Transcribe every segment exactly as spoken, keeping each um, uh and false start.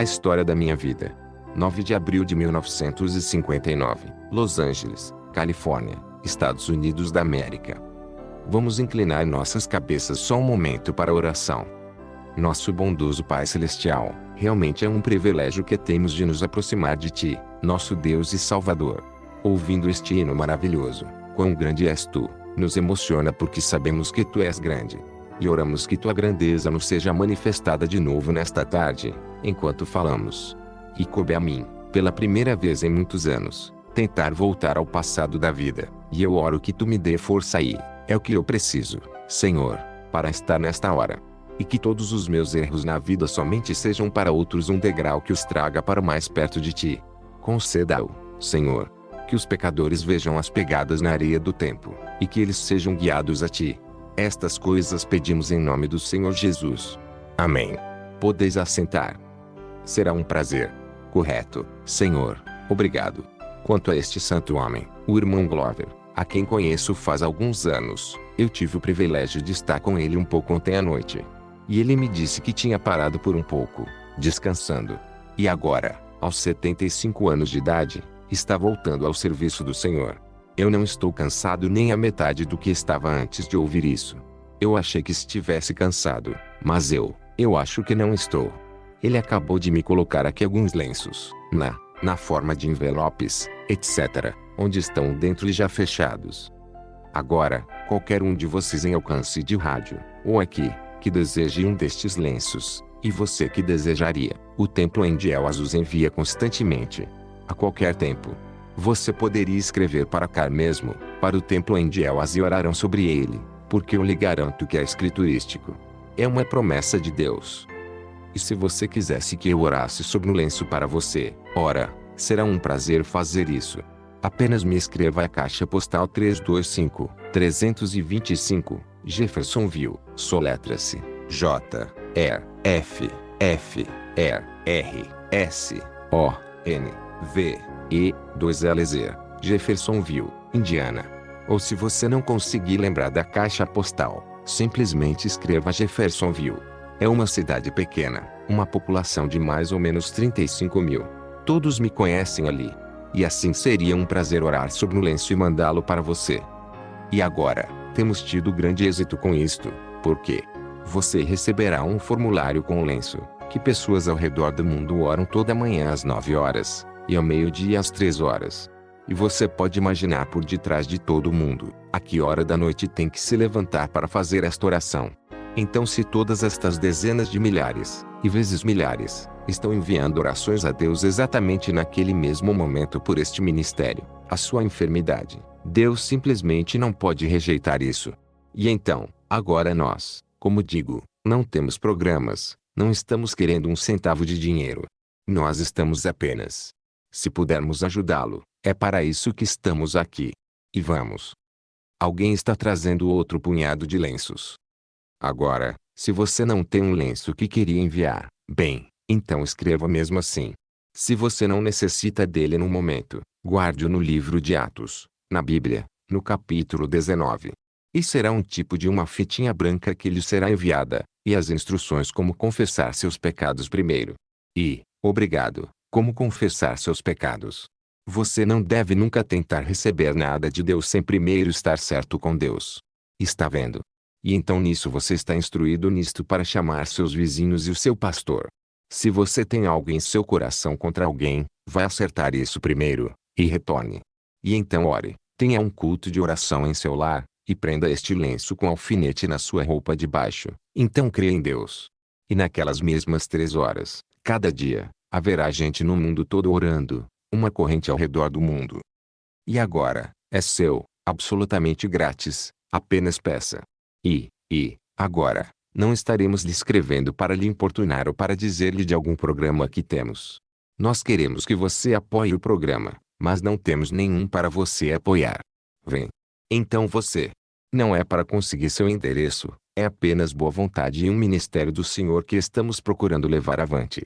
história da minha vida. nove de abril de mil novecentos e cinquenta e nove, Los Angeles, Califórnia, Estados Unidos da América. Vamos inclinar nossas cabeças só um momento para a oração. Nosso bondoso Pai Celestial, realmente é um privilégio que temos de nos aproximar de Ti, nosso Deus e Salvador. Ouvindo este hino maravilhoso, quão grande és Tu, nos emociona porque sabemos que Tu és grande. E oramos que Tua grandeza nos seja manifestada de novo nesta tarde, enquanto falamos. E coube a mim, pela primeira vez em muitos anos, tentar voltar ao passado da vida, e eu oro que Tu me dê força aí, é o que eu preciso, Senhor, para estar nesta hora. E que todos os meus erros na vida somente sejam para outros um degrau que os traga para mais perto de Ti. Conceda-o, Senhor, que os pecadores vejam as pegadas na areia do tempo, e que eles sejam guiados a Ti. Estas coisas pedimos em nome do Senhor Jesus. Amém. Podeis assentar. Será um prazer. Correto, Senhor, obrigado. Quanto a este santo homem, o irmão Glover, a quem conheço faz alguns anos, eu tive o privilégio de estar com ele um pouco ontem à noite. E ele me disse que tinha parado por um pouco, descansando. E agora, aos setenta e cinco anos de idade, está voltando ao serviço do Senhor. Eu não estou cansado nem a metade do que estava antes de ouvir isso. Eu achei que estivesse cansado, mas eu, eu acho que não estou. Ele acabou de me colocar aqui alguns lenços, na, na forma de envelopes, etcétera, onde estão dentro e já fechados. Agora, qualquer um de vocês em alcance de rádio, ou aqui, que deseje um destes lenços, e você que desejaria, o Templo Angel os envia constantemente. A qualquer tempo. Você poderia escrever para cá mesmo, para o Templo Angel e orarão sobre ele, porque eu lhe garanto que é escriturístico. É uma promessa de Deus. E se você quisesse que eu orasse sobre um lenço para você, ora, será um prazer fazer isso. Apenas me escreva a caixa postal trezentos e vinte e cinco, trezentos e vinte e cinco, Jeffersonville, soletra-se, J, E, F, F, E, R, S, O, N, V, E, dois L Z, Jeffersonville, Indiana. Ou se você não conseguir lembrar da caixa postal, simplesmente escreva Jeffersonville. É uma cidade pequena, uma população de mais ou menos trinta e cinco mil. Todos me conhecem ali. E assim seria um prazer orar sobre um lenço e mandá-lo para você. E agora, temos tido grande êxito com isto, porque você receberá um formulário com o lenço, que pessoas ao redor do mundo oram toda manhã às nove horas, e ao meio-dia às três horas. E você pode imaginar por detrás de todo mundo, a que hora da noite tem que se levantar para fazer esta oração. Então se todas estas dezenas de milhares, e vezes milhares, estão enviando orações a Deus exatamente naquele mesmo momento por este ministério, a sua enfermidade, Deus simplesmente não pode rejeitar isso. E então, agora nós, como digo, não temos programas, não estamos querendo um centavo de dinheiro. Nós estamos apenas. Se pudermos ajudá-lo, é para isso que estamos aqui. E vamos. Alguém está trazendo outro punhado de lenços. Agora, se você não tem um lenço que queria enviar, bem, então escreva mesmo assim. Se você não necessita dele no momento, guarde-o no livro de Atos, na Bíblia, no capítulo dezenove. E será um tipo de uma fitinha branca que lhe será enviada, e as instruções como confessar seus pecados primeiro. E, obrigado, como confessar seus pecados. Você não deve nunca tentar receber nada de Deus sem primeiro estar certo com Deus. Está vendo? E então nisso você está instruído nisto para chamar seus vizinhos e o seu pastor. Se você tem algo em seu coração contra alguém, vai acertar isso primeiro, e retorne. E então ore, tenha um culto de oração em seu lar, e prenda este lenço com alfinete na sua roupa de baixo. Então creia em Deus. E naquelas mesmas três horas, cada dia, haverá gente no mundo todo orando, uma corrente ao redor do mundo. E agora, é seu, absolutamente grátis, apenas peça. E, e, agora, não estaremos lhe escrevendo para lhe importunar ou para dizer-lhe de algum programa que temos. Nós queremos que você apoie o programa, mas não temos nenhum para você apoiar. Vem. Então você. Não é para conseguir seu endereço, é apenas boa vontade e um ministério do Senhor que estamos procurando levar avante.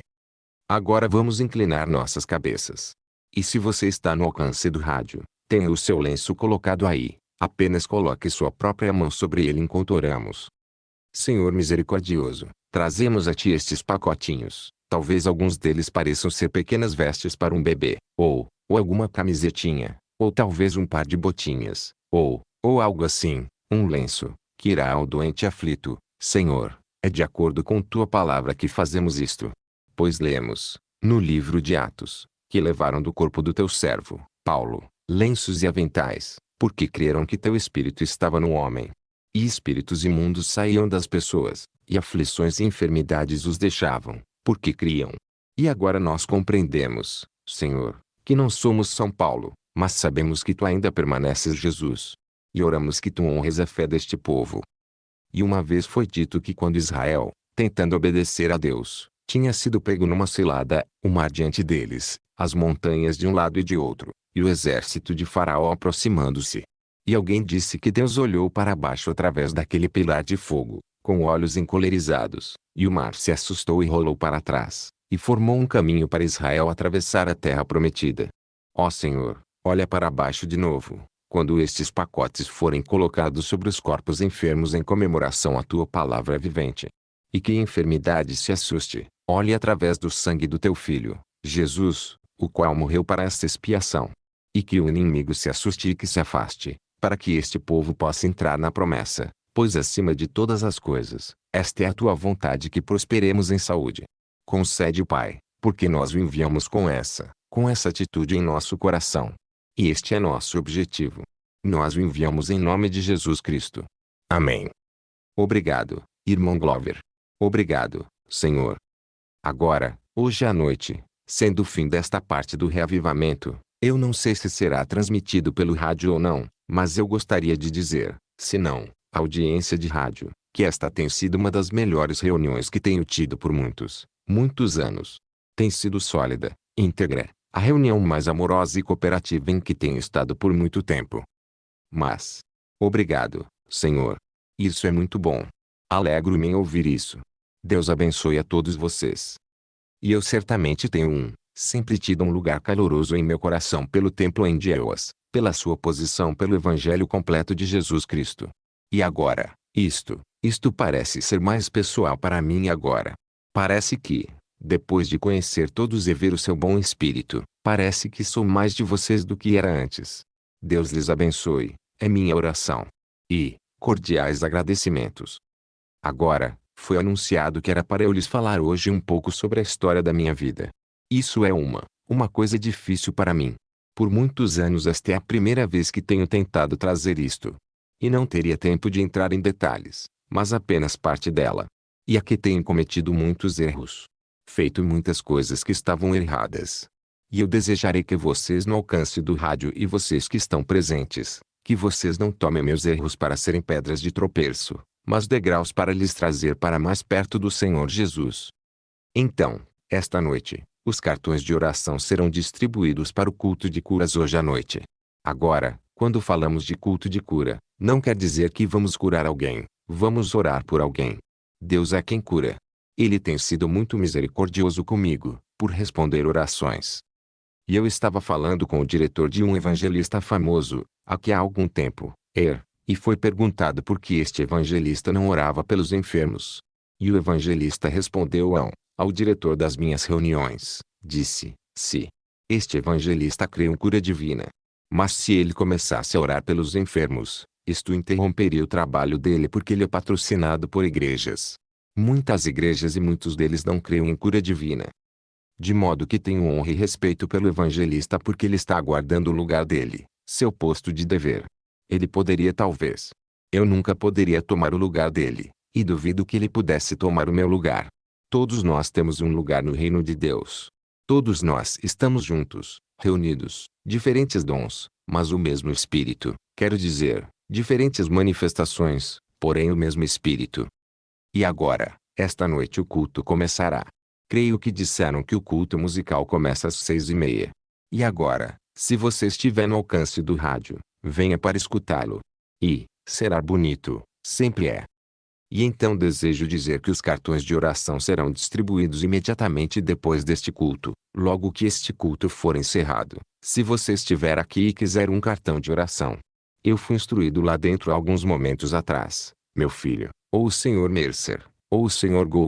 Agora vamos inclinar nossas cabeças. E se você está no alcance do rádio, tenha o seu lenço colocado aí. Apenas coloque sua própria mão sobre ele enquanto oramos. Senhor misericordioso, trazemos a Ti estes pacotinhos, Talvez alguns deles pareçam ser pequenas vestes para um bebê, ou, ou alguma camisetinha, ou talvez um par de botinhas, ou, ou algo assim, um lenço, que irá ao doente aflito. Senhor, é de acordo com tua palavra que fazemos isto. Pois lemos, no livro de Atos, que levaram do corpo do teu servo, Paulo, lenços e aventais, porque creram que teu espírito estava no homem. E espíritos imundos saíam das pessoas, e aflições e enfermidades os deixavam, porque criam. E agora nós compreendemos, Senhor, que não somos São Paulo, mas sabemos que tu ainda permaneces Jesus. E oramos que tu honres a fé deste povo. E uma vez foi dito que quando Israel, tentando obedecer a Deus, tinha sido pego numa cilada, o mar diante deles, as montanhas de um lado e de outro, e o exército de Faraó aproximando-se. E alguém disse que Deus olhou para baixo através daquele pilar de fogo, com olhos encolerizados, e o mar se assustou e rolou para trás, e formou um caminho para Israel atravessar a terra prometida. Ó Senhor, olha para baixo de novo, quando estes pacotes forem colocados sobre os corpos enfermos em comemoração à tua palavra vivente. E que a enfermidade se assuste, olhe através do sangue do teu Filho, Jesus, o qual morreu para esta expiação. E que o inimigo se assuste e que se afaste, para que este povo possa entrar na promessa, pois acima de todas as coisas, esta é a tua vontade que prosperemos em saúde. Concede, Pai, porque nós o enviamos com essa, com essa atitude em nosso coração. E este é nosso objetivo. Nós o enviamos em nome de Jesus Cristo. Amém. Obrigado, irmão Glover. Obrigado, Senhor. Agora, hoje à noite, sendo o fim desta parte do reavivamento, eu não sei se será transmitido pelo rádio ou não, mas eu gostaria de dizer, se não, audiência de rádio, que esta tem sido uma das melhores reuniões que tenho tido por muitos, muitos anos. Tem sido sólida, íntegra, a reunião mais amorosa e cooperativa em que tenho estado por muito tempo. Mas, obrigado, Senhor. Isso é muito bom. Alegro-me em ouvir isso. Deus abençoe a todos vocês. E eu certamente tenho um, sempre tido um lugar caloroso em meu coração pelo templo em Dieuas, pela sua posição pelo Evangelho completo de Jesus Cristo. E agora, isto, isto parece ser mais pessoal para mim agora. Parece que, depois de conhecer todos e ver o seu bom espírito, parece que sou mais de vocês do que era antes. Deus lhes abençoe, é minha oração. E, cordiais agradecimentos. Agora, foi anunciado que era para eu lhes falar hoje um pouco sobre a história da minha vida. Isso é uma, uma coisa difícil para mim. Por muitos anos esta é a primeira vez que tenho tentado trazer isto. E não teria tempo de entrar em detalhes, mas apenas parte dela. E aqui tenho cometido muitos erros. Feito muitas coisas que estavam erradas. E eu desejarei que vocês no alcance do rádio e vocês que estão presentes, que vocês não tomem meus erros para serem pedras de tropeço, mas degraus para lhes trazer para mais perto do Senhor Jesus. Então, esta noite, os cartões de oração serão distribuídos para o culto de curas hoje à noite. Agora, quando falamos de culto de cura, não quer dizer que vamos curar alguém, vamos orar por alguém. Deus é quem cura. Ele tem sido muito misericordioso comigo, por responder orações. E eu estava falando com o diretor de um evangelista famoso, aqui há algum tempo, Er, e foi perguntado por que este evangelista não orava pelos enfermos. E o evangelista respondeu ao, ao diretor das minhas reuniões, disse, se este evangelista crê em cura divina. Mas se ele começasse a orar pelos enfermos, isto interromperia o trabalho dele porque ele é patrocinado por igrejas. Muitas igrejas e muitos deles não creem em cura divina. De modo que tenho honra e respeito pelo evangelista porque ele está aguardando o lugar dele, seu posto de dever. Ele poderia talvez. Eu nunca poderia tomar o lugar dele, e duvido que ele pudesse tomar o meu lugar. Todos nós temos um lugar no reino de Deus. Todos nós estamos juntos, reunidos, diferentes dons, mas o mesmo Espírito, quero dizer, diferentes manifestações, porém o mesmo Espírito. E agora, esta noite o culto começará. Creio que disseram que o culto musical começa às seis e meia. E agora, se você estiver no alcance do rádio, venha para escutá-lo. E, será bonito, sempre é. E então desejo dizer que os cartões de oração serão distribuídos imediatamente depois deste culto, logo que este culto for encerrado. Se você estiver aqui e quiser um cartão de oração. Eu fui instruído lá dentro alguns momentos atrás, meu filho, ou o senhor Mercer, ou o senhor Gould,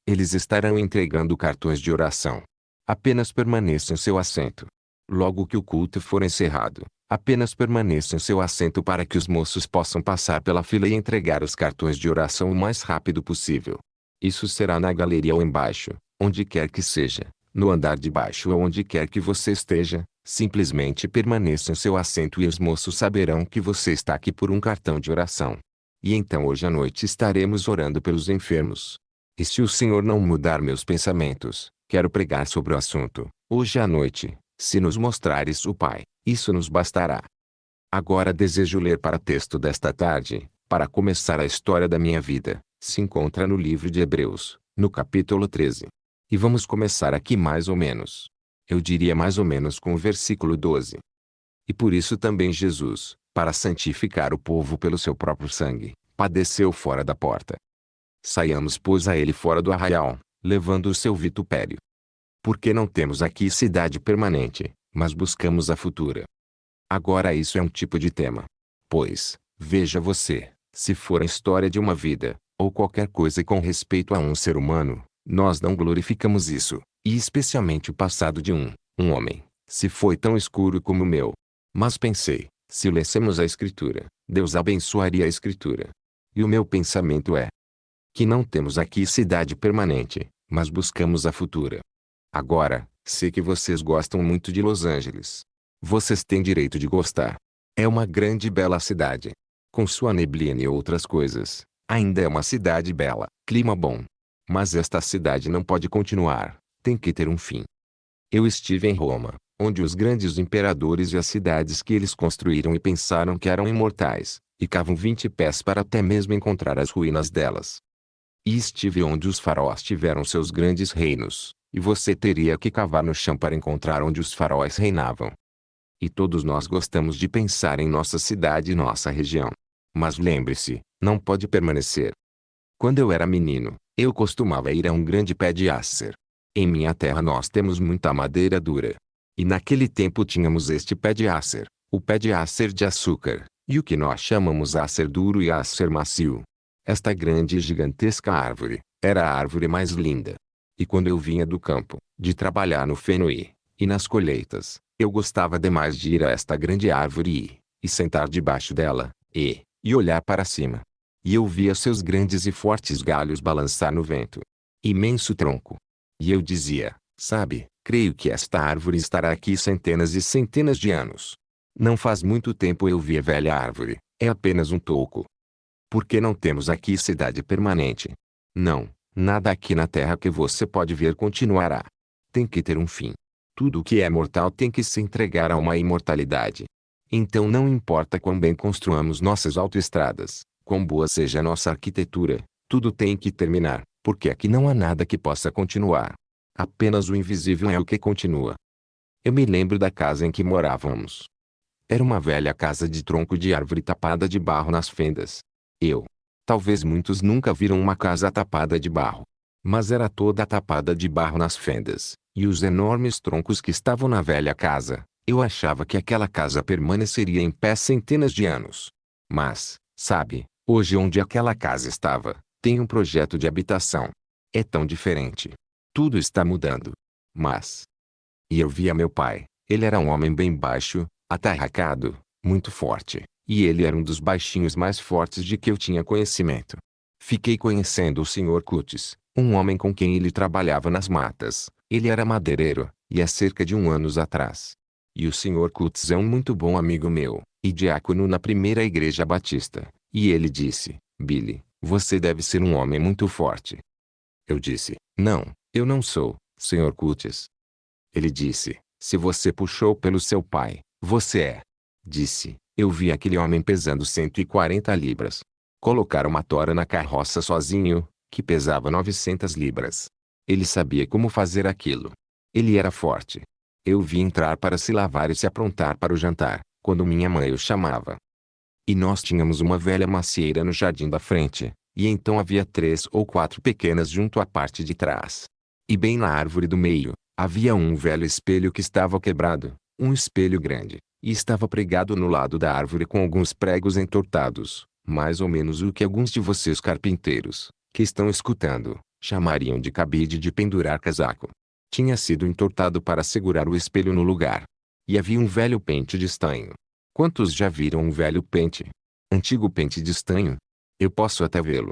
Eles estarão entregando cartões de oração. Apenas permaneça em seu assento. Logo que o culto for encerrado, apenas permaneça em seu assento para que os moços possam passar pela fila e entregar os cartões de oração o mais rápido possível. Isso será na galeria ou embaixo, onde quer que seja, no andar de baixo ou onde quer que você esteja. Simplesmente permaneça em seu assento e os moços saberão que você está aqui por um cartão de oração. E então hoje à noite estaremos orando pelos enfermos. E se o Senhor não mudar meus pensamentos, quero pregar sobre o assunto, hoje à noite, se nos mostrares o Pai, isso nos bastará. Agora desejo ler para o texto desta tarde, para começar a história da minha vida, se encontra no livro de Hebreus, no capítulo treze. E vamos começar aqui mais ou menos. Eu diria mais ou menos com o versículo doze. E por isso também Jesus, para santificar o povo pelo seu próprio sangue, padeceu fora da porta. Saiamos pois a ele fora do arraial, levando o seu vitupério. Porque não temos aqui cidade permanente, mas buscamos a futura. Agora isso é um tipo de tema. Pois, veja você, se for a história de uma vida, ou qualquer coisa com respeito a um ser humano, nós não glorificamos isso, e especialmente o passado de um, um homem, se foi tão escuro como o meu. Mas pensei, se lêssemos a Escritura, Deus abençoaria a Escritura. E o meu pensamento é que não temos aqui cidade permanente, mas buscamos a futura. Agora, sei que vocês gostam muito de Los Angeles. Vocês têm direito de gostar. É uma grande e bela cidade. Com sua neblina e outras coisas, ainda é uma cidade bela, clima bom. Mas esta cidade não pode continuar, tem que ter um fim. Eu estive em Roma, onde os grandes imperadores e as cidades que eles construíram e pensaram que eram imortais, e cavam vinte pés para até mesmo encontrar as ruínas delas. E estive onde os faraós tiveram seus grandes reinos, e você teria que cavar no chão para encontrar onde os faraós reinavam. E todos nós gostamos de pensar em nossa cidade e nossa região. Mas lembre-se, não pode permanecer. Quando eu era menino, eu costumava ir a um grande pé de acer. Em minha terra nós temos muita madeira dura. E naquele tempo tínhamos este pé de acer, o pé de acer de açúcar, e o que nós chamamos acer duro e acer macio. Esta grande e gigantesca árvore, era a árvore mais linda. E quando eu vinha do campo, de trabalhar no feno e, e nas colheitas, eu gostava demais de ir a esta grande árvore e, e sentar debaixo dela, e, e olhar para cima. E eu via seus grandes e fortes galhos balançar no vento. Imenso tronco. E eu dizia, sabe, creio que esta árvore estará aqui centenas e centenas de anos. Não faz muito tempo eu vi a velha árvore, é apenas um toco. Por que não temos aqui cidade permanente? Não, nada aqui na terra que você pode ver continuará. Tem que ter um fim. Tudo o que é mortal tem que se entregar a uma imortalidade. Então não importa quão bem construamos nossas autoestradas, quão boa seja a nossa arquitetura, tudo tem que terminar, porque aqui não há nada que possa continuar. Apenas o invisível é o que continua. Eu me lembro da casa em que morávamos. Era uma velha casa de tronco de árvore tapada de barro nas fendas. Eu. Talvez muitos nunca viram uma casa tapada de barro. Mas era toda tapada de barro nas fendas, e os enormes troncos que estavam na velha casa, eu achava que aquela casa permaneceria em pé centenas de anos. Mas, sabe, hoje onde aquela casa estava, tem um projeto de habitação. É tão diferente. Tudo está mudando. Mas... E eu via meu pai, ele era um homem bem baixo, atarracado, muito forte, e ele era um dos baixinhos mais fortes de que eu tinha conhecimento. Fiquei conhecendo o senhor Cutis, um homem com quem ele trabalhava nas matas. Ele era madeireiro, e há cerca de um ano atrás. E o senhor Cutis é um muito bom amigo meu, e diácono na primeira igreja batista. E ele disse, Billy, você deve ser um homem muito forte. Eu disse, não, eu não sou, senhor Cutis. Ele disse, se você puxou pelo seu pai, você é. Disse, eu vi aquele homem pesando cento e quarenta libras. Colocar uma tora na carroça sozinho, que pesava novecentas libras. Ele sabia como fazer aquilo. Ele era forte. Eu vi entrar para se lavar e se aprontar para o jantar, quando minha mãe o chamava. E nós tínhamos uma velha macieira no jardim da frente, e então havia três ou quatro pequenas junto à parte de trás. E bem na árvore do meio, havia um velho espelho que estava quebrado, um espelho grande, e estava pregado no lado da árvore com alguns pregos entortados, mais ou menos o que alguns de vocês carpinteiros, que estão escutando, Chamariam de cabide de pendurar casaco. Tinha sido entortado para segurar o espelho no lugar. E havia um velho pente de estanho. Quantos já viram um velho pente? Antigo pente de estanho? Eu posso até vê-lo.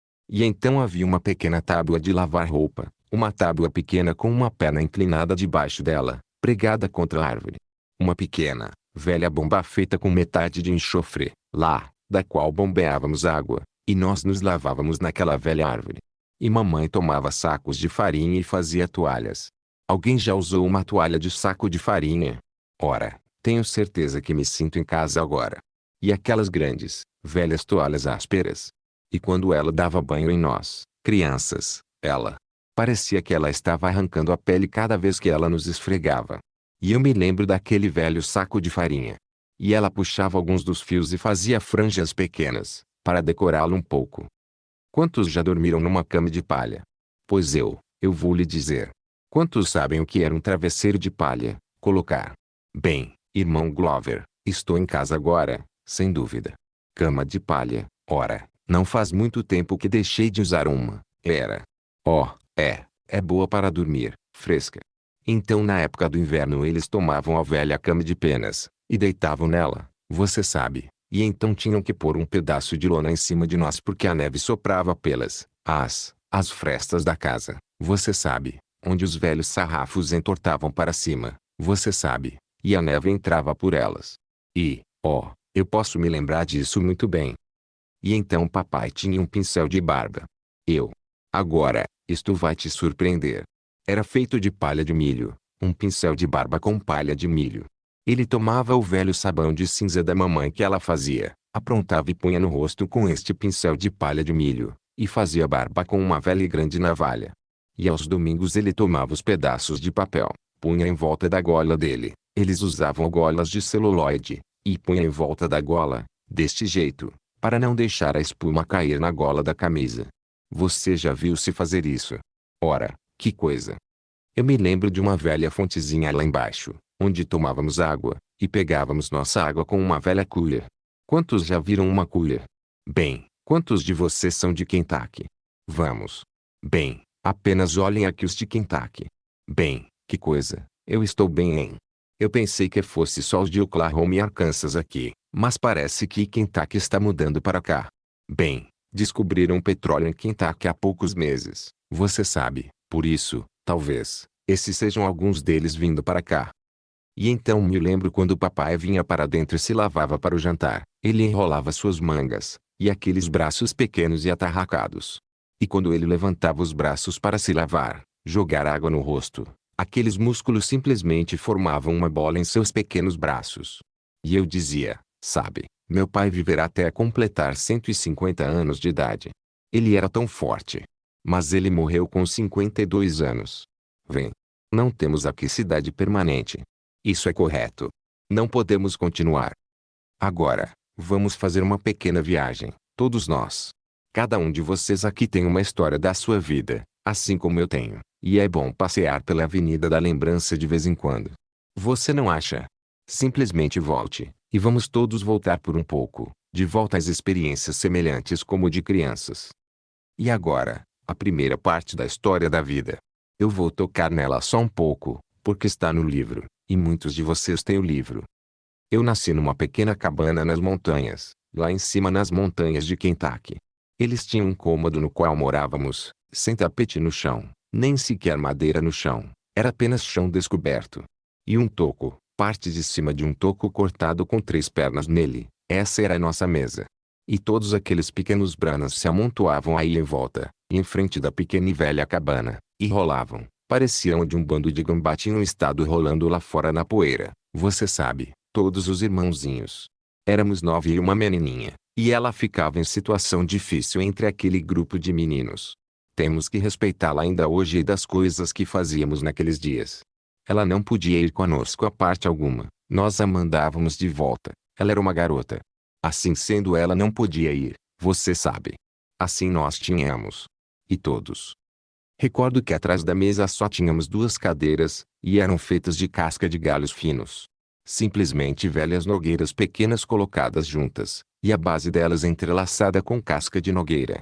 E então havia uma pequena tábua de lavar roupa, uma tábua pequena com uma perna inclinada debaixo dela, pregada contra a árvore. Uma pequena, velha bomba feita com metade de enxofre, lá, da qual bombeávamos água, e nós nos lavávamos naquela velha árvore. E mamãe tomava sacos de farinha e fazia toalhas. Alguém já usou uma toalha de saco de farinha? Ora, tenho certeza que me sinto em casa agora. E aquelas grandes, velhas toalhas ásperas. E quando ela dava banho em nós, crianças, ela... parecia que ela estava arrancando a pele cada vez que ela nos esfregava. E eu me lembro daquele velho saco de farinha. E ela puxava alguns dos fios e fazia franjas pequenas, para decorá-lo um pouco. Quantos já dormiram numa cama de palha? Pois eu, eu vou lhe dizer. Quantos sabem o que era um travesseiro de palha, colocar? Bem, irmão Glover, estou em casa agora, sem dúvida. Cama de palha, ora, não faz muito tempo que deixei de usar uma, era. Oh, é, é boa para dormir, fresca. Então na época do inverno eles tomavam a velha cama de penas, e deitavam nela, você sabe, e então tinham que pôr um pedaço de lona em cima de nós porque a neve soprava pelas, as, as frestas da casa, você sabe, onde os velhos sarrafos entortavam para cima, você sabe, e a neve entrava por elas. E, oh, eu posso me lembrar disso muito bem. E então papai tinha um pincel de barba. Eu. Agora, isto vai te surpreender. Era feito de palha de milho, um pincel de barba com palha de milho. Ele tomava o velho sabão de cinza da mamãe que ela fazia, aprontava e punha no rosto com este pincel de palha de milho, e fazia barba com uma velha e grande navalha. E aos domingos ele tomava os pedaços de papel, punha em volta da gola dele, eles usavam golas de celuloide, e punha em volta da gola, deste jeito, para não deixar a espuma cair na gola da camisa. Você já viu-se fazer isso? Ora, que coisa! Eu me lembro de uma velha fontezinha lá embaixo, onde tomávamos água, e pegávamos nossa água com uma velha colher. Quantos já viram uma colher? Bem, quantos de vocês são de Kentucky? Vamos. Bem, apenas olhem aqui os de Kentucky. Bem, que coisa, eu estou bem em. Eu pensei que fosse só os de Oklahoma e Arkansas aqui, mas parece que Kentucky está mudando para cá. Bem, descobriram petróleo em Kentucky há poucos meses, você sabe, por isso, talvez, esses sejam alguns deles vindo para cá. E então me lembro quando o papai vinha para dentro e se lavava para o jantar, ele enrolava suas mangas, e aqueles braços pequenos e atarracados. E quando ele levantava os braços para se lavar, jogar água no rosto, aqueles músculos simplesmente formavam uma bola em seus pequenos braços. E eu dizia, sabe, meu pai viverá até completar cento e cinquenta anos de idade. Ele era tão forte. Mas ele morreu com cinquenta e dois anos. Vem. Não temos aqui cidade permanente. Isso é correto. Não podemos continuar. Agora, vamos fazer uma pequena viagem, todos nós. Cada um de vocês aqui tem uma história da sua vida, assim como eu tenho, e é bom passear pela Avenida da Lembrança de vez em quando. Você não acha? Simplesmente volte, e vamos todos voltar por um pouco, de volta às experiências semelhantes como de crianças. E agora, a primeira parte da história da vida. Eu vou tocar nela só um pouco, porque está no livro, e muitos de vocês têm o livro. Eu nasci numa pequena cabana nas montanhas, lá em cima nas montanhas de Kentucky. Eles tinham um cômodo no qual morávamos, sem tapete no chão, nem sequer madeira no chão, era apenas chão descoberto. E um toco, parte de cima de um toco cortado com três pernas nele, essa era a nossa mesa. E todos aqueles pequenos branas se amontoavam aí em volta, em frente da pequena e velha cabana, e rolavam, pareciam de um bando de gambá tinham estado rolando lá fora na poeira, você sabe, todos os irmãozinhos. Éramos nove e uma menininha, e ela ficava em situação difícil entre aquele grupo de meninos. Temos que respeitá-la ainda hoje e das coisas que fazíamos naqueles dias. Ela não podia ir conosco a parte alguma, nós a mandávamos de volta, ela era uma garota. Assim sendo ela não podia ir, você sabe. Assim nós tínhamos. E todos. Recordo que atrás da mesa só tínhamos duas cadeiras, e eram feitas de casca de galhos finos. Simplesmente velhas nogueiras pequenas colocadas juntas, e a base delas entrelaçada com casca de nogueira.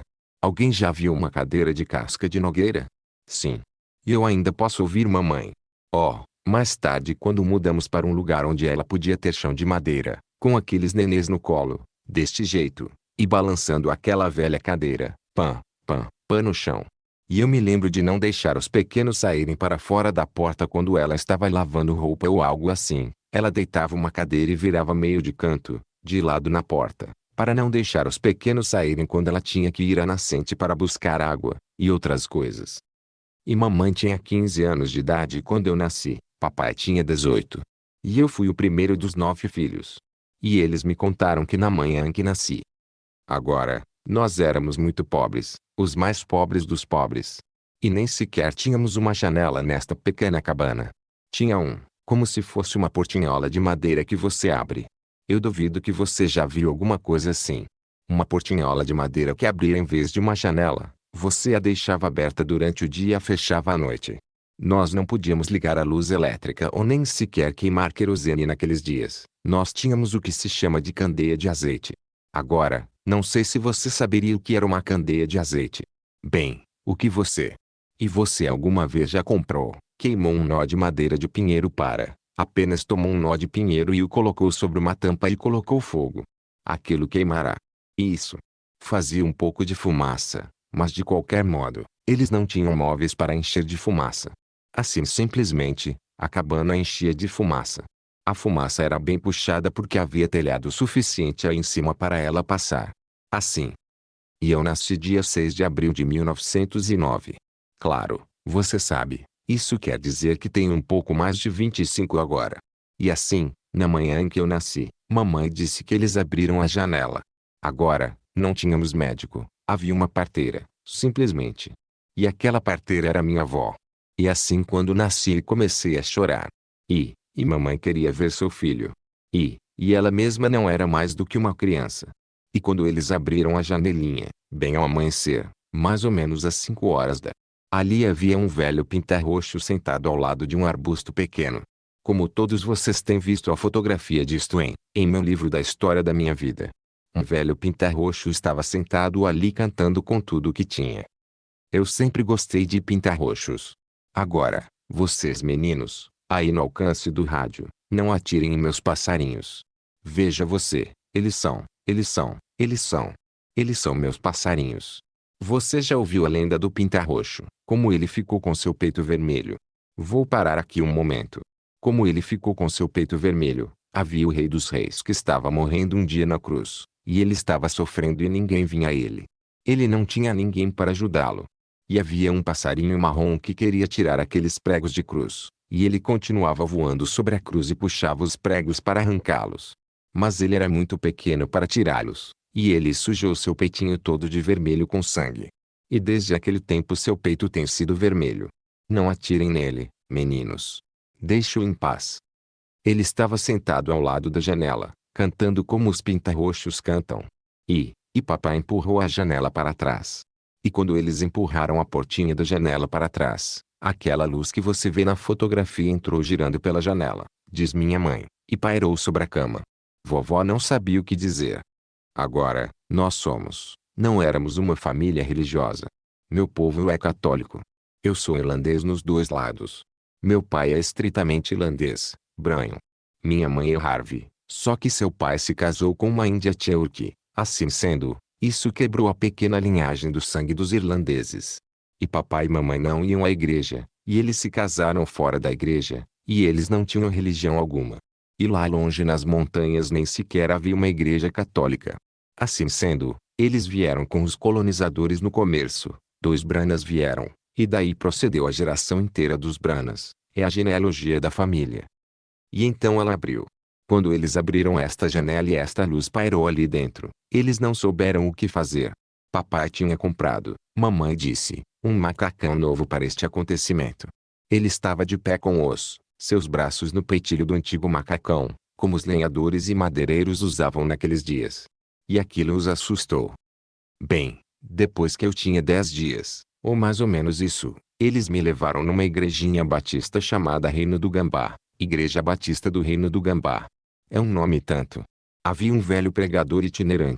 Alguém já viu uma cadeira de casca de nogueira? Sim. E eu ainda posso ouvir mamãe. Oh, mais tarde quando mudamos para um lugar onde ela podia ter chão de madeira, com aqueles nenês no colo, deste jeito, e balançando aquela velha cadeira, pã, pã, pã no chão. E eu me lembro de não deixar os pequenos saírem para fora da porta quando ela estava lavando roupa ou algo assim. Ela deitava uma cadeira e virava meio de canto, de lado na porta, para não deixar os pequenos saírem quando ela tinha que ir à nascente para buscar água, e outras coisas. E mamãe tinha quinze anos de idade quando eu nasci, papai tinha dezoito. E eu fui o primeiro dos nove filhos. E eles me contaram que na manhã em que nasci. Agora, nós éramos muito pobres, os mais pobres dos pobres. E nem sequer tínhamos uma janela nesta pequena cabana. Tinha um, como se fosse uma portinhola de madeira que você abre. Eu duvido que você já viu alguma coisa assim. Uma portinhola de madeira que abria em vez de uma janela. Você a deixava aberta durante o dia e a fechava à noite. Nós não podíamos ligar a luz elétrica ou nem sequer queimar querosene naqueles dias. Nós tínhamos o que se chama de candeia de azeite. Agora, não sei se você saberia o que era uma candeia de azeite. Bem, o que você... E você alguma vez já comprou, queimou um nó de madeira de pinheiro para... Apenas tomou um nó de pinheiro e o colocou sobre uma tampa e colocou fogo. Aquilo queimará. Isso. Fazia um pouco de fumaça, mas de qualquer modo, eles não tinham móveis para encher de fumaça. Assim simplesmente, a cabana enchia de fumaça. A fumaça era bem puxada porque havia telhado suficiente aí em cima para ela passar. Assim. E eu nasci dia seis de abril de mil novecentos e nove. Claro, você sabe, isso quer dizer que tenho um pouco mais de vinte e cinco agora. E assim, na manhã em que eu nasci, mamãe disse que eles abriram a janela. Agora, não tínhamos médico, havia uma parteira, simplesmente. E aquela parteira era minha avó. E assim quando nasci comecei a chorar. E, e mamãe queria ver seu filho. E, e ela mesma não era mais do que uma criança. E quando eles abriram a janelinha, bem ao amanhecer, mais ou menos às cinco horas da... Ali havia um velho pinta-roxo sentado ao lado de um arbusto pequeno. Como todos vocês têm visto a fotografia disto em, em meu livro da história da minha vida. Um velho pinta-roxo estava sentado ali cantando com tudo o que tinha. Eu sempre gostei de pinta-roxos. Agora, vocês meninos, aí no alcance do rádio, não atirem em meus passarinhos. Veja você, eles são, eles são, eles são. Eles são meus passarinhos. Você já ouviu a lenda do pinta-roxo, como ele ficou com seu peito vermelho? Vou parar aqui um momento. Como ele ficou com seu peito vermelho, havia o rei dos reis que estava morrendo um dia na cruz, e ele estava sofrendo e ninguém vinha a ele. Ele não tinha ninguém para ajudá-lo. E havia um passarinho marrom que queria tirar aqueles pregos de cruz, e ele continuava voando sobre a cruz e puxava os pregos para arrancá-los. Mas ele era muito pequeno para tirá-los, e ele sujou seu peitinho todo de vermelho com sangue. E desde aquele tempo seu peito tem sido vermelho. Não atirem nele, meninos. Deixe-o em paz. Ele estava sentado ao lado da janela, cantando como os pinta-roxos cantam. E, e papai empurrou a janela para trás. E quando eles empurraram a portinha da janela para trás, aquela luz que você vê na fotografia entrou girando pela janela, diz minha mãe, e pairou sobre a cama. Vovó não sabia o que dizer. Agora, nós somos, não éramos uma família religiosa. Meu povo é católico. Eu sou irlandês nos dois lados. Meu pai é estritamente irlandês, branho. Minha mãe é Harvey, só que seu pai se casou com uma índia Cherokee. Assim sendo, isso quebrou a pequena linhagem do sangue dos irlandeses. E papai e mamãe não iam à igreja, e eles se casaram fora da igreja, e eles não tinham religião alguma. E lá longe nas montanhas nem sequer havia uma igreja católica. Assim sendo, eles vieram com os colonizadores no começo, dois Branas vieram, e daí procedeu a geração inteira dos Branas, é a genealogia da família. E então ela abriu. Quando eles abriram esta janela e esta luz pairou ali dentro, eles não souberam o que fazer. Papai tinha comprado, mamãe disse, um macacão novo para este acontecimento. Ele estava de pé com os seus braços no peitilho do antigo macacão, como os lenhadores e madeireiros usavam naqueles dias. E aquilo os assustou. Bem, depois que eu tinha dez dias, ou mais ou menos isso, eles me levaram numa igrejinha batista chamada Reino do Gambá, Igreja Batista do Reino do Gambá. É um nome tanto. Havia um velho pregador itinerante,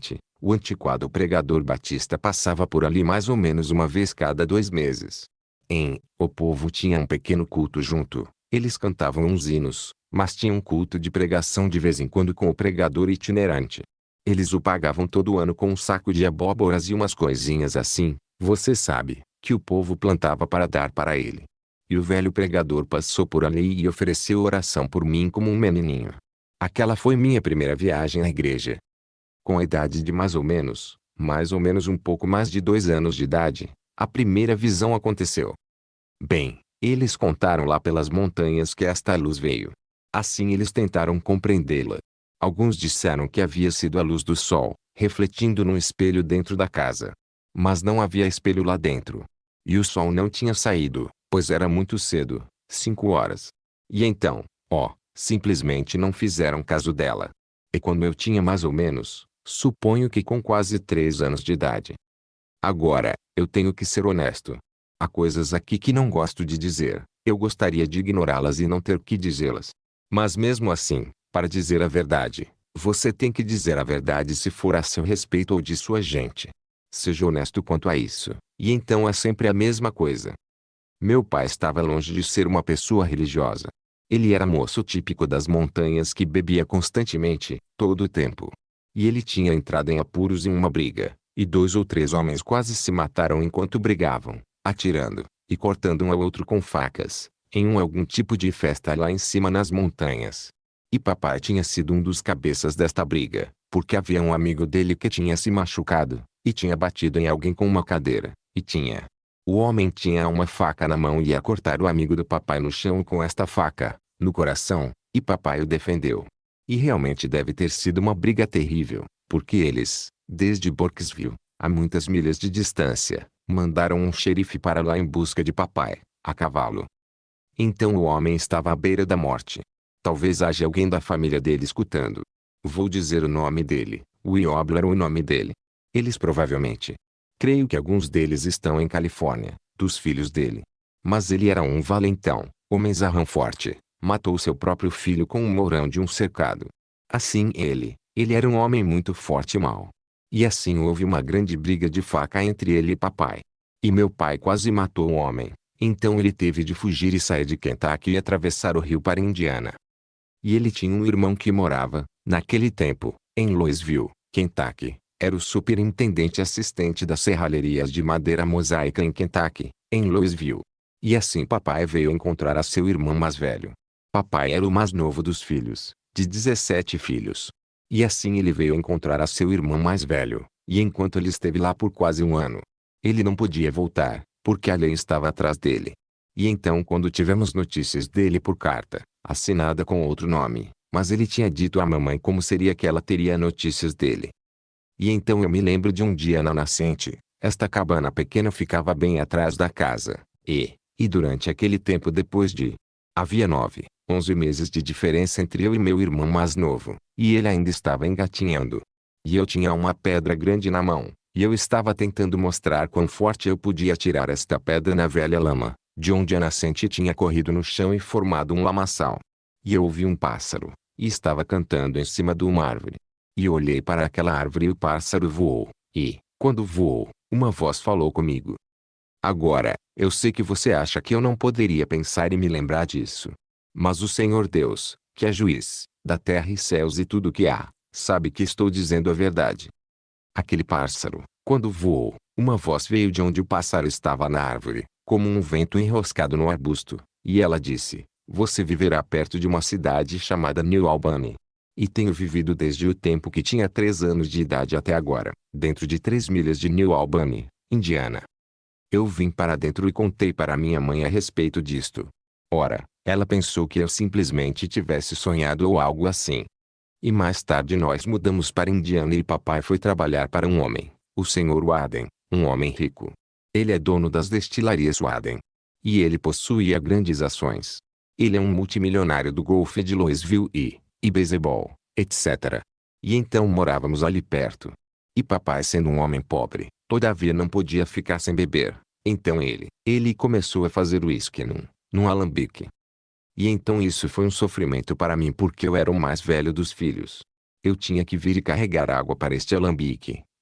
O antiquado pregador Batista passava por ali mais ou menos uma vez cada dois meses. Em O povo tinha um pequeno culto junto. Eles cantavam uns hinos, mas tinham um culto de pregação de vez em quando com o pregador itinerante. Eles o pagavam todo ano com um saco de abóboras e umas coisinhas assim, você sabe, que o povo plantava para dar para ele. E o velho pregador passou por ali e ofereceu oração por mim como um menininho. Aquela foi minha primeira viagem à igreja. Com a idade de mais ou menos, mais ou menos um pouco mais de dois anos de idade, a primeira visão aconteceu. Bem, eles contaram lá pelas montanhas que esta luz veio. Assim eles tentaram compreendê-la. Alguns disseram que havia sido a luz do sol, refletindo num espelho dentro da casa. Mas não havia espelho lá dentro. E o sol não tinha saído, pois era muito cedo, cinco horas. E então, ó, simplesmente não fizeram caso dela. E quando eu tinha mais ou menos, suponho que com quase três anos de idade. Agora, eu tenho que ser honesto. Há coisas aqui que não gosto de dizer, eu gostaria de ignorá-las e não ter que dizê-las. Mas mesmo assim, para dizer a verdade, você tem que dizer a verdade se for a seu respeito ou de sua gente. Seja honesto quanto a isso, e então é sempre a mesma coisa. Meu pai estava longe de ser uma pessoa religiosa. Ele era moço típico das montanhas que bebia constantemente, todo o tempo. E ele tinha entrado em apuros em uma briga, e dois ou três homens quase se mataram enquanto brigavam, atirando, e cortando um ao outro com facas, em um algum tipo de festa lá em cima nas montanhas. E papai tinha sido um dos cabeças desta briga, porque havia um amigo dele que tinha se machucado, e tinha batido em alguém com uma cadeira, e tinha. O homem tinha uma faca na mão e ia cortar o amigo do papai no chão com esta faca, no coração, e papai o defendeu. E realmente deve ter sido uma briga terrível, porque eles, desde Burkesville, a muitas milhas de distância, mandaram um xerife para lá em busca de papai, a cavalo. Então o homem estava à beira da morte. Talvez haja alguém da família dele escutando. Vou dizer o nome dele, Wioble era o nome dele. Eles provavelmente. Creio que alguns deles estão em Califórnia, dos filhos dele. Mas ele era um valentão, homem zarrão forte, matou seu próprio filho com um mourão de um cercado. Assim ele, ele era um homem muito forte e mau. E assim houve uma grande briga de faca entre ele e papai. E meu pai quase matou o homem, então ele teve de fugir e sair de Kentucky e atravessar o rio para Indiana. E ele tinha um irmão que morava, naquele tempo, em Louisville, Kentucky. Era o superintendente assistente das serralherias de madeira mosaica em Kentucky, em Louisville. E assim papai veio encontrar a seu irmão mais velho. Papai era o mais novo dos filhos, de dezessete filhos. E assim ele veio encontrar a seu irmão mais velho, e enquanto ele esteve lá por quase um ano, ele não podia voltar, porque a lei estava atrás dele. E então quando tivemos notícias dele por carta, assinada com outro nome, mas ele tinha dito à mamãe como seria que ela teria notícias dele. E então eu me lembro de um dia na nascente, esta cabana pequena ficava bem atrás da casa, e, e durante aquele tempo depois de... Havia nove, onze meses de diferença entre eu e meu irmão mais novo, e ele ainda estava engatinhando. E eu tinha uma pedra grande na mão, e eu estava tentando mostrar quão forte eu podia tirar esta pedra na velha lama, de onde a nascente tinha corrido no chão e formado um lamaçal. E eu ouvi um pássaro, e estava cantando em cima de uma árvore. E olhei para aquela árvore e o pássaro voou, e, quando voou, uma voz falou comigo. Agora, eu sei que você acha que eu não poderia pensar e me lembrar disso. Mas o Senhor Deus, que é juiz, da terra e céus e tudo o que há, sabe que estou dizendo a verdade. Aquele pássaro, quando voou, uma voz veio de onde o pássaro estava na árvore, como um vento enroscado no arbusto, e ela disse, você viverá perto de uma cidade chamada New Albany. E tenho vivido desde o tempo que tinha três anos de idade até agora, dentro de três milhas de New Albany, Indiana. Eu vim para dentro e contei para minha mãe a respeito disto. Ora, ela pensou que eu simplesmente tivesse sonhado ou algo assim. E mais tarde nós mudamos para Indiana e papai foi trabalhar para um homem, o senhor Warden, um homem rico. Ele é dono das destilarias Warden. E ele possuía grandes ações. Ele é um multimilionário do golfe de Louisville e... e beisebol, etcétera. E então morávamos ali perto. E papai sendo um homem pobre, todavia não podia ficar sem beber. Então ele, ele começou a fazer uísque num, num alambique. E então isso foi um sofrimento para mim porque eu era o mais velho dos filhos. Eu tinha que vir e carregar água para este alambique,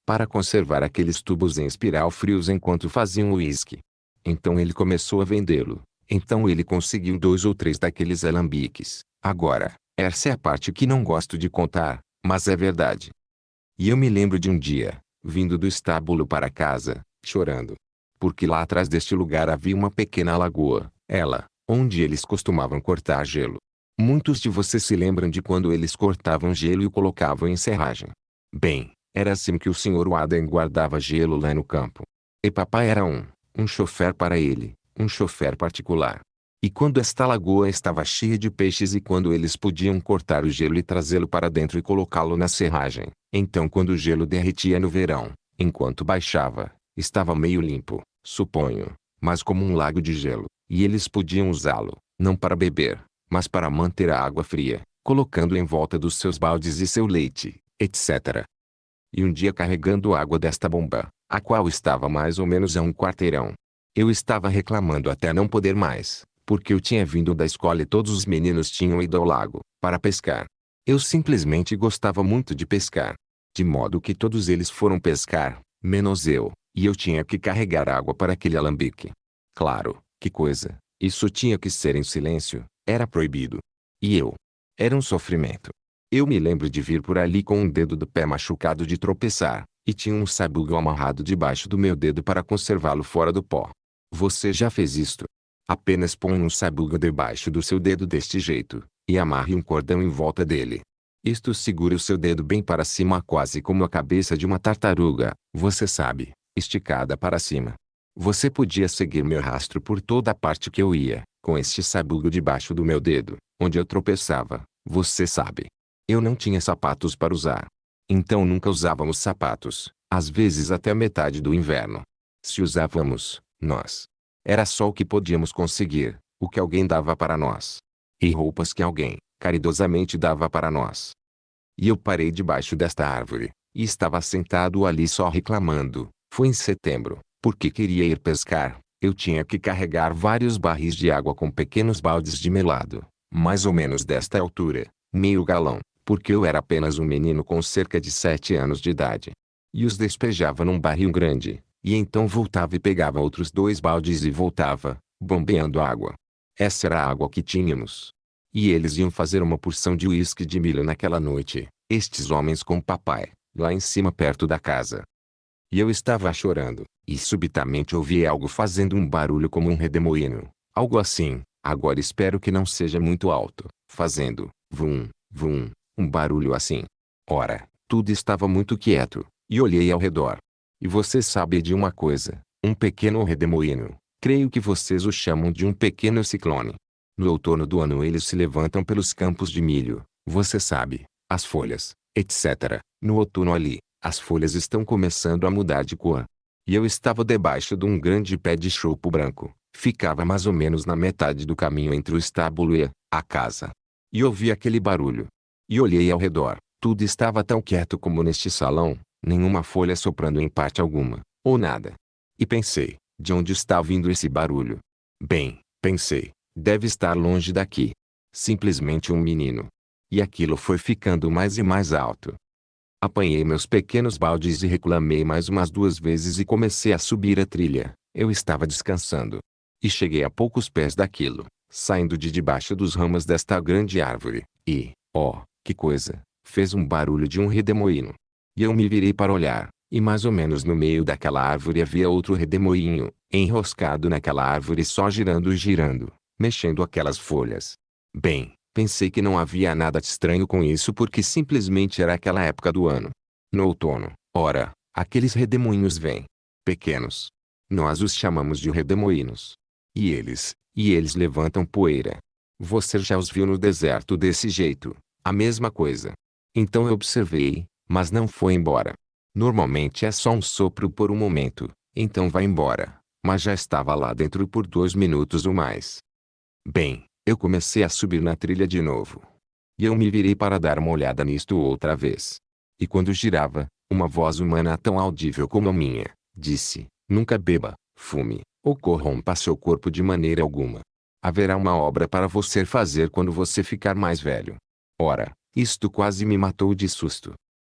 para conservar aqueles tubos em espiral frios enquanto faziam uísque. Então ele começou a vendê-lo. Então ele conseguiu dois ou três daqueles alambiques. Agora, essa é a parte que não gosto de contar, mas é verdade. E eu me lembro de um dia, vindo do estábulo para casa, chorando. Porque lá atrás deste lugar havia uma pequena lagoa, ela, onde eles costumavam cortar gelo. Muitos de vocês se lembram de quando eles cortavam gelo e o colocavam em serragem. Bem, era assim que o senhor Waden guardava gelo lá no campo. E papai era um, um chofer para ele, um chofer particular. E quando esta lagoa estava cheia de peixes e quando eles podiam cortar o gelo e trazê-lo para dentro e colocá-lo na serragem, então quando o gelo derretia no verão, enquanto baixava, estava meio limpo, suponho, mas como um lago de gelo, e eles podiam usá-lo, não para beber, mas para manter a água fria, colocando em volta dos seus baldes e seu leite, etcétera. E um dia carregando água desta bomba, a qual estava mais ou menos a um quarteirão, eu estava reclamando até não poder mais, porque eu tinha vindo da escola e todos os meninos tinham ido ao lago, para pescar. Eu simplesmente gostava muito de pescar. De modo que todos eles foram pescar, menos eu, e eu tinha que carregar água para aquele alambique. Claro, que coisa, isso tinha que ser em silêncio, era proibido. E eu? Era um sofrimento. Eu me lembro de vir por ali com um dedo do pé machucado de tropeçar, e tinha um sabugo amarrado debaixo do meu dedo para conservá-lo fora do pó. Você já fez isto? Apenas põe um sabugo debaixo do seu dedo deste jeito, e amarre um cordão em volta dele. Isto segura o seu dedo bem para cima quase como a cabeça de uma tartaruga, você sabe, esticada para cima. Você podia seguir meu rastro por toda a parte que eu ia, com este sabugo debaixo do meu dedo, onde eu tropeçava, você sabe. Eu não tinha sapatos para usar. Então nunca usávamos sapatos, às vezes até a metade do inverno. Se usávamos, nós. Era só o que podíamos conseguir, o que alguém dava para nós. E roupas que alguém, caridosamente dava para nós. E eu parei debaixo desta árvore, e estava sentado ali só reclamando. Foi em setembro, porque queria ir pescar, eu tinha que carregar vários barris de água com pequenos baldes de melado, mais ou menos desta altura, meio galão, porque eu era apenas um menino com cerca de sete anos de idade. E os despejava num barril grande, e então voltava e pegava outros dois baldes e voltava, bombeando água. Essa era a água que tínhamos. E eles iam fazer uma porção de uísque de milho naquela noite, estes homens com papai, lá em cima perto da casa. E eu estava chorando, e subitamente ouvi algo fazendo um barulho como um redemoinho, algo assim, agora espero que não seja muito alto, fazendo, vum, vum, um barulho assim. Ora, tudo estava muito quieto, e olhei ao redor. E você sabe de uma coisa, um pequeno redemoinho, creio que vocês o chamam de um pequeno ciclone. No outono do ano eles se levantam pelos campos de milho, você sabe, as folhas, etcétera. No outono ali, as folhas estão começando a mudar de cor. E eu estava debaixo de um grande pé de chopo branco, ficava mais ou menos na metade do caminho entre o estábulo e a casa. E ouvi aquele barulho. E olhei ao redor, tudo estava tão quieto como neste salão, nenhuma folha soprando em parte alguma, ou nada. E pensei, de onde está vindo esse barulho? Bem, pensei, deve estar longe daqui. Simplesmente um menino. E aquilo foi ficando mais e mais alto. Apanhei meus pequenos baldes e reclamei mais umas duas vezes e comecei a subir a trilha. Eu estava descansando. E cheguei a poucos pés daquilo, saindo de debaixo dos ramos desta grande árvore, e, ó, que coisa, fez um barulho de um redemoinho. E eu me virei para olhar, e mais ou menos no meio daquela árvore havia outro redemoinho, enroscado naquela árvore só girando e girando, mexendo aquelas folhas. Bem, pensei que não havia nada de estranho com isso porque simplesmente era aquela época do ano. No outono, ora, aqueles redemoinhos vêm. Pequenos. Nós os chamamos de redemoinhos. E eles, e eles levantam poeira. Você já os viu no deserto desse jeito, a mesma coisa. Então eu observei, mas não foi embora. Normalmente é só um sopro por um momento, então vai embora, mas já estava lá dentro por dois minutos ou mais. Bem, eu comecei a subir na trilha de novo. E eu me virei para dar uma olhada nisto outra vez. E quando girava, uma voz humana tão audível como a minha, disse, nunca beba, fume, ou corrompa seu corpo de maneira alguma. Haverá uma obra para você fazer quando você ficar mais velho. Ora, isto quase me matou de susto.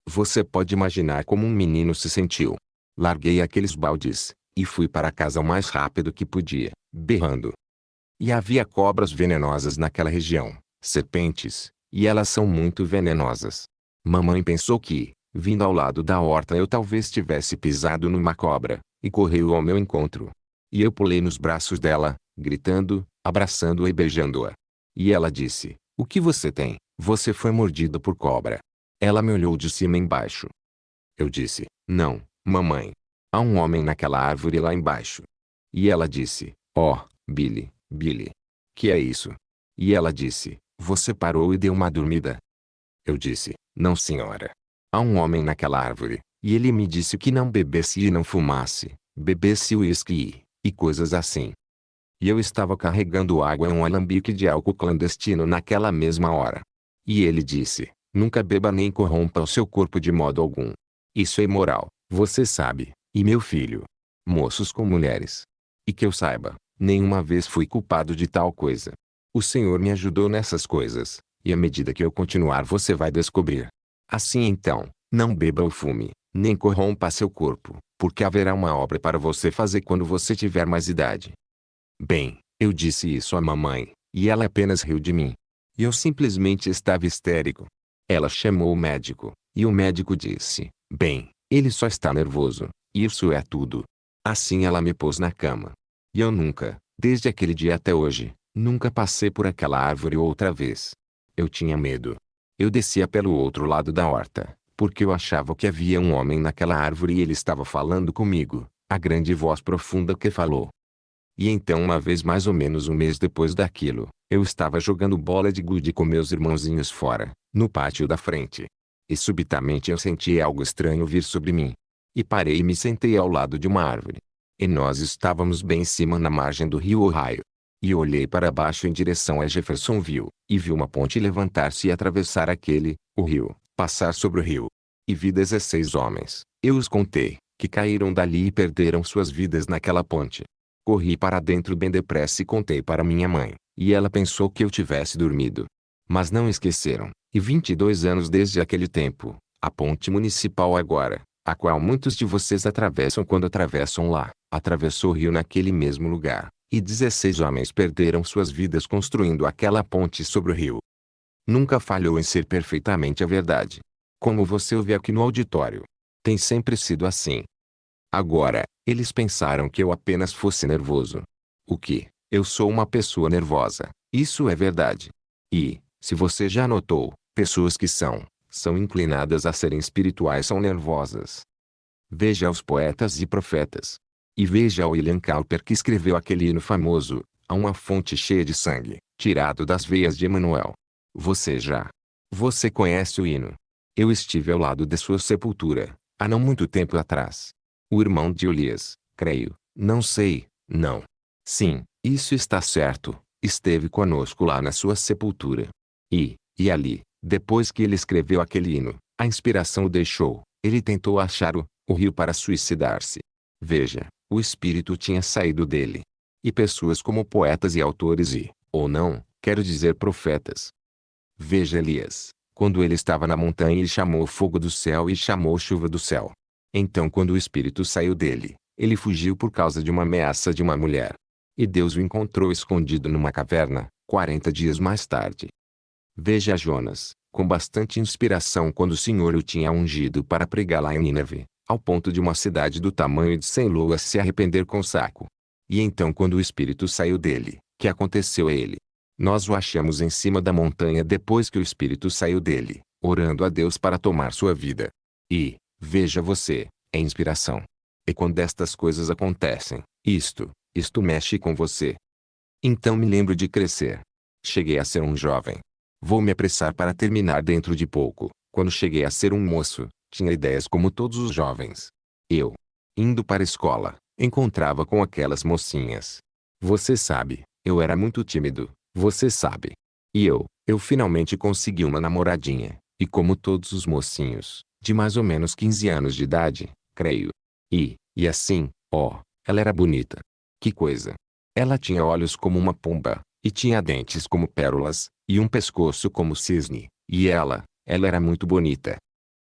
Você pode imaginar como um menino se sentiu. Larguei aqueles baldes, e fui para casa o mais rápido que podia, berrando. E havia cobras venenosas naquela região, serpentes, e elas são muito venenosas. Mamãe pensou que, vindo ao lado da horta eu talvez tivesse pisado numa cobra, e correu ao meu encontro. E eu pulei nos braços dela, gritando, abraçando-a e beijando-a. E ela disse: "O que você tem? Você foi mordido por cobra." Ela me olhou de cima embaixo. Eu disse: "Não, mamãe. Há um homem naquela árvore lá embaixo." E ela disse: "Oh, Billy, Billy. Que é isso?" E ela disse: "Você parou e deu uma dormida." Eu disse: "Não, senhora. Há um homem naquela árvore, e ele me disse que não bebesse e não fumasse, bebesse uísque e, e coisas assim." E eu estava carregando água em um alambique de álcool clandestino naquela mesma hora. E ele disse: "Nunca beba nem corrompa o seu corpo de modo algum. Isso é imoral, você sabe, e meu filho. Moços com mulheres. E que eu saiba, nenhuma vez fui culpado de tal coisa. O Senhor me ajudou nessas coisas, e à medida que eu continuar você vai descobrir. Assim então, não beba ou fume, nem corrompa seu corpo, porque haverá uma obra para você fazer quando você tiver mais idade." Bem, eu disse isso à mamãe, e ela apenas riu de mim. E eu simplesmente estava histérico. Ela chamou o médico, e o médico disse: "Bem, ele só está nervoso, isso é tudo." Assim ela me pôs na cama. E eu nunca, desde aquele dia até hoje, nunca passei por aquela árvore outra vez. Eu tinha medo. Eu descia pelo outro lado da horta, porque eu achava que havia um homem naquela árvore e ele estava falando comigo, a grande voz profunda que falou. E então uma vez mais ou menos um mês depois daquilo, eu estava jogando bola de gude com meus irmãozinhos fora, no pátio da frente. E subitamente eu senti algo estranho vir sobre mim. E parei e me sentei ao lado de uma árvore. E nós estávamos bem em cima na margem do rio Ohio. E olhei para baixo em direção a Jeffersonville, e vi uma ponte levantar-se e atravessar aquele, o rio, passar sobre o rio. E vi dezesseis homens, eu os contei, que caíram dali e perderam suas vidas naquela ponte. Corri para dentro bem depressa e contei para minha mãe, e ela pensou que eu tivesse dormido. Mas não esqueceram, e vinte e dois anos desde aquele tempo, a ponte municipal agora, a qual muitos de vocês atravessam quando atravessam lá, atravessou o rio naquele mesmo lugar, e dezesseis homens perderam suas vidas construindo aquela ponte sobre o rio. Nunca falhou em ser perfeitamente a verdade. Como você ouve aqui no auditório. Tem sempre sido assim. Agora, eles pensaram que eu apenas fosse nervoso. O que? Eu sou uma pessoa nervosa, isso é verdade. E, se você já notou, pessoas que são, são inclinadas a serem espirituais são nervosas. Veja os poetas e profetas. E veja William Cowper que escreveu aquele hino famoso, "Há uma fonte cheia de sangue, tirado das veias de Emanuel." Você já. Você conhece o hino. Eu estive ao lado de sua sepultura, há não muito tempo atrás. O irmão de Elias, creio, não sei, não. Sim, isso está certo, esteve conosco lá na sua sepultura. E, e ali, depois que ele escreveu aquele hino, a inspiração o deixou, ele tentou achar o, o rio para suicidar-se. Veja, o espírito tinha saído dele. E pessoas como poetas e autores e, ou não, quero dizer profetas. Veja Elias, quando ele estava na montanha ele chamou o fogo do céu e chamou chuva do céu. Então quando o espírito saiu dele, ele fugiu por causa de uma ameaça de uma mulher. E Deus o encontrou escondido numa caverna, quarenta dias mais tarde. Veja Jonas, com bastante inspiração quando o Senhor o tinha ungido para pregar lá em Nínive, ao ponto de uma cidade do tamanho de cem loas se arrepender com saco. E então quando o espírito saiu dele, que aconteceu a ele? Nós o achamos em cima da montanha depois que o espírito saiu dele, orando a Deus para tomar sua vida. E, veja você, é inspiração. E quando estas coisas acontecem, isto, isto mexe com você. Então me lembro de crescer. Cheguei a ser um jovem. Vou me apressar para terminar dentro de pouco. Quando cheguei a ser um moço, tinha ideias como todos os jovens. Eu, indo para a escola, encontrava com aquelas mocinhas. Você sabe, eu era muito tímido, você sabe. E eu, eu finalmente consegui uma namoradinha, e como todos os mocinhos, de mais ou menos quinze anos de idade, creio. E, e assim, ó, ela era bonita. Que coisa! Ela tinha olhos como uma pomba, e tinha dentes como pérolas, e um pescoço como cisne, e ela, ela era muito bonita.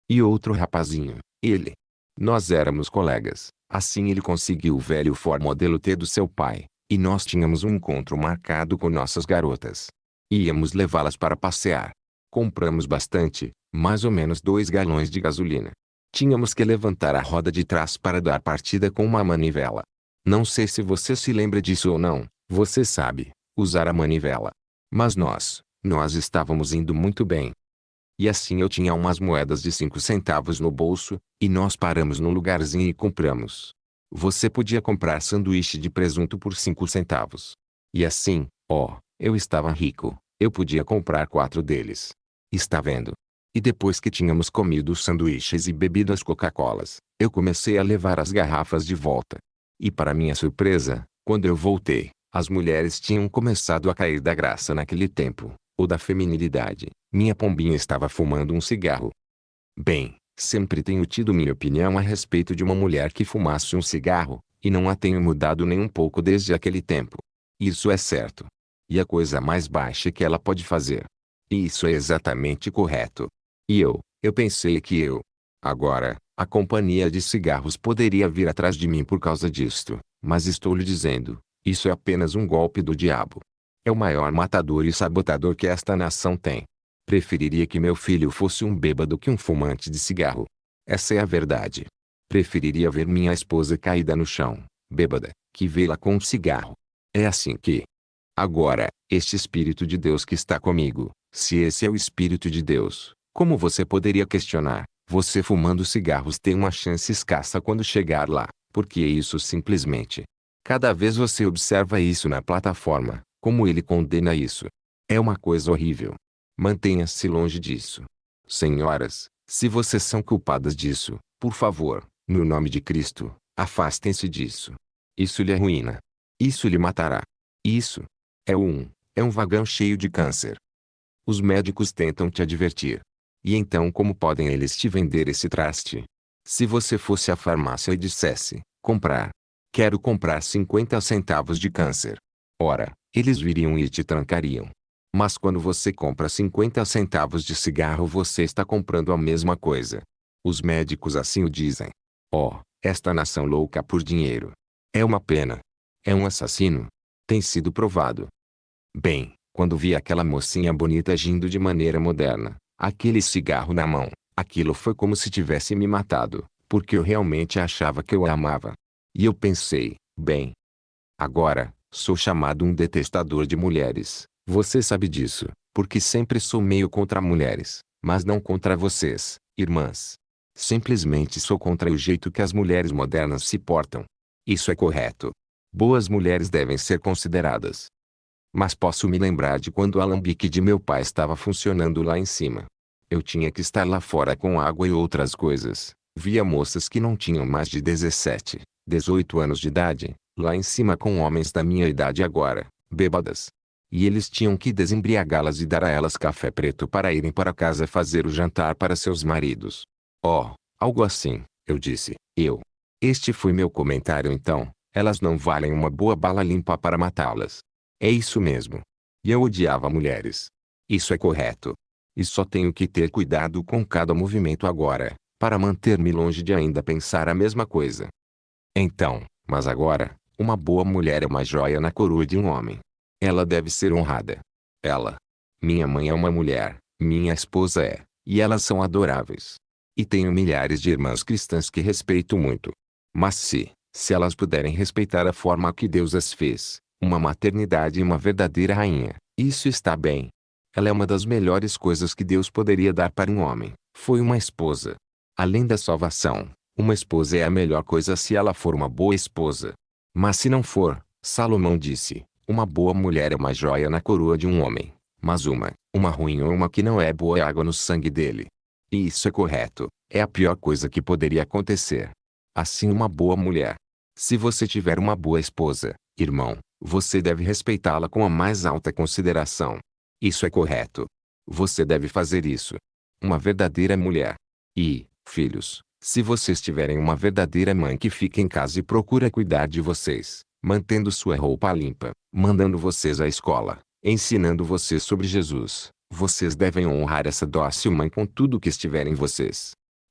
E outro rapazinho, ele. Nós éramos colegas. Assim ele conseguiu o velho Ford Modelo T do seu pai, e nós tínhamos um encontro marcado com nossas garotas. Íamos levá-las para passear. Compramos bastante, mais ou menos dois galões de gasolina. Tínhamos que levantar a roda de trás para dar partida com uma manivela. Não sei se você se lembra disso ou não, você sabe, usar a manivela. Mas nós, nós estávamos indo muito bem. E assim eu tinha umas moedas de cinco centavos no bolso, e nós paramos num lugarzinho e compramos. Você podia comprar sanduíche de presunto por cinco centavos. E assim, ó, eu estava rico, eu podia comprar quatro deles. Está vendo? E depois que tínhamos comido os sanduíches e bebido as Coca-Colas, eu comecei a levar as garrafas de volta. E para minha surpresa, quando eu voltei, as mulheres tinham começado a cair da graça naquele tempo, ou da feminilidade. Minha pombinha estava fumando um cigarro. Bem, sempre tenho tido minha opinião a respeito de uma mulher que fumasse um cigarro, e não a tenho mudado nem um pouco desde aquele tempo. Isso é certo. E a coisa mais baixa que ela pode fazer. E isso é exatamente correto. E eu, eu pensei que eu. Agora, a companhia de cigarros poderia vir atrás de mim por causa disto, mas estou lhe dizendo, isso é apenas um golpe do diabo. É o maior matador e sabotador que esta nação tem. Preferiria que meu filho fosse um bêbado que um fumante de cigarro. Essa é a verdade. Preferiria ver minha esposa caída no chão, bêbada, que vê-la com um cigarro. É assim que. Agora, este Espírito de Deus que está comigo, se esse é o Espírito de Deus, como você poderia questionar? Você fumando cigarros tem uma chance escassa quando chegar lá, porque isso simplesmente. Cada vez você observa isso na plataforma, como ele condena isso. É uma coisa horrível. Mantenha-se longe disso. Senhoras, se vocês são culpadas disso, por favor, no nome de Cristo, afastem-se disso. Isso lhe arruína. Isso lhe matará. Isso é um, é um vagão cheio de câncer. Os médicos tentam te advertir. E então como podem eles te vender esse traste? Se você fosse à farmácia e dissesse, comprar. Quero comprar cinquenta centavos de câncer. Ora, eles viriam e te trancariam. Mas quando você compra cinquenta centavos de cigarro você está comprando a mesma coisa. Os médicos assim o dizem. Oh, esta nação louca por dinheiro. É uma pena. É um assassino. Tem sido provado. Bem, quando vi aquela mocinha bonita agindo de maneira moderna, aquele cigarro na mão, aquilo foi como se tivesse me matado, porque eu realmente achava que eu a amava. E eu pensei, bem. Agora, sou chamado um detestador de mulheres. Você sabe disso, porque sempre sou meio contra mulheres, mas não contra vocês, irmãs. Simplesmente sou contra o jeito que as mulheres modernas se portam. Isso é correto. Boas mulheres devem ser consideradas. Mas posso me lembrar de quando o alambique de meu pai estava funcionando lá em cima. Eu tinha que estar lá fora com água e outras coisas. Via moças que não tinham mais de dezessete, dezoito anos de idade, lá em cima com homens da minha idade agora, bêbadas. E eles tinham que desembriagá-las e dar a elas café preto para irem para casa fazer o jantar para seus maridos. Oh, algo assim, eu disse, eu. Este foi meu comentário então, elas não valem uma boa bala limpa para matá-las. É isso mesmo. E eu odiava mulheres. Isso é correto. E só tenho que ter cuidado com cada movimento agora, para manter-me longe de ainda pensar a mesma coisa. Então, mas agora, uma boa mulher é uma joia na coroa de um homem. Ela deve ser honrada. Ela. Minha mãe é uma mulher, minha esposa é, e elas são adoráveis. E tenho milhares de irmãs cristãs que respeito muito. Mas se, se elas puderem respeitar a forma que Deus as fez, uma maternidade e uma verdadeira rainha, isso está bem. Ela é uma das melhores coisas que Deus poderia dar para um homem, foi uma esposa. Além da salvação, uma esposa é a melhor coisa se ela for uma boa esposa. Mas se não for, Salomão disse, uma boa mulher é uma joia na coroa de um homem, mas uma, uma ruim ou uma que não é boa é água no sangue dele. E isso é correto, é a pior coisa que poderia acontecer. Assim uma boa mulher. Se você tiver uma boa esposa, irmão, você deve respeitá-la com a mais alta consideração. Isso é correto. Você deve fazer isso. Uma verdadeira mulher. E, filhos, se vocês tiverem uma verdadeira mãe que fica em casa e procura cuidar de vocês, mantendo sua roupa limpa, mandando vocês à escola, ensinando vocês sobre Jesus, vocês devem honrar essa dócil mãe com tudo que estiver em vocês.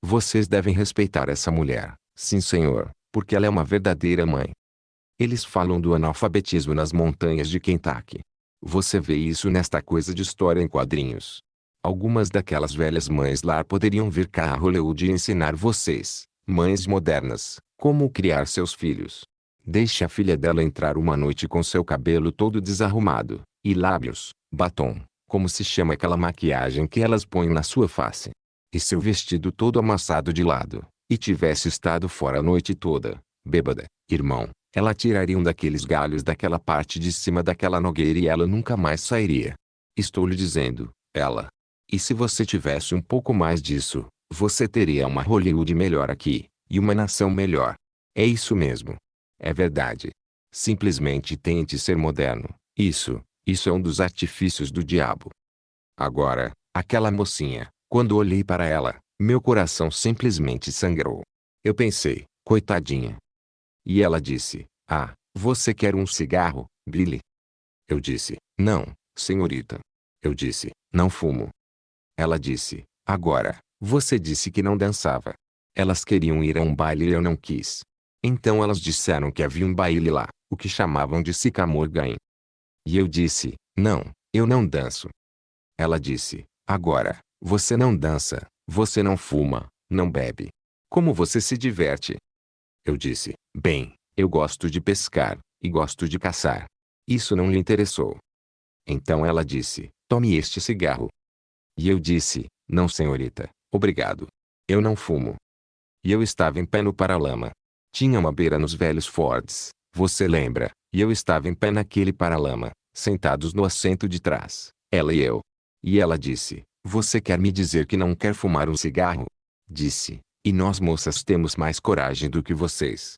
Vocês devem respeitar essa mulher, sim senhor, porque ela é uma verdadeira mãe. Eles falam do analfabetismo nas montanhas de Kentucky. Você vê isso nesta coisa de história em quadrinhos. Algumas daquelas velhas mães lá poderiam vir cá a Hollywood e ensinar vocês, mães modernas, como criar seus filhos. Deixe a filha dela entrar uma noite com seu cabelo todo desarrumado, e lábios, batom, como se chama aquela maquiagem que elas põem na sua face, e seu vestido todo amassado de lado, e tivesse estado fora a noite toda, bêbada, irmão, ela tiraria um daqueles galhos daquela parte de cima daquela nogueira e ela nunca mais sairia. Estou lhe dizendo, ela. E se você tivesse um pouco mais disso, você teria uma Hollywood melhor aqui, e uma nação melhor. É isso mesmo. É verdade. Simplesmente tente ser moderno. Isso, isso é um dos artifícios do diabo. Agora, aquela mocinha, quando olhei para ela, meu coração simplesmente sangrou. Eu pensei, coitadinha. E ela disse, ah, você quer um cigarro, Billy? Eu disse, não, senhorita. Eu disse, não fumo. Ela disse, agora, você disse que não dançava. Elas queriam ir a um baile e eu não quis. Então elas disseram que havia um baile lá, o que chamavam de Sycamore Game. E eu disse, não, eu não danço. Ela disse, agora, você não dança, você não fuma, não bebe. Como você se diverte? Eu disse, bem, eu gosto de pescar, e gosto de caçar. Isso não lhe interessou. Então ela disse, tome este cigarro. E eu disse, não senhorita, obrigado. Eu não fumo. E eu estava em pé no paralama. Tinha uma beira nos velhos Fords, você lembra, e eu estava em pé naquele paralama, sentados no assento de trás, ela e eu. E ela disse, você quer me dizer que não quer fumar um cigarro? Disse, e nós moças temos mais coragem do que vocês.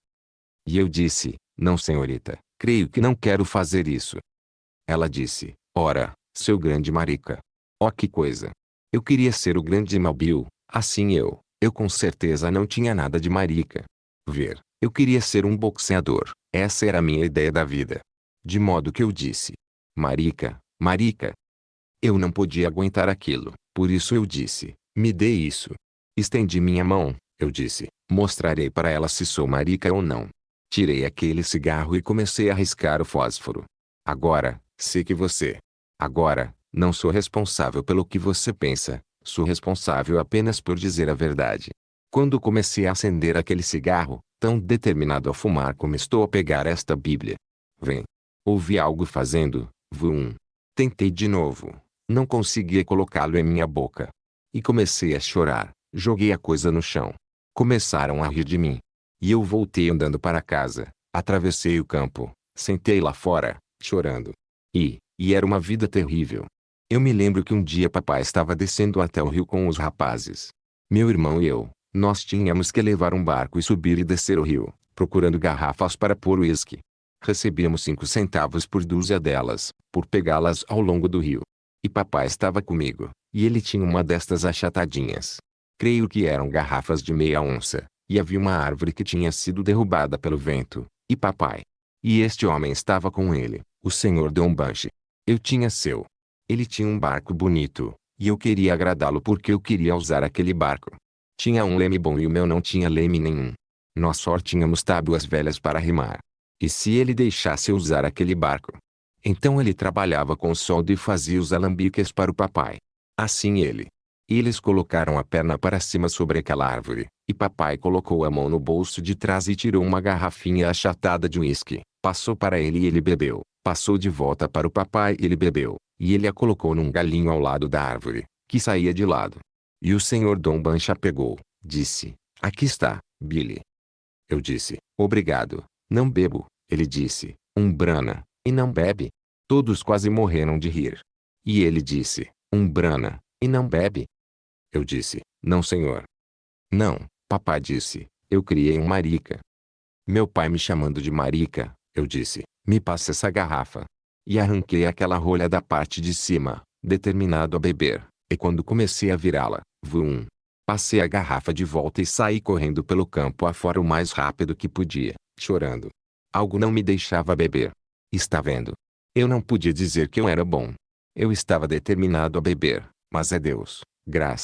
E eu disse, não senhorita, creio que não quero fazer isso. Ela disse, ora, seu grande marica. Oh que coisa. Eu queria ser o grande Malbil, assim eu, eu com certeza não tinha nada de marica. Ver, eu queria ser um boxeador, essa era a minha ideia da vida. De modo que eu disse, marica, marica. Eu não podia aguentar aquilo, por isso eu disse, me dê isso. Estendi minha mão, eu disse, mostrarei para ela se sou marica ou não. Tirei aquele cigarro e comecei a riscar o fósforo. Agora, sei que você. Agora, não sou responsável pelo que você pensa, sou responsável apenas por dizer a verdade. Quando comecei a acender aquele cigarro, tão determinado a fumar como estou a pegar esta Bíblia. Vem. Ouvi algo fazendo, vum. Tentei de novo. Não conseguia colocá-lo em minha boca. E comecei a chorar, joguei a coisa no chão. Começaram a rir de mim. E eu voltei andando para casa, atravessei o campo, sentei lá fora, chorando. E, e era uma vida terrível. Eu me lembro que um dia papai estava descendo até o rio com os rapazes. Meu irmão e eu, nós tínhamos que levar um barco e subir e descer o rio, procurando garrafas para pôr uísque. Recebíamos cinco centavos por dúzia delas, por pegá-las ao longo do rio. E papai estava comigo, e ele tinha uma destas achatadinhas. Creio que eram garrafas de meia onça, e havia uma árvore que tinha sido derrubada pelo vento, e papai. E este homem estava com ele, o senhor Dom Banche. Eu tinha seu. Ele tinha um barco bonito, e eu queria agradá-lo porque eu queria usar aquele barco. Tinha um leme bom e o meu não tinha leme nenhum. Nós só tínhamos tábuas velhas para remar. E se ele deixasse eu usar aquele barco? Então ele trabalhava com o soldo e fazia os alambiques para o papai. Assim ele. Eles colocaram a perna para cima sobre aquela árvore, e papai colocou a mão no bolso de trás e tirou uma garrafinha achatada de uísque, passou para ele e ele bebeu, passou de volta para o papai e ele bebeu, e ele a colocou num galinho ao lado da árvore, que saía de lado. E o senhor Dom Bancha pegou, disse, aqui está, Billy. Eu disse, obrigado, não bebo, ele disse, um brana, e não bebe? Todos quase morreram de rir. E ele disse, um brana, e não bebe? Eu disse, não senhor. Não, papai disse, eu criei um marica. Meu pai me chamando de marica, eu disse, me passe essa garrafa. E arranquei aquela rolha da parte de cima, determinado a beber, e quando comecei a virá-la, vum. Passei a garrafa de volta e saí correndo pelo campo afora o mais rápido que podia, chorando. Algo não me deixava beber. Está vendo? Eu não podia dizer que eu era bom. Eu estava determinado a beber, mas é Deus, graça,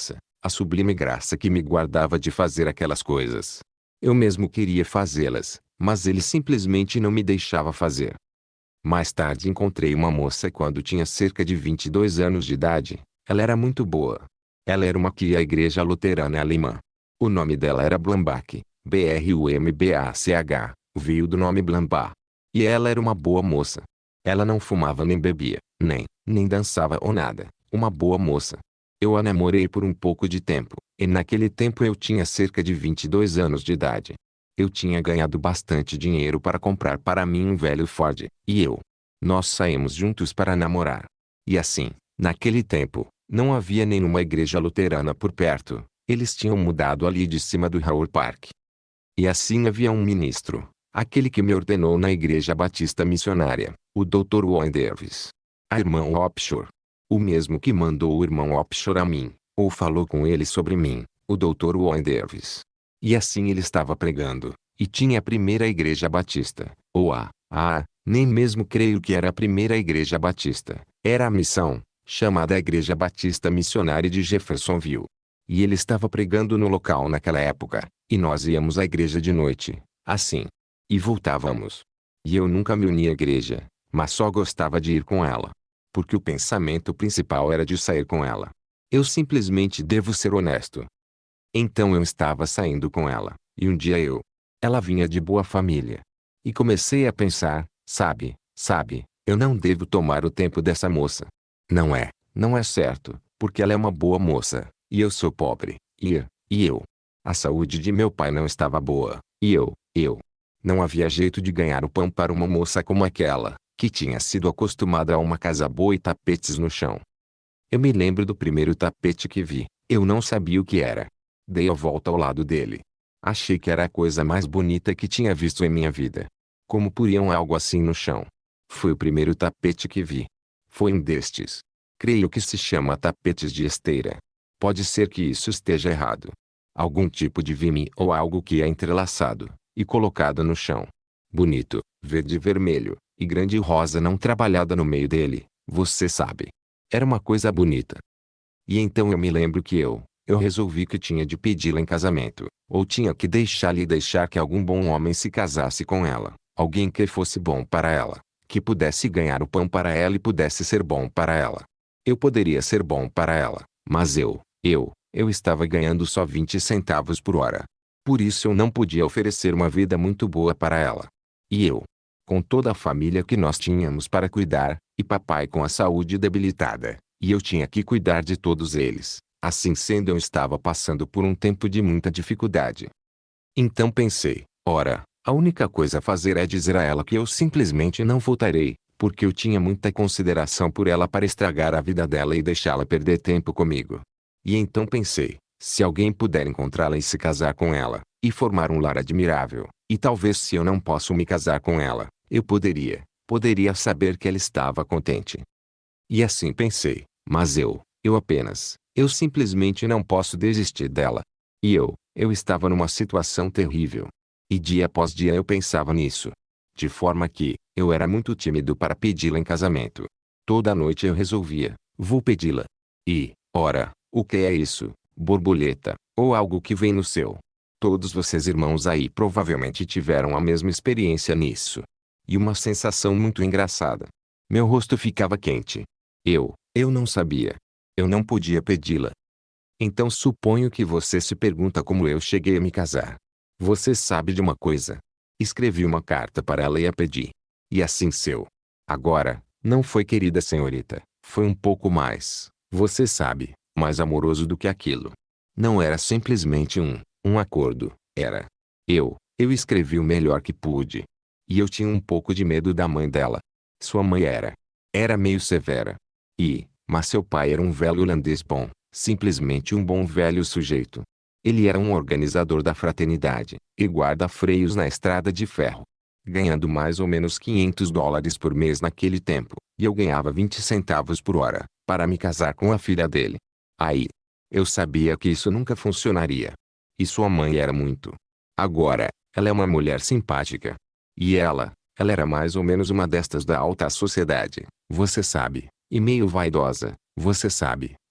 a sublime graça que me guardava de fazer aquelas coisas. Eu mesmo queria fazê-las, mas ele simplesmente não me deixava fazer. Mais tarde encontrei uma moça quando tinha cerca de vinte e dois anos de idade. Ela era muito boa. Ela era uma que ia à igreja luterana alemã. O nome dela era Blambach, B R U M B A C H, veio do nome Blambach. E ela era uma boa moça. Ela não fumava nem bebia, nem, nem dançava ou nada. Uma boa moça. Eu a namorei por um pouco de tempo, e naquele tempo eu tinha cerca de vinte e dois anos de idade. Eu tinha ganhado bastante dinheiro para comprar para mim um velho Ford, e eu. Nós saímos juntos para namorar. E assim, naquele tempo, não havia nenhuma igreja luterana por perto. Eles tinham mudado ali de cima do Howard Park. E assim havia um ministro, aquele que me ordenou na igreja batista missionária, o doutor Warren Davis. A irmã Opshore. O mesmo que mandou o irmão Opshore a mim, ou falou com ele sobre mim, o doutor Warren Davis. E assim ele estava pregando, e tinha a primeira igreja batista, ou a, a, nem mesmo creio que era a primeira igreja batista, era a missão, chamada Igreja Batista Missionária de Jeffersonville. E ele estava pregando no local naquela época, e nós íamos à igreja de noite, assim. E voltávamos. E eu nunca me uni à igreja, mas só gostava de ir com ela. Porque o pensamento principal era de sair com ela. Eu simplesmente devo ser honesto. Então eu estava saindo com ela, e um dia eu. Ela vinha de boa família. E comecei a pensar, sabe, sabe, eu não devo tomar o tempo dessa moça. Não é, não é certo, porque ela é uma boa moça, e eu sou pobre, e, e eu. A saúde de meu pai não estava boa, e eu, eu. Não havia jeito de ganhar o pão para uma moça como aquela, que tinha sido acostumada a uma casa boa e tapetes no chão. Eu me lembro do primeiro tapete que vi, eu não sabia o que era. Dei a volta ao lado dele. Achei que era a coisa mais bonita que tinha visto em minha vida. Como poriam algo assim no chão? Foi o primeiro tapete que vi. Foi um destes. Creio que se chama tapetes de esteira. Pode ser que isso esteja errado. Algum tipo de vime ou algo que é entrelaçado, e colocado no chão. Bonito, verde e vermelho, e grande rosa não trabalhada no meio dele, você sabe. Era uma coisa bonita. E então eu me lembro que eu, eu resolvi que tinha de pedi-la em casamento, ou tinha que deixá-la e deixar que algum bom homem se casasse com ela, alguém que fosse bom para ela, que pudesse ganhar o pão para ela e pudesse ser bom para ela. Eu poderia ser bom para ela, mas eu, eu, eu estava ganhando só vinte centavos por hora. Por isso eu não podia oferecer uma vida muito boa para ela. E eu, com toda a família que nós tínhamos para cuidar, e papai com a saúde debilitada, e eu tinha que cuidar de todos eles. Assim sendo, eu estava passando por um tempo de muita dificuldade. Então pensei, ora, a única coisa a fazer é dizer a ela que eu simplesmente não voltarei, porque eu tinha muita consideração por ela para estragar a vida dela e deixá-la perder tempo comigo. E então pensei, se alguém puder encontrá-la e se casar com ela, e formar um lar admirável, e talvez se eu não posso me casar com ela, eu poderia, poderia saber que ela estava contente. E assim pensei, mas eu, eu apenas, eu simplesmente não posso desistir dela. E eu, eu estava numa situação terrível. E dia após dia eu pensava nisso. De forma que, eu era muito tímido para pedi-la em casamento. Toda noite eu resolvia, vou pedi-la. E, ora, o que é isso, borboleta, ou algo que vem no seu? Todos vocês irmãos aí provavelmente tiveram a mesma experiência nisso. E uma sensação muito engraçada. Meu rosto ficava quente. Eu, eu não sabia. Eu não podia pedi-la. Então suponho que você se pergunta como eu cheguei a me casar. Você sabe de uma coisa. Escrevi uma carta para ela e a pedi. E assim seu. Agora, não foi querida senhorita, foi um pouco mais, você sabe, mais amoroso do que aquilo. Não era simplesmente um, um acordo, era. Eu, eu escrevi o melhor que pude. E eu tinha um pouco de medo da mãe dela. Sua mãe era. Era meio severa. E, mas seu pai era um velho holandês bom, simplesmente um bom velho sujeito. Ele era um organizador da fraternidade, e guarda-freios na estrada de ferro. Ganhando mais ou menos quinhentos dólares por mês naquele tempo, e eu ganhava vinte centavos por hora, para me casar com a filha dele. Aí, eu sabia que isso nunca funcionaria. E sua mãe era muito. Agora, ela é uma mulher simpática. E ela, ela era mais ou menos uma destas da alta sociedade, você sabe, e meio vaidosa, você sabe,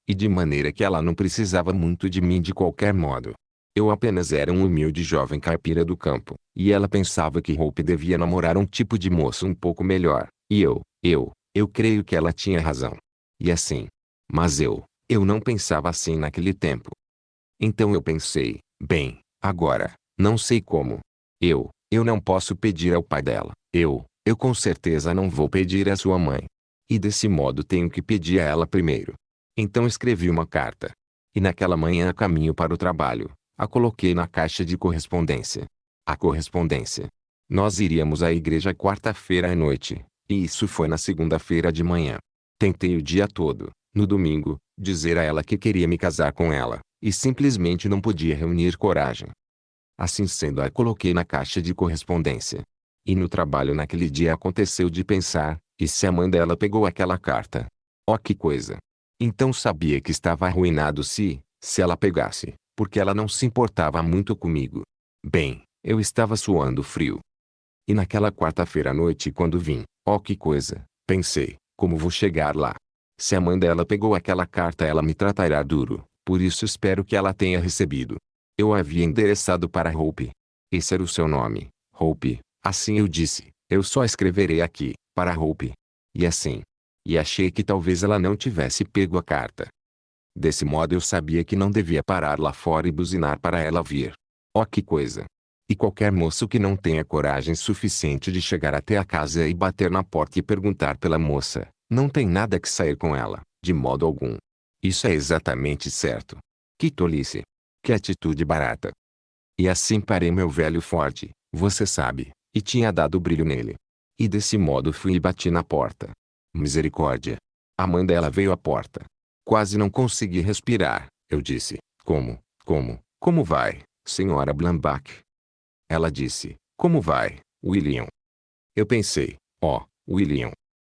E de maneira que ela não precisava muito de mim de qualquer modo. Eu apenas era um humilde jovem caipira do campo, e ela pensava que Hope devia namorar um tipo de moço um pouco melhor, e eu, eu, eu creio que ela tinha razão. E assim. Mas eu, eu não pensava assim naquele tempo. Então eu pensei, bem, agora, não sei como. Eu, eu não posso pedir ao pai dela, eu, eu com certeza não vou pedir à sua mãe. E desse modo tenho que pedir a ela primeiro. Então escrevi uma carta. E naquela manhã a caminho para o trabalho, a coloquei na caixa de correspondência. A correspondência. Nós iríamos à igreja quarta-feira à noite, e isso foi na segunda-feira de manhã. Tentei o dia todo, no domingo, dizer a ela que queria me casar com ela, e simplesmente não podia reunir coragem. Assim sendo, a coloquei na caixa de correspondência. E no trabalho naquele dia aconteceu de pensar, e se a mãe dela pegou aquela carta? Oh, que coisa! Então sabia que estava arruinado se, se ela pegasse, porque ela não se importava muito comigo. Bem, eu estava suando frio. E naquela quarta-feira à noite quando vim, oh que coisa, pensei, como vou chegar lá? Se a mãe dela pegou aquela carta ela me tratará duro, por isso espero que ela tenha recebido. Eu havia endereçado para Hope. Esse era o seu nome, Hope, assim eu disse, eu só escreverei aqui, para Hope. E assim. E achei que talvez ela não tivesse pego a carta. Desse modo eu sabia que não devia parar lá fora e buzinar para ela vir. Oh que coisa! E qualquer moço que não tenha coragem suficiente de chegar até a casa e bater na porta e perguntar pela moça, não tem nada que sair com ela, de modo algum. Isso é exatamente certo. Que tolice! Que atitude barata! E assim parei meu velho Ford, você sabe, e tinha dado brilho nele. E desse modo fui e bati na porta. Misericórdia! A mãe dela veio à porta. Quase não consegui respirar, eu disse, como, como, como vai, senhora Blambach? Ela disse, como vai, William? Eu pensei, ó, oh, William.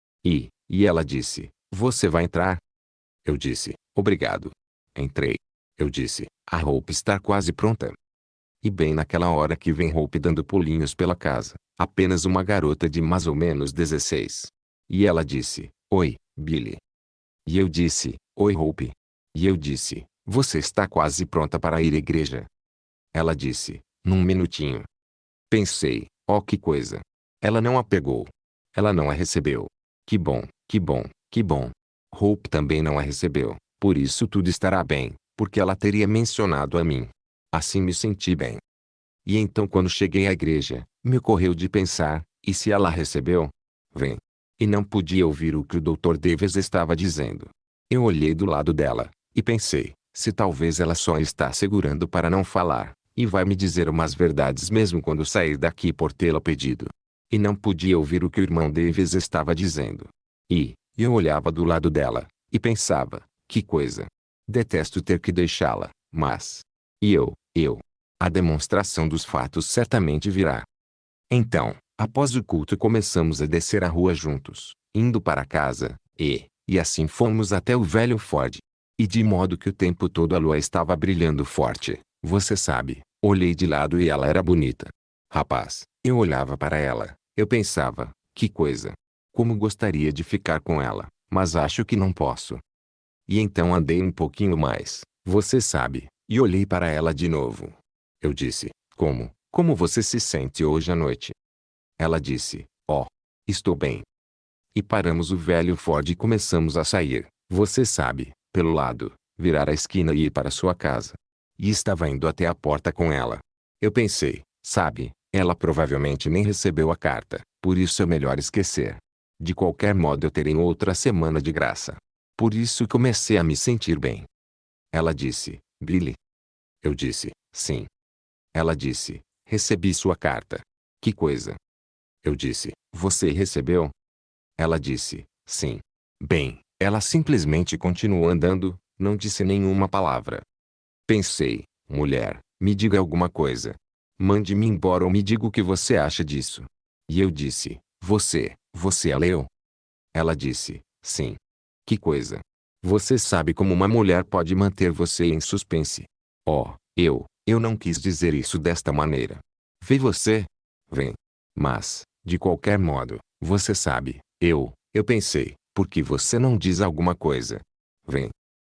E, e ela disse, você vai entrar? Eu disse, obrigado. Entrei. Eu disse, a roupa está quase pronta. E bem naquela hora que vem Hope dando pulinhos pela casa, apenas uma garota de mais ou menos dezesseis. E ela disse, oi, Billy. E eu disse, oi Hope. E eu disse, você está quase pronta para ir à igreja? Ela disse, num minutinho. Pensei, oh que coisa. Ela não a pegou. Ela não a recebeu. Que bom, que bom, que bom. Hope também não a recebeu, por isso tudo estará bem, porque ela teria mencionado a mim. Assim me senti bem. E então quando cheguei à igreja, me ocorreu de pensar, e se ela recebeu? Vem. E não podia ouvir o que o doutor Davis estava dizendo. Eu olhei do lado dela, e pensei, se talvez ela só está segurando para não falar, e vai me dizer umas verdades mesmo quando sair daqui por tê-la pedido. E não podia ouvir o que o irmão Davis estava dizendo. E, eu olhava do lado dela, e pensava, que coisa. Detesto ter que deixá-la, mas... E eu, eu... A demonstração dos fatos certamente virá. Então, após o culto começamos a descer a rua juntos, indo para casa, e, e assim fomos até o velho Ford. E de modo que o tempo todo a lua estava brilhando forte, você sabe, olhei de lado e ela era bonita. Rapaz, eu olhava para ela, eu pensava, que coisa. Como gostaria de ficar com ela, mas acho que não posso. E então andei um pouquinho mais, você sabe, e olhei para ela de novo. Eu disse, como, como você se sente hoje à noite? Ela disse, oh, estou bem. E paramos o velho Ford e começamos a sair, você sabe, pelo lado, virar a esquina e ir para sua casa. E estava indo até a porta com ela. Eu pensei, sabe, ela provavelmente nem recebeu a carta, por isso é melhor esquecer. De qualquer modo eu terei outra semana de graça. Por isso comecei a me sentir bem. Ela disse, Billy. Eu disse, sim. Ela disse, recebi sua carta. Que coisa. Eu disse, você recebeu? Ela disse, sim. Bem, ela simplesmente continuou andando, não disse nenhuma palavra. Pensei, mulher, me diga alguma coisa. Mande-me embora ou me diga o que você acha disso. E eu disse, você, você a leu? Ela disse, sim. Que coisa. Você sabe como uma mulher pode manter você em suspense. Oh, eu, eu não quis dizer isso desta maneira. Vê você? Vem. Mas, de qualquer modo, você sabe, eu, eu pensei, por que você não diz alguma coisa? Vem.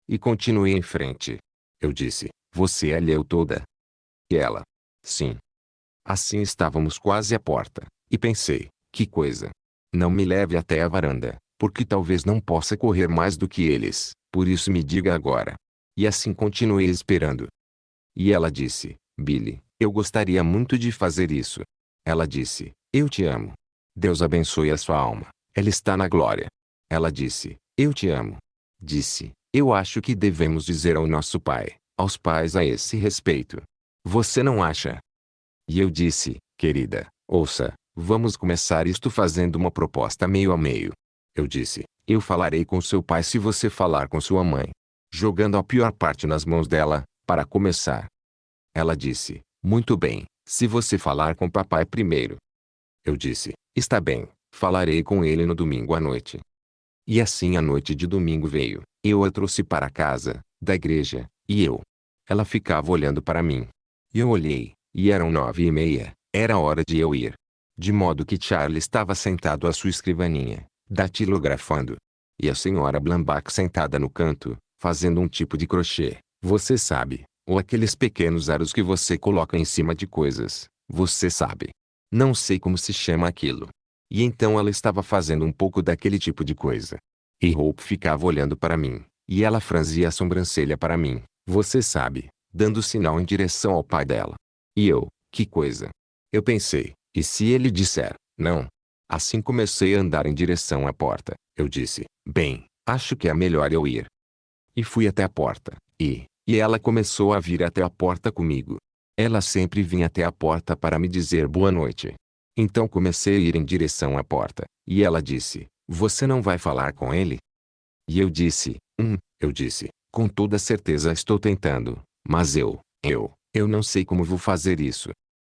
e continuei em frente. Eu disse, você a leu toda? E ela, sim. Assim estávamos quase à porta, e pensei, que coisa. Não me leve até a varanda, porque talvez não possa correr mais do que eles, por isso me diga agora. E assim continuei esperando. E ela disse, Billy, eu gostaria muito de fazer isso. Ela disse, eu te amo. Deus abençoe a sua alma, ela está na glória. Ela disse, eu te amo. Disse, eu acho que devemos dizer ao nosso pai, aos pais a esse respeito. Você não acha? E eu disse, querida, ouça, vamos começar isto fazendo uma proposta meio a meio. Eu disse, eu falarei com seu pai se você falar com sua mãe. Jogando a pior parte nas mãos dela, para começar. Ela disse, muito bem, se você falar com papai primeiro. Eu disse, está bem, falarei com ele no domingo à noite. E assim a noite de domingo veio, eu a trouxe para casa, da igreja, e eu. Ela ficava olhando para mim. E eu olhei, e eram nove e meia, era hora de eu ir. De modo que Charlie estava sentado à sua escrivaninha, datilografando. E a senhora Blambach sentada no canto, fazendo um tipo de crochê, você sabe, ou aqueles pequenos aros que você coloca em cima de coisas, você sabe. Não sei como se chama aquilo. E então ela estava fazendo um pouco daquele tipo de coisa. E Hope ficava olhando para mim, e ela franzia a sobrancelha para mim, você sabe, dando sinal em direção ao pai dela. E eu, que coisa. Eu pensei, e se ele disser, não? Assim comecei a andar em direção à porta. Eu disse, bem, acho que é melhor eu ir. E fui até a porta, e, e ela começou a vir até a porta comigo. Ela sempre vinha até a porta para me dizer boa noite. Então comecei a ir em direção à porta, e ela disse, você não vai falar com ele? E eu disse, hum, eu disse, com toda certeza estou tentando, mas eu, eu, eu não sei como vou fazer isso.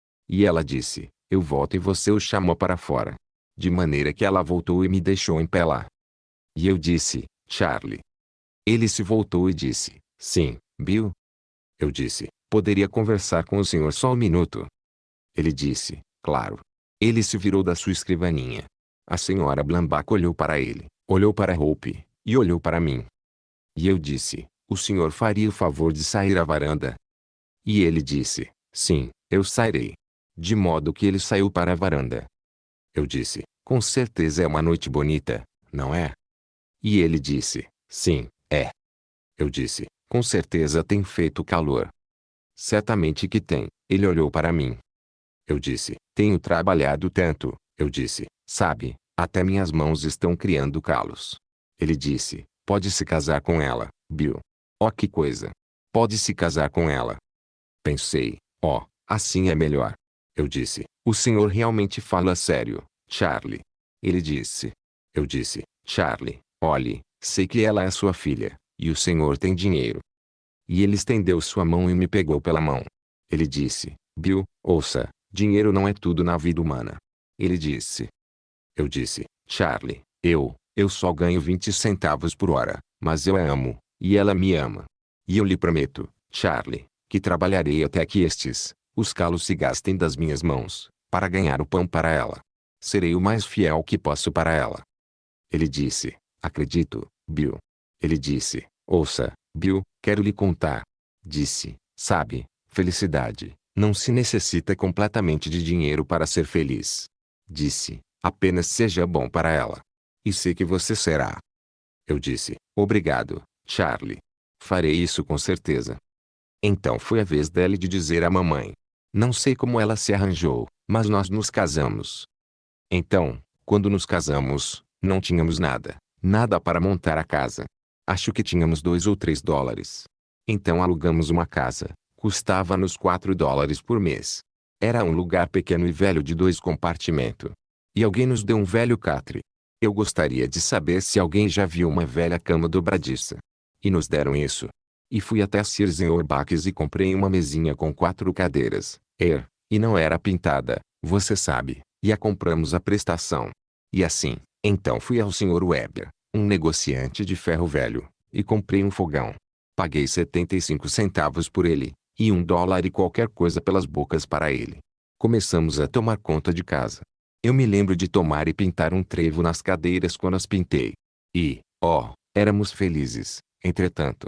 E ela disse, eu volto e você o chamou para fora. De maneira que ela voltou e me deixou em pé lá. E eu disse, Charlie. Ele se voltou e disse, sim, Bill. Eu disse, poderia conversar com o senhor só um minuto? Ele disse, claro. Ele se virou da sua escrivaninha. A senhora Blambach olhou para ele, olhou para Hope, e olhou para mim. E eu disse, o senhor faria o favor de sair à varanda? E ele disse, sim, eu sairei. De modo que ele saiu para a varanda. Eu disse, com certeza é uma noite bonita, não é? E ele disse, sim, é. Eu disse, com certeza tem feito calor. Certamente que tem, ele olhou para mim. Eu disse, tenho trabalhado tanto, eu disse, sabe, até minhas mãos estão criando calos. Ele disse, pode se casar com ela, Bill. Oh, que coisa. Pode se casar com ela. Pensei, oh, assim é melhor. Eu disse, o senhor realmente fala sério, Charlie. Ele disse. Eu disse, Charlie, olhe, sei que ela é sua filha, e o senhor tem dinheiro. E ele estendeu sua mão e me pegou pela mão. Ele disse, Bill, ouça, dinheiro não é tudo na vida humana. Ele disse. Eu disse, Charlie, eu, eu só ganho vinte centavos por hora, mas eu a amo, e ela me ama. E eu lhe prometo, Charlie, que trabalharei até que estes, os calos se gastem das minhas mãos, para ganhar o pão para ela. Serei o mais fiel que posso para ela. Ele disse, acredito, Bill. Ele disse, ouça, Bill, quero lhe contar. Disse, sabe, felicidade, não se necessita completamente de dinheiro para ser feliz. Disse, apenas seja bom para ela. E sei que você será. Eu disse, obrigado, Charlie. Farei isso com certeza. Então foi a vez dela de dizer à mamãe. Não sei como ela se arranjou, mas nós nos casamos. Então, quando nos casamos, não tínhamos nada, nada para montar a casa. Acho que tínhamos dois ou três dólares. Então alugamos uma casa, custava-nos quatro dólares por mês. Era um lugar pequeno e velho de dois compartimentos. E alguém nos deu um velho catre. Eu gostaria de saber se alguém já viu uma velha cama dobradiça. E nos deram isso. E fui até Sears em Orbaques e comprei uma mesinha com quatro cadeiras, er, e não era pintada, você sabe, e a compramos à prestação. E assim, então fui ao senhor Weber, um negociante de ferro velho, e comprei um fogão. Paguei setenta e cinco centavos por ele, e um dólar e qualquer coisa pelas bocas para ele. Começamos a tomar conta de casa. Eu me lembro de tomar e pintar um trevo nas cadeiras quando as pintei. E, ó, oh, éramos felizes, entretanto.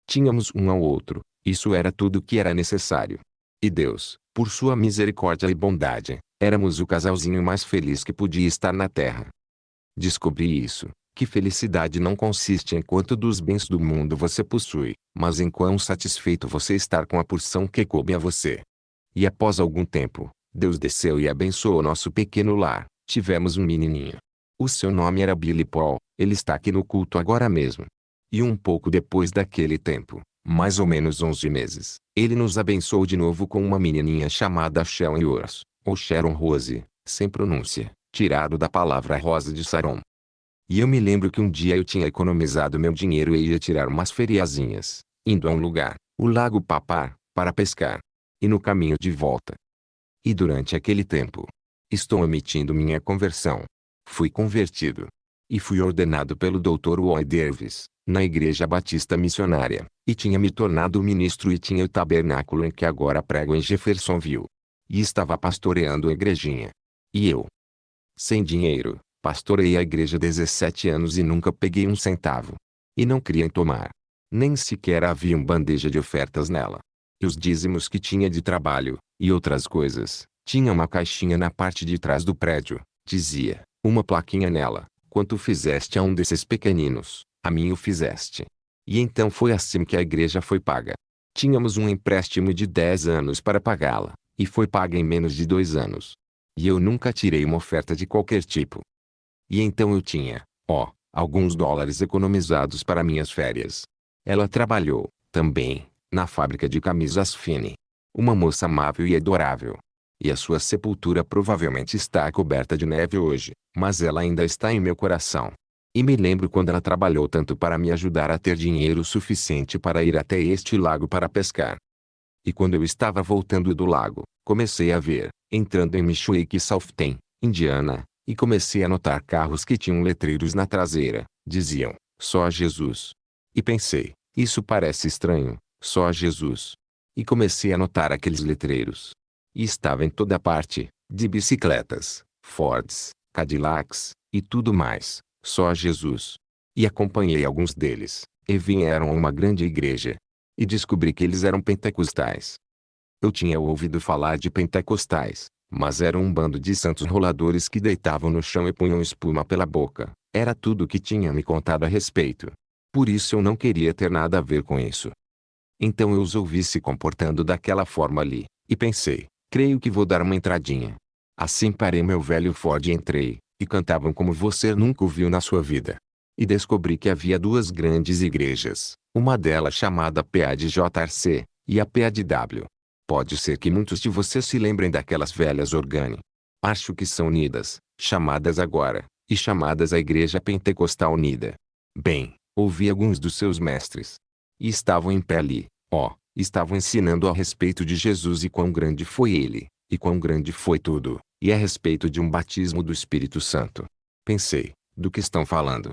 Tínhamos um ao outro, isso era tudo o que era necessário. E Deus, por sua misericórdia e bondade, éramos o casalzinho mais feliz que podia estar na terra. Descobri isso, que felicidade não consiste em quanto dos bens do mundo você possui, mas em quão satisfeito você estar com a porção que coube a você. E após algum tempo, Deus desceu e abençoou nosso pequeno lar. Tivemos um menininho. O seu nome era Billy Paul, ele está aqui no culto agora mesmo. E um pouco depois daquele tempo, mais ou menos onze meses, ele nos abençoou de novo com uma menininha chamada Sharon Yours, ou Sharon Rose, sem pronúncia, tirado da palavra rosa de Saron. E eu me lembro que um dia eu tinha economizado meu dinheiro e ia tirar umas feriazinhas, indo a um lugar, o Lago Papar, para pescar. E no caminho de volta. E durante aquele tempo, estou omitindo minha conversão. Fui convertido. E fui ordenado pelo doutor Roy Davis, na Igreja Batista Missionária, e tinha me tornado ministro e tinha o tabernáculo em que agora prego em Jeffersonville. E estava pastoreando a igrejinha. E eu, sem dinheiro, pastorei a igreja dezessete anos e nunca peguei um centavo. E não queria tomar. Nem sequer havia uma bandeja de ofertas nela. E os dízimos que tinha de trabalho, e outras coisas, tinha uma caixinha na parte de trás do prédio, dizia, uma plaquinha nela, quanto fizeste a um desses pequeninos, a mim o fizeste. E então foi assim que a igreja foi paga. Tínhamos um empréstimo de dez anos para pagá-la, e foi paga em menos de dois anos. E eu nunca tirei uma oferta de qualquer tipo. E então eu tinha, ó, alguns dólares economizados para minhas férias. Ela trabalhou, também, na fábrica de camisas Fini. Uma moça amável e adorável. E a sua sepultura provavelmente está coberta de neve hoje, mas ela ainda está em meu coração. E me lembro quando ela trabalhou tanto para me ajudar a ter dinheiro suficiente para ir até este lago para pescar. E quando eu estava voltando do lago, comecei a ver, entrando em Mishwake Southten, Indiana, e comecei a notar carros que tinham letreiros na traseira, diziam, só a Jesus. E pensei, isso parece estranho, só a Jesus. E comecei a notar aqueles letreiros. E estava em toda parte, de bicicletas, Fords, Cadillacs, e tudo mais, só a Jesus. E acompanhei alguns deles, e vieram a uma grande igreja. E descobri que eles eram pentecostais. Eu tinha ouvido falar de pentecostais, mas era um bando de santos roladores que deitavam no chão e punham espuma pela boca. Era tudo o que tinha me contado a respeito. Por isso eu não queria ter nada a ver com isso. Então eu os ouvi se comportando daquela forma ali, e pensei, creio que vou dar uma entradinha. Assim parei meu velho Ford e entrei, e cantavam como você nunca ouviu na sua vida. E descobri que havia duas grandes igrejas, uma delas chamada P A de J R C, e a P A de W. Pode ser que muitos de vocês se lembrem daquelas velhas Organi. Acho que são unidas, chamadas agora, e chamadas a Igreja Pentecostal Unida. Bem, ouvi alguns dos seus mestres. E estavam em pé ali, ó, estavam ensinando a respeito de Jesus e quão grande foi ele, e quão grande foi tudo, e a respeito de um batismo do Espírito Santo. Pensei, do que estão falando?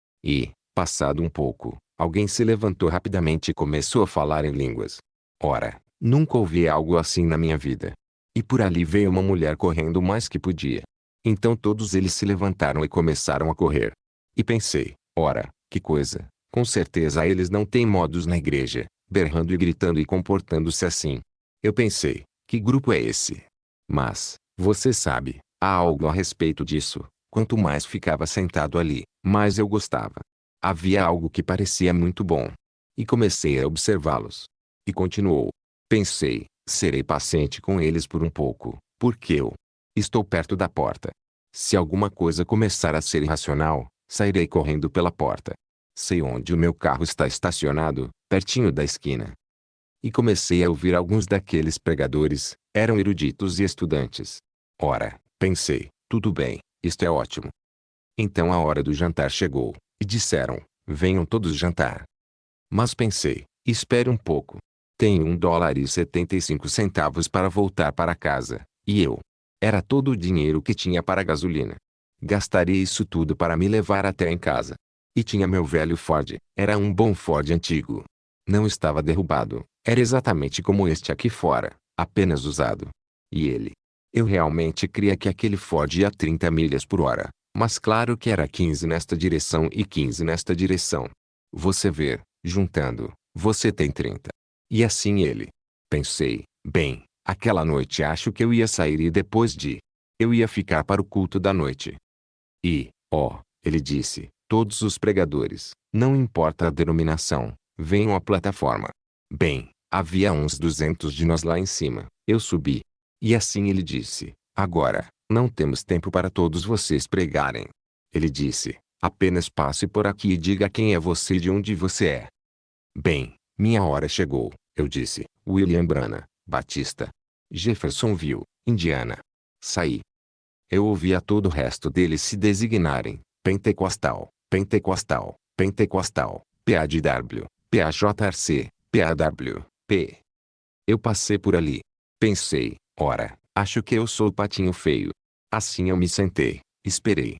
E, passado um pouco, alguém se levantou rapidamente e começou a falar em línguas. Ora, nunca ouvi algo assim na minha vida. E por ali veio uma mulher correndo o mais que podia. Então todos eles se levantaram e começaram a correr. E pensei, ora, que coisa, com certeza eles não têm modos na igreja, berrando e gritando e comportando-se assim. Eu pensei, que grupo é esse? Mas, você sabe, há algo a respeito disso. Quanto mais ficava sentado ali, mais eu gostava. Havia algo que parecia muito bom. E comecei a observá-los. E continuou. Pensei, serei paciente com eles por um pouco, porque eu estou perto da porta. Se alguma coisa começar a ser irracional, sairei correndo pela porta. Sei onde o meu carro está estacionado, pertinho da esquina. E comecei a ouvir alguns daqueles pregadores, eram eruditos e estudantes. Ora, pensei, tudo bem, isto é ótimo. Então a hora do jantar chegou, e disseram, venham todos jantar. Mas pensei, espere um pouco. Tenho um dólar e setenta e cinco centavos para voltar para casa, e eu. Era todo o dinheiro que tinha para gasolina. Gastaria isso tudo para me levar até em casa. E tinha meu velho Ford, era um bom Ford antigo. Não estava derrubado, era exatamente como este aqui fora, apenas usado. E ele. Eu realmente cria que aquele Ford ia a trinta milhas por hora, mas claro que era quinze nesta direção e quinze nesta direção. Você vê, juntando, Você tem trinta. E assim ele. Pensei, bem, aquela noite acho que eu ia sair e depois de. Eu ia ficar para o culto da noite. E, ó, ele disse, todos os pregadores, não importa a denominação, venham à plataforma. Bem, havia uns duzentos de nós lá em cima. Eu subi. E assim ele disse, agora, não temos tempo para todos vocês pregarem. Ele disse, apenas passe por aqui e diga quem é você e de onde você é. Bem, minha hora chegou, eu disse, William Branham, Batista. Jeffersonville, Indiana. Saí. Eu ouvia todo o resto deles se designarem, pentecostal, pentecostal, pentecostal, P A D W, P A J R C, P A W, P. Eu passei por ali. Pensei, ora, acho que eu sou o patinho feio. Assim eu me sentei, esperei.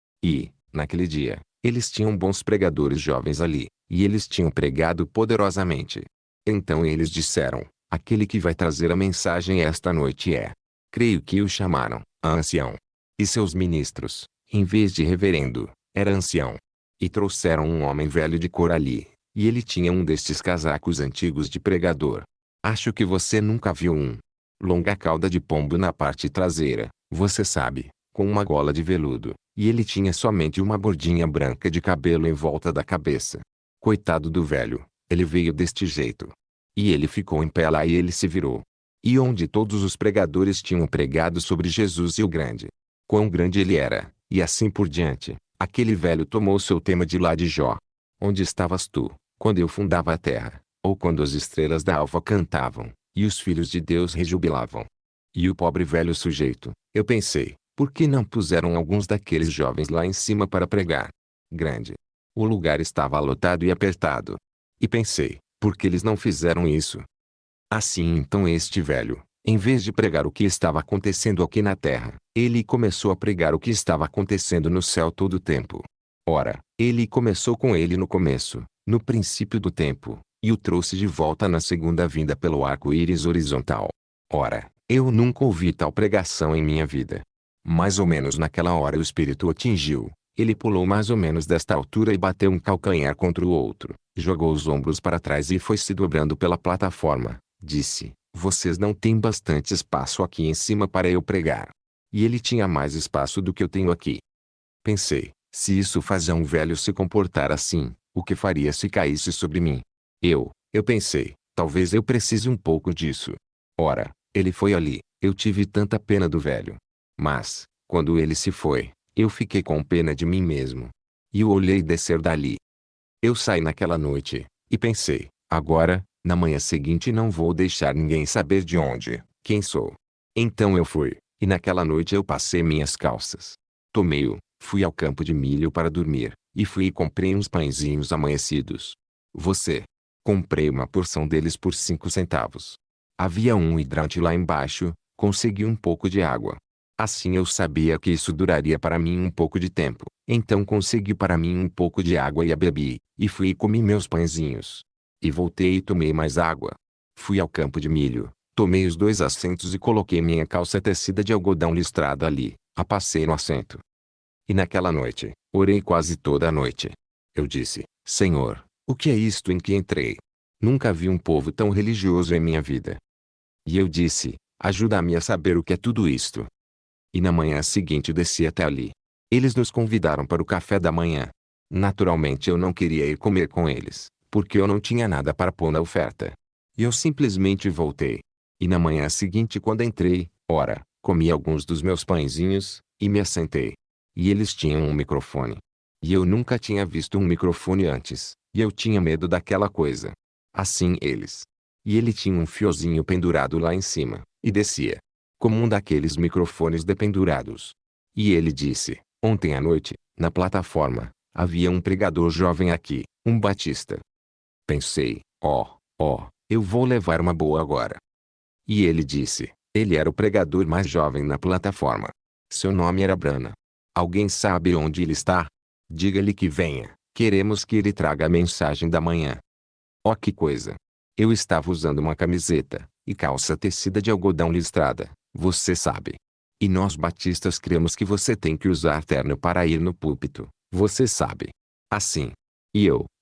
E, naquele dia, eles tinham bons pregadores jovens ali, e eles tinham pregado poderosamente. Então eles disseram, aquele que vai trazer a mensagem esta noite é. Creio que o chamaram, ancião. E seus ministros, em vez de reverendo, era ancião. E trouxeram um homem velho de cor ali, e ele tinha um destes casacos antigos de pregador. Acho que você nunca viu um. Longa cauda de pombo na parte traseira, você sabe, com uma gola de veludo, e ele tinha somente uma bordinha branca de cabelo em volta da cabeça. Coitado do velho, ele veio deste jeito. E ele ficou em pé lá e ele se virou. E onde todos os pregadores tinham pregado sobre Jesus e o grande. Quão grande ele era, e assim por diante, aquele velho tomou seu tema de lá de Jó. Onde estavas tu, quando eu fundava a terra, ou quando as estrelas da alva cantavam, e os filhos de Deus rejubilavam? E o pobre velho sujeito, eu pensei, por que não puseram alguns daqueles jovens lá em cima para pregar? Grande. O lugar estava lotado e apertado. E pensei, por que eles não fizeram isso? Assim então este velho, em vez de pregar o que estava acontecendo aqui na terra, ele começou a pregar o que estava acontecendo no céu todo o tempo. Ora, ele começou com ele no começo, no princípio do tempo, e o trouxe de volta na segunda vinda pelo arco-íris horizontal. Ora, eu nunca ouvi tal pregação em minha vida. Mais ou menos naquela hora o espírito o atingiu. Ele pulou mais ou menos desta altura e bateu um calcanhar contra o outro, jogou os ombros para trás e foi se dobrando pela plataforma. Disse, vocês não têm bastante espaço aqui em cima para eu pregar. E ele tinha mais espaço do que eu tenho aqui. Pensei, se isso faz a um velho se comportar assim, o que faria se caísse sobre mim? Eu, eu pensei, talvez eu precise um pouco disso. Ora, ele foi ali, eu tive tanta pena do velho. Mas, quando ele se foi, eu fiquei com pena de mim mesmo. E o olhei descer dali. Eu saí naquela noite, e pensei, agora, na manhã seguinte não vou deixar ninguém saber de onde, quem sou. Então eu fui, e naquela noite eu passei minhas calças. Tomei-o, fui ao campo de milho para dormir, e fui e comprei uns pãezinhos amanhecidos. Você. Comprei uma porção deles por cinco centavos. Havia um hidrante lá embaixo, consegui um pouco de água. Assim eu sabia que isso duraria para mim um pouco de tempo, então consegui para mim um pouco de água e a bebi, e fui e comi meus pãezinhos. E voltei e tomei mais água. Fui ao campo de milho, tomei os dois assentos e coloquei minha calça tecida de algodão listrada ali, a passei no assento. E naquela noite, orei quase toda a noite. Eu disse, Senhor, o que é isto em que entrei? Nunca vi um povo tão religioso em minha vida. E eu disse, ajuda-me a saber o que é tudo isto. E na manhã seguinte desci até ali. Eles nos convidaram para o café da manhã. Naturalmente eu não queria ir comer com eles, porque eu não tinha nada para pôr na oferta. E eu simplesmente voltei. E na manhã seguinte quando entrei, ora, comi alguns dos meus pãezinhos, e me assentei. E eles tinham um microfone. E eu nunca tinha visto um microfone antes, e eu tinha medo daquela coisa. Assim eles. E ele tinha um fiozinho pendurado lá em cima, e descia. Como um daqueles microfones dependurados. E ele disse, ontem à noite, na plataforma, havia um pregador jovem aqui, um batista. Pensei, ó, oh, ó, oh, eu vou levar uma boa agora. E ele disse, ele era o pregador mais jovem na plataforma. Seu nome era Branham. Alguém sabe onde ele está? Diga-lhe que venha, queremos que ele traga a mensagem da manhã. Oh que coisa! Eu estava usando uma camiseta, e calça tecida de algodão listrada, você sabe. E nós batistas cremos que você tem que usar terno para ir no púlpito, você sabe. Assim. E eu,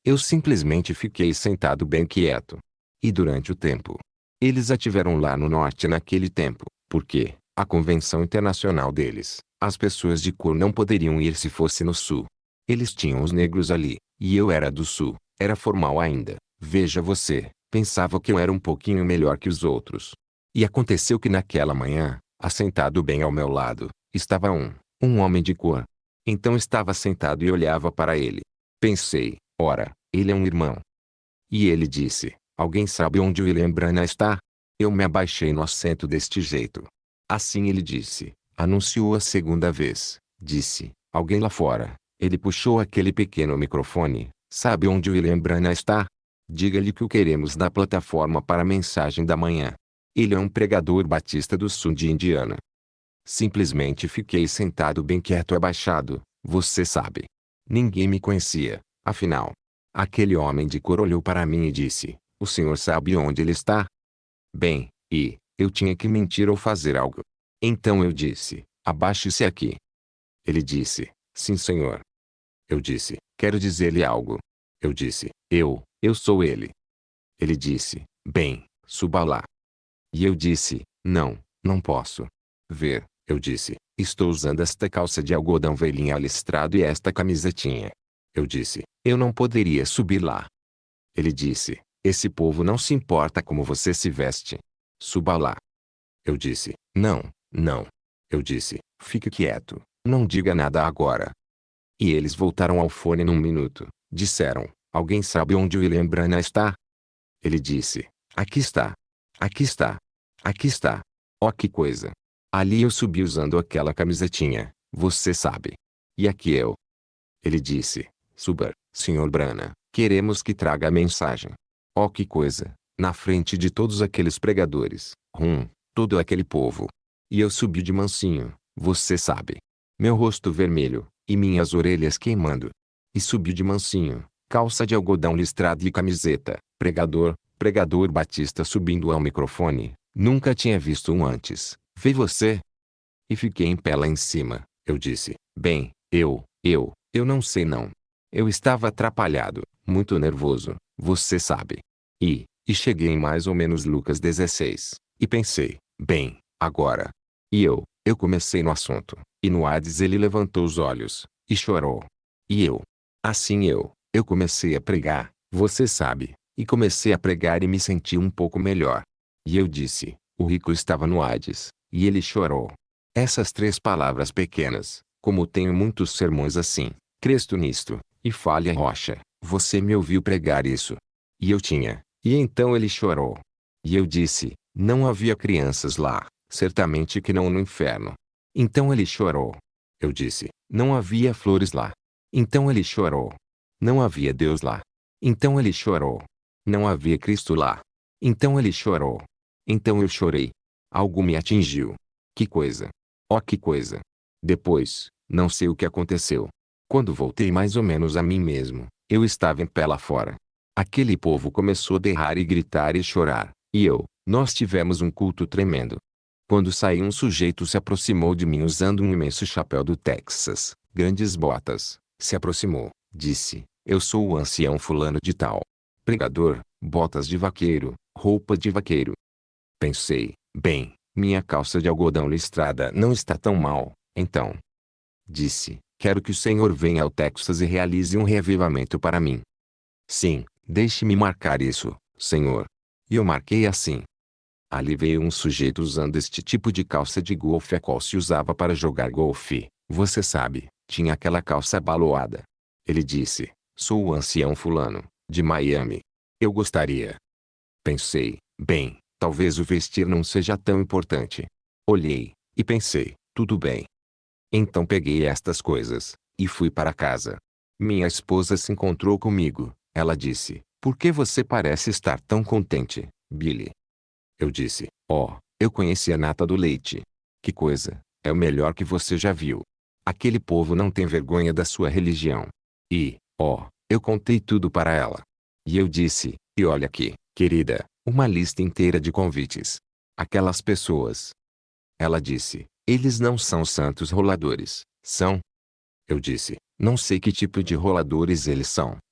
Eu simplesmente fiquei sentado bem quieto. E durante o tempo. Eles a tiveram lá no norte naquele tempo, porque, a convenção internacional deles, as pessoas de cor não poderiam ir se fosse no sul. Eles tinham os negros ali, e eu era do sul, era formal ainda. Veja você, pensava que eu era um pouquinho melhor que os outros. E aconteceu que naquela manhã, assentado bem ao meu lado, estava um, um homem de cor. Então estava sentado e olhava para ele. Pensei, ora, ele é um irmão. E ele disse, alguém sabe onde William Branagh está? Eu me abaixei no assento deste jeito. Assim ele disse, anunciou a segunda vez, disse, alguém lá fora. Ele puxou aquele pequeno microfone, sabe onde William Branagh está? Diga-lhe que o queremos na plataforma para a mensagem da manhã. Ele é um pregador batista do sul de Indiana. Simplesmente fiquei sentado bem quieto abaixado, você sabe. Ninguém me conhecia, afinal. Aquele homem de cor olhou para mim e disse, o senhor sabe onde ele está? Bem, e, eu tinha que mentir ou fazer algo. Então eu disse, abaixe-se aqui. Ele disse, sim senhor. Eu disse, quero dizer-lhe algo. Eu disse, eu, eu sou ele. Ele disse, bem, suba lá. E eu disse, não, não posso. Ver, eu disse, estou usando esta calça de algodão velhinha listrado e esta camisetinha. Eu disse, eu não poderia subir lá. Ele disse, esse povo não se importa como você se veste. Suba lá. Eu disse, não, não. Eu disse, fique quieto, não diga nada agora. E eles voltaram ao fone num minuto, disseram, alguém sabe onde William Branagh está? Ele disse, aqui está. Aqui está. Aqui está. Oh que coisa. Ali eu subi usando aquela camisetinha, você sabe. E aqui eu. Ele disse, suba, senhor Branagh, queremos que traga a mensagem. Oh que coisa, na frente de todos aqueles pregadores, hum, todo aquele povo. E eu subi de mansinho, você sabe. Meu rosto vermelho, e minhas orelhas queimando. E subi de mansinho, calça de algodão listrada e camiseta, pregador, pregador batista subindo ao microfone, nunca tinha visto um antes, vê você? E fiquei em pé lá em cima, eu disse, bem, eu, eu, eu não sei não. Eu estava atrapalhado, muito nervoso, você sabe. E, e cheguei em mais ou menos Lucas dezesseis, e pensei, bem, agora. E eu, eu comecei no assunto, e no Hades ele levantou os olhos, e chorou. E eu. Assim eu, eu comecei a pregar, você sabe, e comecei a pregar e me senti um pouco melhor. E eu disse, o rico estava no Hades, e ele chorou. Essas três palavras pequenas, como tenho muitos sermões assim, cresto nisto, e fale a rocha, você me ouviu pregar isso. E eu tinha, e então ele chorou. E eu disse, não havia crianças lá, certamente que não no inferno. Então ele chorou. Eu disse, não havia flores lá. Então ele chorou. Não havia Deus lá. Então ele chorou. Não havia Cristo lá. Então ele chorou. Então eu chorei. Algo me atingiu. Que coisa. Oh que coisa. Depois, não sei o que aconteceu. Quando voltei mais ou menos a mim mesmo, eu estava em pé lá fora. Aquele povo começou a berrar e gritar e chorar, e eu, nós tivemos um culto tremendo. Quando saí um sujeito se aproximou de mim usando um imenso chapéu do Texas, grandes botas, se aproximou, disse, eu sou o ancião fulano de tal. Pregador, botas de vaqueiro, roupa de vaqueiro. Pensei, bem, minha calça de algodão listrada não está tão mal, então. Disse, quero que o Senhor venha ao Texas e realize um reavivamento para mim. Sim, deixe-me marcar isso, Senhor. E eu marquei assim. Ali veio um sujeito usando este tipo de calça de golfe a qual se usava para jogar golfe, você sabe, tinha aquela calça baloada. Ele disse, sou o ancião fulano, de Miami. Eu gostaria. Pensei, bem, talvez o vestir não seja tão importante. Olhei, e pensei, tudo bem. Então peguei estas coisas, e fui para casa. Minha esposa se encontrou comigo, ela disse, por que você parece estar tão contente, Billy? Eu disse, oh, eu conheci a nata do leite. Que coisa, é o melhor que você já viu. Aquele povo não tem vergonha da sua religião. E, oh, eu contei tudo para ela. E eu disse, e olha aqui, querida, uma lista inteira de convites. Aquelas pessoas. Ela disse, eles não são santos roladores, são? Eu disse, não sei que tipo de roladores eles são,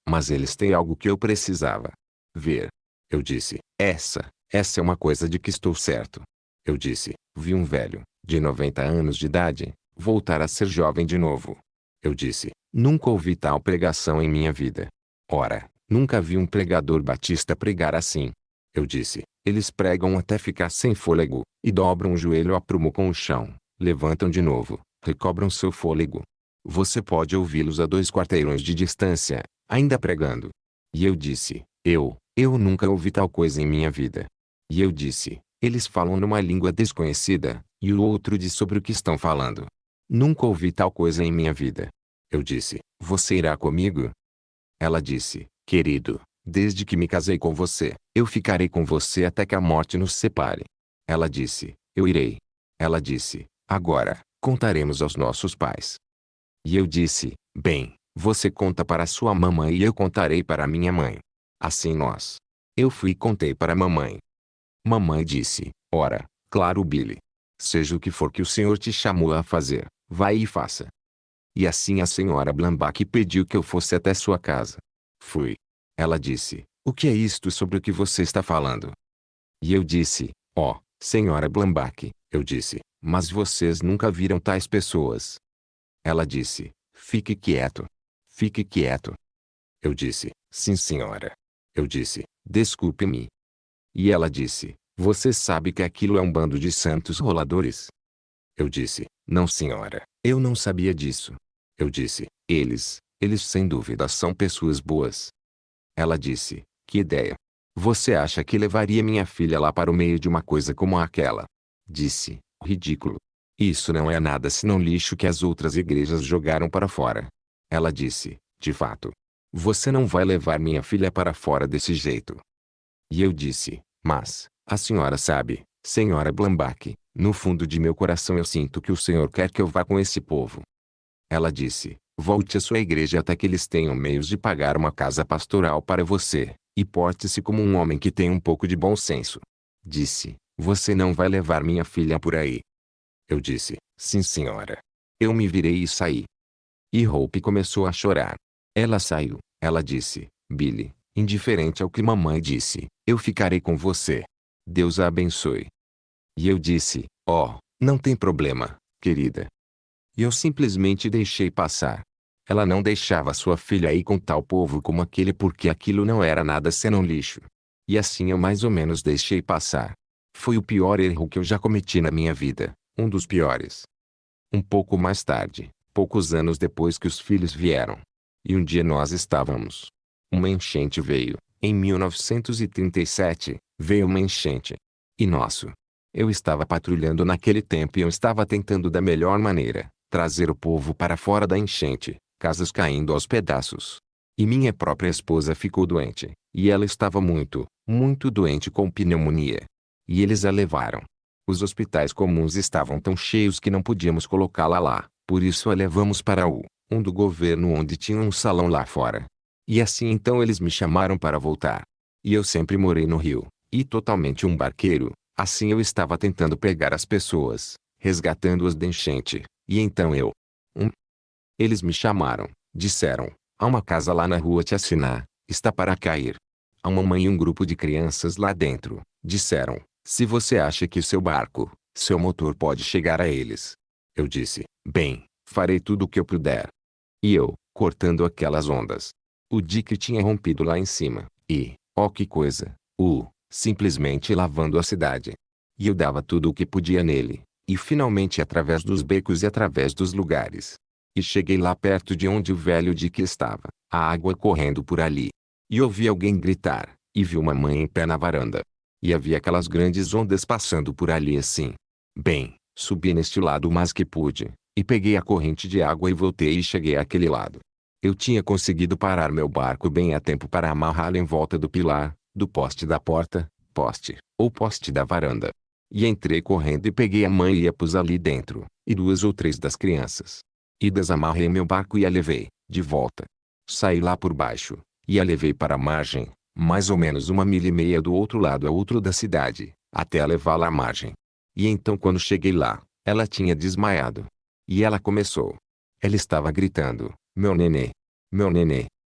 Mas eles têm algo que eu precisava ver. Eu disse, essa, essa é uma coisa de que estou certo. Eu disse, vi um velho, de noventa anos de idade, voltar a ser jovem de novo. Eu disse, nunca ouvi tal pregação em minha vida. Ora, nunca vi um pregador batista pregar assim. Eu disse, eles pregam até ficar sem fôlego, e dobram o joelho a prumo com o chão, levantam de novo, recobram seu fôlego. Você pode ouvi-los a dois quarteirões de distância, ainda pregando. E eu disse, eu, eu nunca ouvi tal coisa em minha vida. E eu disse, eles falam numa língua desconhecida, e o outro diz sobre o que estão falando. Nunca ouvi tal coisa em minha vida. Eu disse, você irá comigo? Ela disse, querido, desde que me casei com você, eu ficarei com você até que a morte nos separe. Ela disse, eu irei. Ela disse, agora, contaremos aos nossos pais. E eu disse, bem, você conta para sua mamãe e eu contarei para minha mãe. Assim nós. Eu fui e contei para a mamãe. Mamãe disse, ora, claro Billy. Seja o que for que o senhor te chamou a fazer, vai e faça. E assim a senhora Blambach pediu que eu fosse até sua casa. Fui. Ela disse, o que é isto sobre o que você está falando? E eu disse, ó, oh, senhora Blambach, eu disse, mas vocês nunca viram tais pessoas. Ela disse, fique quieto. Fique quieto. Eu disse, sim senhora. Eu disse, desculpe-me. E ela disse, você sabe que aquilo é um bando de santos roladores? Eu disse, não senhora, eu não sabia disso. Eu disse, eles, eles sem dúvida são pessoas boas. Ela disse, que ideia. Você acha que levaria minha filha lá para o meio de uma coisa como aquela? Disse, ridículo. Isso não é nada senão lixo que as outras igrejas jogaram para fora. Ela disse, de fato. Você não vai levar minha filha para fora desse jeito. E eu disse, mas, a senhora sabe, senhora Blambach, no fundo de meu coração eu sinto que o senhor quer que eu vá com esse povo. Ela disse, volte à sua igreja até que eles tenham meios de pagar uma casa pastoral para você, e porte-se como um homem que tem um pouco de bom senso. Disse, você não vai levar minha filha por aí. Eu disse, sim senhora. Eu me virei e saí. E Hope começou a chorar. Ela saiu, ela disse, Billy, indiferente ao que mamãe disse, eu ficarei com você. Deus a abençoe. E eu disse, oh, não tem problema, querida. E eu simplesmente deixei passar. Ela não deixava sua filha ir com tal povo como aquele porque aquilo não era nada senão lixo. E assim eu mais ou menos deixei passar. Foi o pior erro que eu já cometi na minha vida, um dos piores. Um pouco mais tarde, poucos anos depois que os filhos vieram. E um dia nós estávamos. Uma enchente veio, em mil novecentos e trinta e sete, veio uma enchente. E nosso. Eu estava patrulhando naquele tempo e eu estava tentando da melhor maneira, trazer o povo para fora da enchente, casas caindo aos pedaços. E minha própria esposa ficou doente, e ela estava muito, muito doente com pneumonia. E eles a levaram. Os hospitais comuns estavam tão cheios que não podíamos colocá-la lá, por isso a levamos para o, um do governo onde tinha um salão lá fora. E assim então eles me chamaram para voltar. E eu sempre morei no Rio, e totalmente um barqueiro, assim eu estava tentando pegar as pessoas, resgatando-as da enchente, e então eu... Um, eles me chamaram, disseram, há uma casa lá na rua Tiaciná, está para cair. Há uma mãe e um grupo de crianças lá dentro, disseram, se você acha que seu barco, seu motor pode chegar a eles. Eu disse, bem, farei tudo o que eu puder. E eu, cortando aquelas ondas. O dique tinha rompido lá em cima, e, ó que coisa, uh, simplesmente lavando a cidade. E eu dava tudo o que podia nele, e finalmente através dos becos e através dos lugares. E cheguei lá perto de onde o velho dique estava, a água correndo por ali. E ouvi alguém gritar, e vi uma mãe em pé na varanda. E havia aquelas grandes ondas passando por ali assim. Bem, subi neste lado o mais que pude, e peguei a corrente de água e voltei e cheguei àquele lado. Eu tinha conseguido parar meu barco bem a tempo para amarrá-lo em volta do pilar, do poste da porta, poste, ou poste da varanda. E entrei correndo e peguei a mãe e a pus ali dentro, e duas ou três das crianças. E desamarrei meu barco e a levei, de volta. Saí lá por baixo, e a levei para a margem, mais ou menos uma milha e meia do outro lado a outro da cidade, até a levá-la à margem. E então quando cheguei lá, ela tinha desmaiado. E ela começou. Ela estava gritando, meu nenê, meu nenê.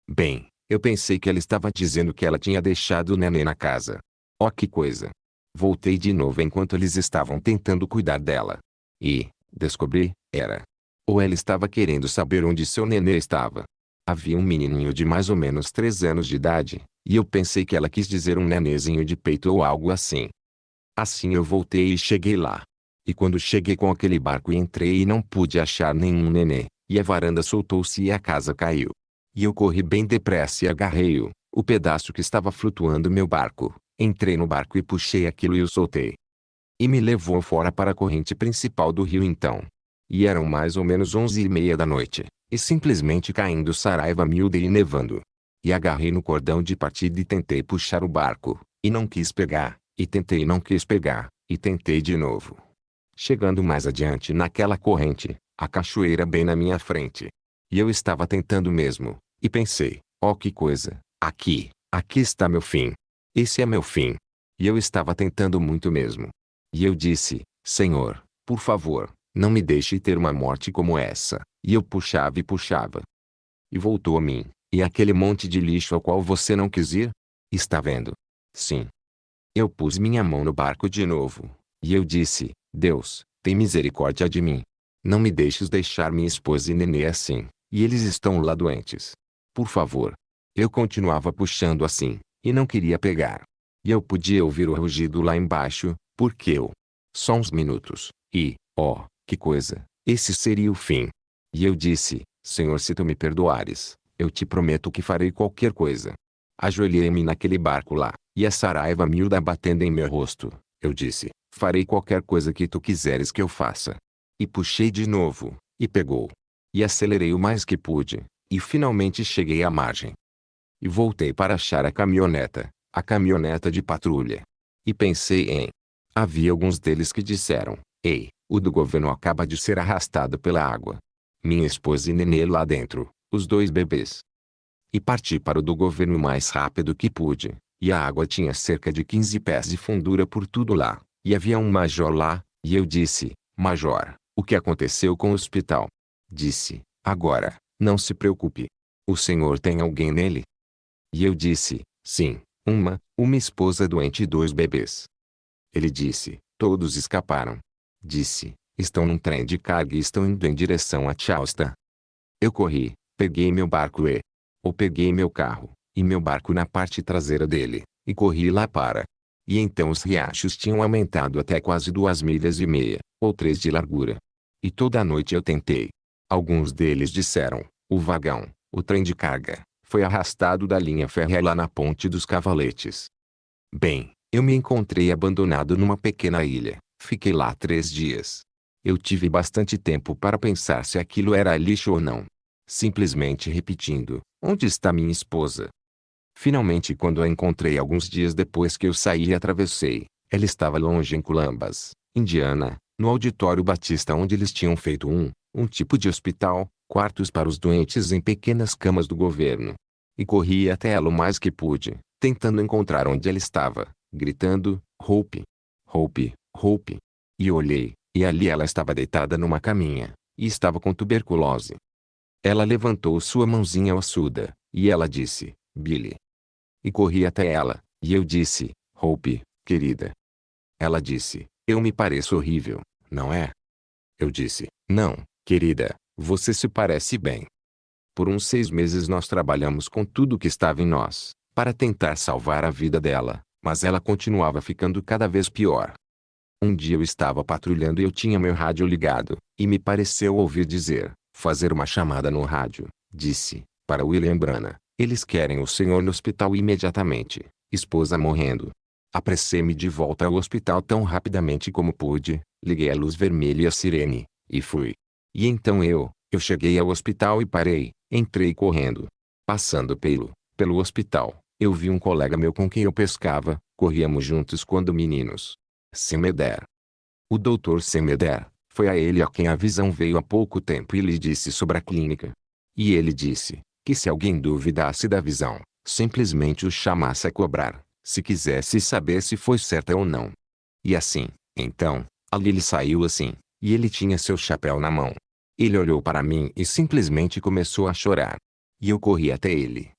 Bem, eu pensei que ela estava dizendo que ela tinha deixado o neném na casa. Oh, que coisa! Voltei de novo enquanto eles estavam tentando cuidar dela. E, descobri, era. Ou ela estava querendo saber onde seu nenê estava. Havia um menininho de mais ou menos três anos de idade, e eu pensei que ela quis dizer um nenezinho de peito ou algo assim. Assim eu voltei e cheguei lá. E quando cheguei com aquele barco e entrei e não pude achar nenhum nenê, e a varanda soltou-se e a casa caiu. E eu corri bem depressa e agarrei-o, o pedaço que estava flutuando meu barco. Entrei no barco e puxei aquilo e o soltei. E me levou fora para a corrente principal do rio então. E eram mais ou menos onze e meia da noite, e simplesmente caindo Saraiva miúda e nevando. E agarrei no cordão de partida e tentei puxar o barco, e não quis pegar, e tentei e não quis pegar, e tentei de novo. Chegando mais adiante naquela corrente, a cachoeira bem na minha frente. E eu estava tentando mesmo, e pensei, oh que coisa, aqui, aqui está meu fim. Esse é meu fim. E eu estava tentando muito mesmo. E eu disse, Senhor, por favor, não me deixe ter uma morte como essa. E eu puxava e puxava. E voltou a mim, e aquele monte de lixo ao qual você não quis ir? Está vendo? Sim. Eu pus minha mão no barco de novo, e eu disse, Deus, tem misericórdia de mim. Não me deixes deixar minha esposa e nenê assim, e eles estão lá doentes. Por favor. Eu continuava puxando assim, e não queria pegar. E eu podia ouvir o rugido lá embaixo, porque eu... Só uns minutos, e, oh, que coisa, esse seria o fim. E eu disse, Senhor, se tu me perdoares, eu te prometo que farei qualquer coisa. Ajoelhei-me naquele barco lá, e a Saraiva miúda batendo em meu rosto, eu disse, farei qualquer coisa que tu quiseres que eu faça. E puxei de novo, e pegou. E acelerei o mais que pude, e finalmente cheguei à margem. E voltei para achar a caminhoneta, a caminhoneta de patrulha. E pensei em... Havia alguns deles que disseram, ei, o do governo acaba de ser arrastado pela água. Minha esposa e nenê lá dentro, os dois bebês. E parti para o do governo o mais rápido que pude, e a água tinha cerca de quinze pés de fundura por tudo lá, e havia um major lá, e eu disse, Major, o que aconteceu com o hospital? Disse, agora, não se preocupe. O senhor tem alguém nele? E eu disse, sim, uma, uma esposa doente e dois bebês. Ele disse, todos escaparam. Disse, estão num trem de carga e estão indo em direção a Charleston. Eu corri, peguei meu barco e... Ou peguei meu carro, e meu barco na parte traseira dele, e corri lá para... E então os riachos tinham aumentado até quase duas milhas e meia, ou três de largura. E toda a noite eu tentei. Alguns deles disseram, o vagão, o trem de carga, foi arrastado da linha férrea lá na Ponte dos Cavaletes. Bem, eu me encontrei abandonado numa pequena ilha, fiquei lá três dias. Eu tive bastante tempo para pensar se aquilo era lixo ou não. Simplesmente repetindo, onde está minha esposa? Finalmente quando a encontrei alguns dias depois que eu saí e atravessei, ela estava longe em Columbus, Indiana, no auditório Batista onde eles tinham feito um, um tipo de hospital, quartos para os doentes em pequenas camas do governo. E corri até ela o mais que pude, tentando encontrar onde ela estava, gritando, Hope, Hope, Hope. E olhei, e ali ela estava deitada numa caminha, e estava com tuberculose. Ela levantou sua mãozinha ossuda, e ela disse, Billy. E corri até ela, e eu disse, Hope, querida. Ela disse, eu me pareço horrível, não é? Eu disse, não, querida, você se parece bem. Por uns seis meses nós trabalhamos com tudo que estava em nós, para tentar salvar a vida dela, mas ela continuava ficando cada vez pior. Um dia eu estava patrulhando e eu tinha meu rádio ligado, e me pareceu ouvir dizer, fazer uma chamada no rádio, disse, para William Brana, eles querem o senhor no hospital imediatamente, esposa morrendo. Apressei-me de volta ao hospital tão rapidamente como pude, liguei a luz vermelha e a sirene, e fui. E então eu, eu cheguei ao hospital e parei, entrei correndo. Passando pelo, pelo hospital, eu vi um colega meu com quem eu pescava, corríamos juntos quando meninos. Semeder. O doutor Semeder, foi a ele a quem a visão veio há pouco tempo e lhe disse sobre a clínica. E ele disse, que se alguém duvidasse da visão, simplesmente o chamasse a cobrar, se quisesse saber se foi certa ou não. E assim, então, ali ele saiu assim, e ele tinha seu chapéu na mão. Ele olhou para mim e simplesmente começou a chorar. E eu corri até ele,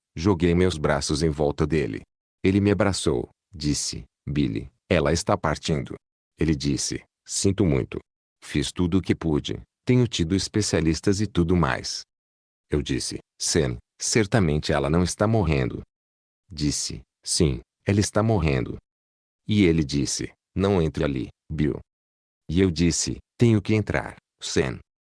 Joguei meus braços em volta dele. Ele me abraçou. Disse: Billy, ela está partindo. Ele disse: Sinto muito. Fiz tudo o que pude. Tenho tido especialistas e tudo mais. Eu disse: Sam, certamente ela não está morrendo. Disse: Sim, ela está morrendo. E ele disse: Não entre ali, Bill. E eu disse: Tenho que entrar, Sam.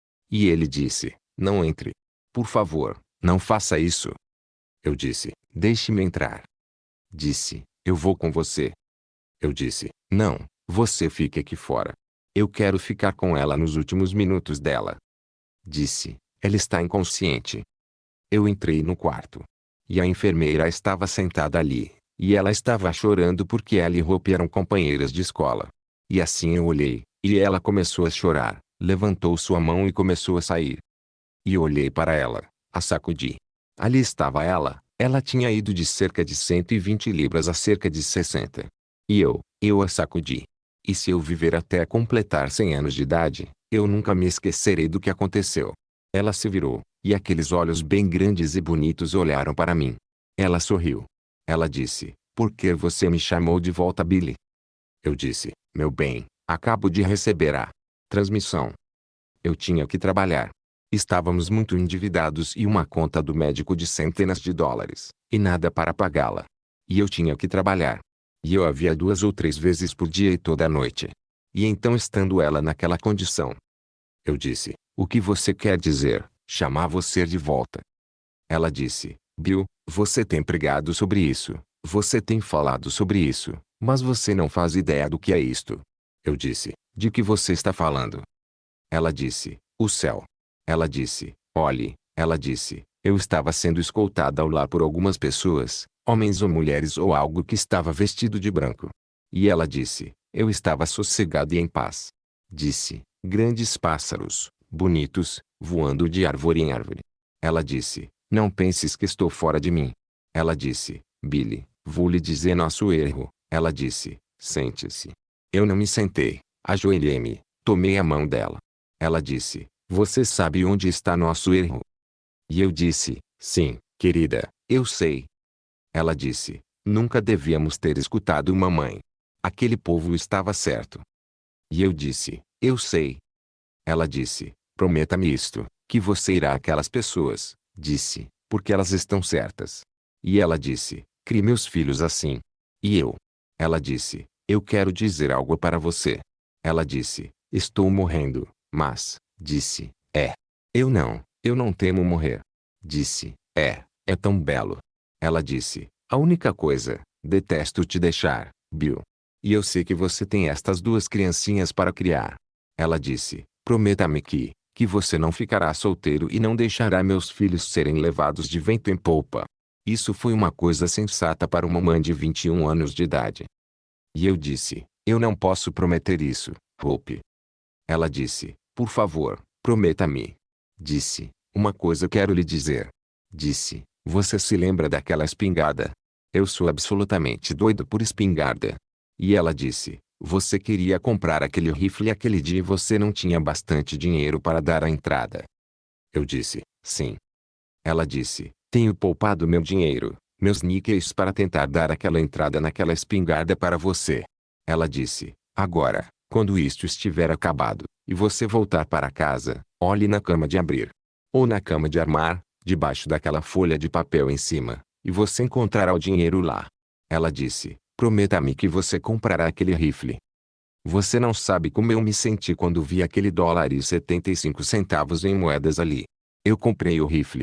E ele disse: Não entre. Por favor, não faça isso. Eu disse: Deixe-me entrar. Disse: Eu vou com você. Eu disse: Não, você fique aqui fora. Eu quero ficar com ela nos últimos minutos dela. Disse: Ela está inconsciente. Eu entrei no quarto. E a enfermeira estava sentada ali, e ela estava chorando porque ela e Hope eram companheiras de escola. E assim eu olhei, e ela começou a chorar, levantou sua mão e começou a sair. E olhei para ela, a sacudi. Ali estava ela, ela tinha ido de cerca de cento e vinte libras a cerca de sessenta. E eu, eu a sacudi. E se eu viver até completar cem anos de idade, eu nunca me esquecerei do que aconteceu. Ela se virou, e aqueles olhos bem grandes e bonitos olharam para mim. Ela sorriu. Ela disse: Por que você me chamou de volta, Billy? Eu disse: Meu bem, acabo de receber a transmissão. Eu tinha que trabalhar. Estávamos muito endividados e uma conta do médico de centenas de dólares, e nada para pagá-la. E eu tinha que trabalhar. E eu a via duas ou três vezes por dia e toda a noite. E então, estando ela naquela condição, eu disse: O que você quer dizer, chamar você de volta? Ela disse: Bill, você tem pregado sobre isso, você tem falado sobre isso, mas você não faz ideia do que é isto. Eu disse: De que você está falando? Ela disse: O céu. Ela disse: Olhe, ela disse: Eu estava sendo escoltada ao lar por algumas pessoas, homens ou mulheres ou algo que estava vestido de branco. E ela disse: Eu estava sossegado e em paz. Disse: Grandes pássaros, bonitos, voando de árvore em árvore. Ela disse: Não penses que estou fora de mim. Ela disse: Billy, vou lhe dizer nosso erro. Ela disse: Sente-se. Eu não me sentei, ajoelhei-me, tomei a mão dela. Ela disse: Você sabe onde está nosso erro? E eu disse: Sim, querida, eu sei. Ela disse: Nunca devíamos ter escutado mamãe. Aquele povo estava certo. E eu disse: Eu sei. Ela disse: Prometa-me isto, que você irá àquelas pessoas. Disse: Porque elas estão certas. E ela disse: Crie meus filhos assim. E eu. Ela disse: Eu quero dizer algo para você. Ela disse: Estou morrendo, mas, disse, é. Eu não, eu não temo morrer. Disse: É, é tão belo. Ela disse: A única coisa, detesto te deixar, Bill. E eu sei que você tem estas duas criancinhas para criar. Ela disse: Prometa-me que, que você não ficará solteiro e não deixará meus filhos serem levados de vento em polpa. Isso foi uma coisa sensata para uma mãe de vinte e um anos de idade. E eu disse: Eu não posso prometer isso, Hope. Ela disse: Por favor, prometa-me. Disse: Uma coisa quero lhe dizer. Disse: Você se lembra daquela espingarda? Eu sou absolutamente doido por espingarda. E ela disse: Você queria comprar aquele rifle aquele dia e você não tinha bastante dinheiro para dar a entrada. Eu disse: Sim. Ela disse: Tenho poupado meu dinheiro, meus níqueis para tentar dar aquela entrada naquela espingarda para você. Ela disse: Agora, quando isto estiver acabado, e você voltar para casa, olhe na cama de abrir. Ou na cama de armar, debaixo daquela folha de papel em cima, e você encontrará o dinheiro lá. Ela disse: Prometa-me que você comprará aquele rifle. Você não sabe como eu me senti quando vi aquele dólar e setenta e cinco centavos em moedas ali. Eu comprei o rifle.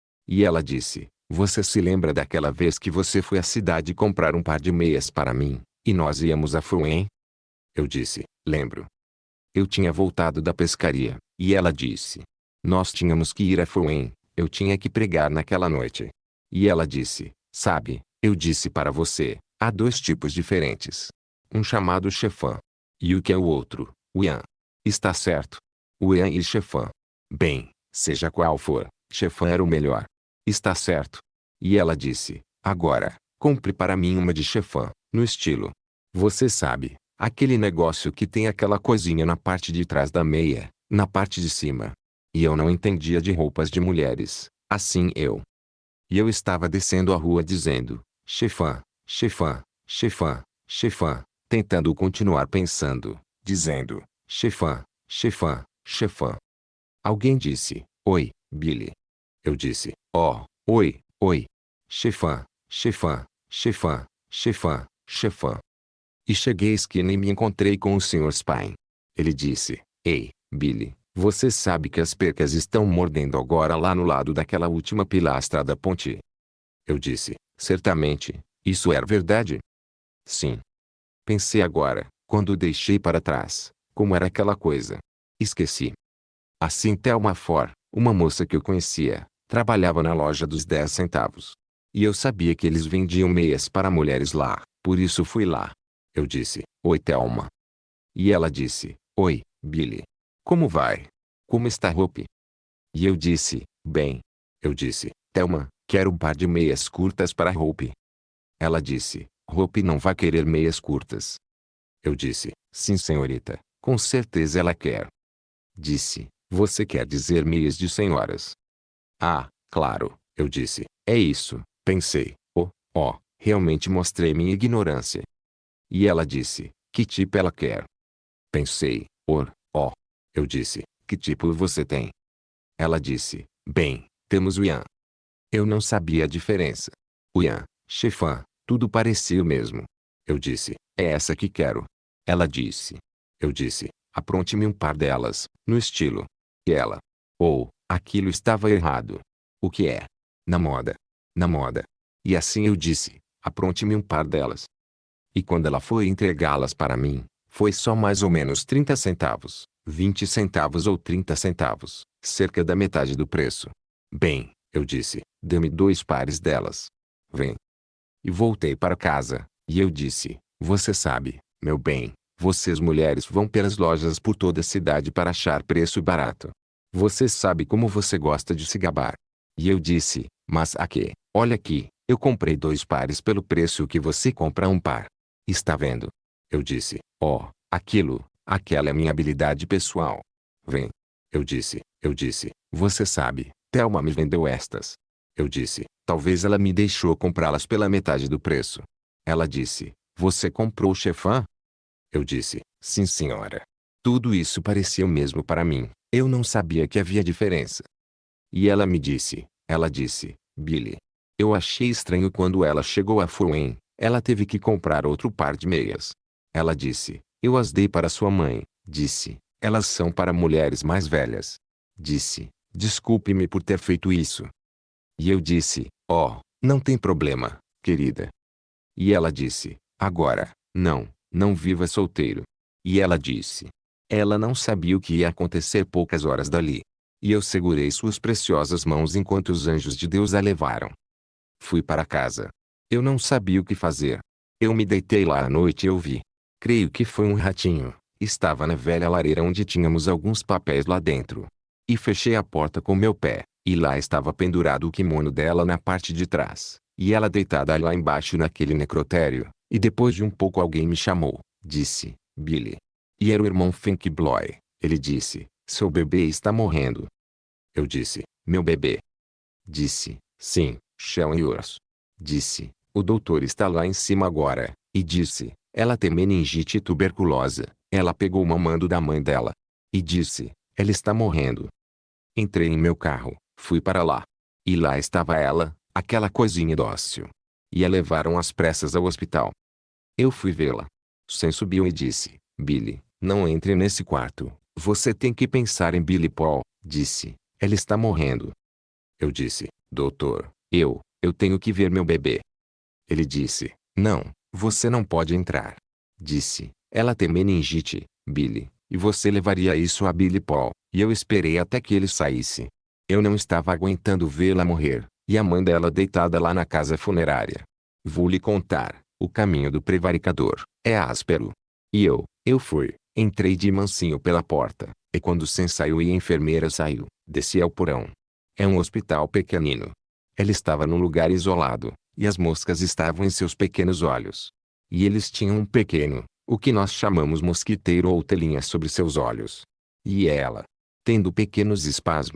E ela disse: Você se lembra daquela vez que você foi à cidade comprar um par de meias para mim, e nós íamos a Fruen? Eu disse: Lembro. Eu tinha voltado da pescaria, e ela disse: Nós tínhamos que ir a Fruen, eu tinha que pregar naquela noite. E ela disse: Sabe, eu disse para você, há dois tipos diferentes. Um chamado Chefã. E o que é o outro, o Ian. Está certo? O Ian e Chefã. Bem, seja qual for, Chefã era o melhor. Está certo? E ela disse: Agora, compre para mim uma de Chefã, no estilo. Você sabe, aquele negócio que tem aquela coisinha na parte de trás da meia, na parte de cima. E eu não entendia de roupas de mulheres, assim eu E eu estava descendo a rua dizendo, chefã, chefã, chefã, chefã, tentando continuar pensando, dizendo, chefã, chefã, chefã. Alguém disse, oi, Billy. Eu disse, oh, oi, oi. Chefã, chefã, chefã, chefã, chefã. E cheguei à esquina e me encontrei com o senhor Spine. Ele disse, ei, Billy, você sabe que as percas estão mordendo agora lá no lado daquela última pilastra da ponte? Eu disse, certamente, isso era verdade? Sim. Pensei agora, quando deixei para trás, como era aquela coisa. Esqueci. Assim Thelma For, uma moça que eu conhecia, trabalhava na loja dos dez centavos. E eu sabia que eles vendiam meias para mulheres lá, por isso fui lá. Eu disse, oi Thelma. E ela disse, oi, Billy. Como vai? Como está Hope? E eu disse, bem. Eu disse, Thelma, quero um par de meias curtas para Hope. Ela disse, Hope não vai querer meias curtas. Eu disse, sim senhorita, com certeza ela quer. Disse, você quer dizer meias de senhoras? Ah, claro, eu disse, é isso, pensei, oh, oh, realmente mostrei minha ignorância. E ela disse, que tipo ela quer? Pensei, oh, oh. Eu disse, que tipo você tem? Ela disse, bem, temos o Ian. Eu não sabia a diferença. O Ian, chefã, tudo parecia o mesmo. Eu disse, é essa que quero. Ela disse. Eu disse, apronte-me um par delas, no estilo. E ela. Oh, aquilo estava errado. O que é? Na moda. Na moda. E assim eu disse, apronte-me um par delas. E quando ela foi entregá-las para mim, foi só mais ou menos trinta centavos, vinte centavos ou trinta centavos, cerca da metade do preço. Bem, eu disse, dê-me dois pares delas. Vem. E voltei para casa, e eu disse, você sabe, meu bem, vocês mulheres vão pelas lojas por toda a cidade para achar preço barato. Você sabe como você gosta de se gabar. E eu disse, mas aqui, olha aqui, eu comprei dois pares pelo preço que você compra um par. Está vendo? Eu disse, oh, aquilo, aquela é minha habilidade pessoal. Vem. Eu disse, eu disse, você sabe, Thelma me vendeu estas. Eu disse, talvez ela me deixou comprá-las pela metade do preço. Ela disse, você comprou chefã? Eu disse, sim senhora. Tudo isso parecia o mesmo para mim, eu não sabia que havia diferença. E ela me disse, ela disse, Billy. Eu achei estranho quando ela chegou a Fuen. Ela teve que comprar outro par de meias. Ela disse, eu as dei para sua mãe. Disse, elas são para mulheres mais velhas. Disse, desculpe-me por ter feito isso. E eu disse, oh, não tem problema, querida. E ela disse, agora, não, não viva solteiro. E ela disse. Ela não sabia o que ia acontecer poucas horas dali. E eu segurei suas preciosas mãos enquanto os anjos de Deus a levaram. Fui para casa. Eu não sabia o que fazer. Eu me deitei lá à noite e eu vi. Creio que foi um ratinho. Estava na velha lareira onde tínhamos alguns papéis lá dentro. E fechei a porta com meu pé, e lá estava pendurado o kimono dela na parte de trás, e ela deitada lá embaixo naquele necrotério, e depois de um pouco alguém me chamou, disse, Billy. E era o irmão Fink Bloy. Ele disse, seu bebê está morrendo. Eu disse, meu bebê. Disse, sim, Sean yours. Disse, o doutor está lá em cima agora, e disse, ela tem meningite e tuberculose. Ela pegou o mamando da mãe dela. E disse, ela está morrendo. Entrei em meu carro, fui para lá. E lá estava ela, aquela coisinha dócil. E a levaram às pressas ao hospital. Eu fui vê-la. Sam subiu e disse, Billy, não entre nesse quarto, você tem que pensar em Billy Paul, disse, ela está morrendo. Eu disse, doutor, eu, eu tenho que ver meu bebê. Ele disse, não, você não pode entrar. Disse, ela tem meningite, Billy, e você levaria isso a Billy Paul, e eu esperei até que ele saísse. Eu não estava aguentando vê-la morrer, e a mãe dela deitada lá na casa funerária. Vou lhe contar, o caminho do prevaricador, é áspero. E eu, eu fui, entrei de mansinho pela porta, e quando Sam saiu e a enfermeira saiu, desci ao porão. É um hospital pequenino. Ela estava num lugar isolado, e as moscas estavam em seus pequenos olhos. E eles tinham um pequeno, o que nós chamamos mosquiteiro ou telinha sobre seus olhos. E ela, tendo pequenos espasmos,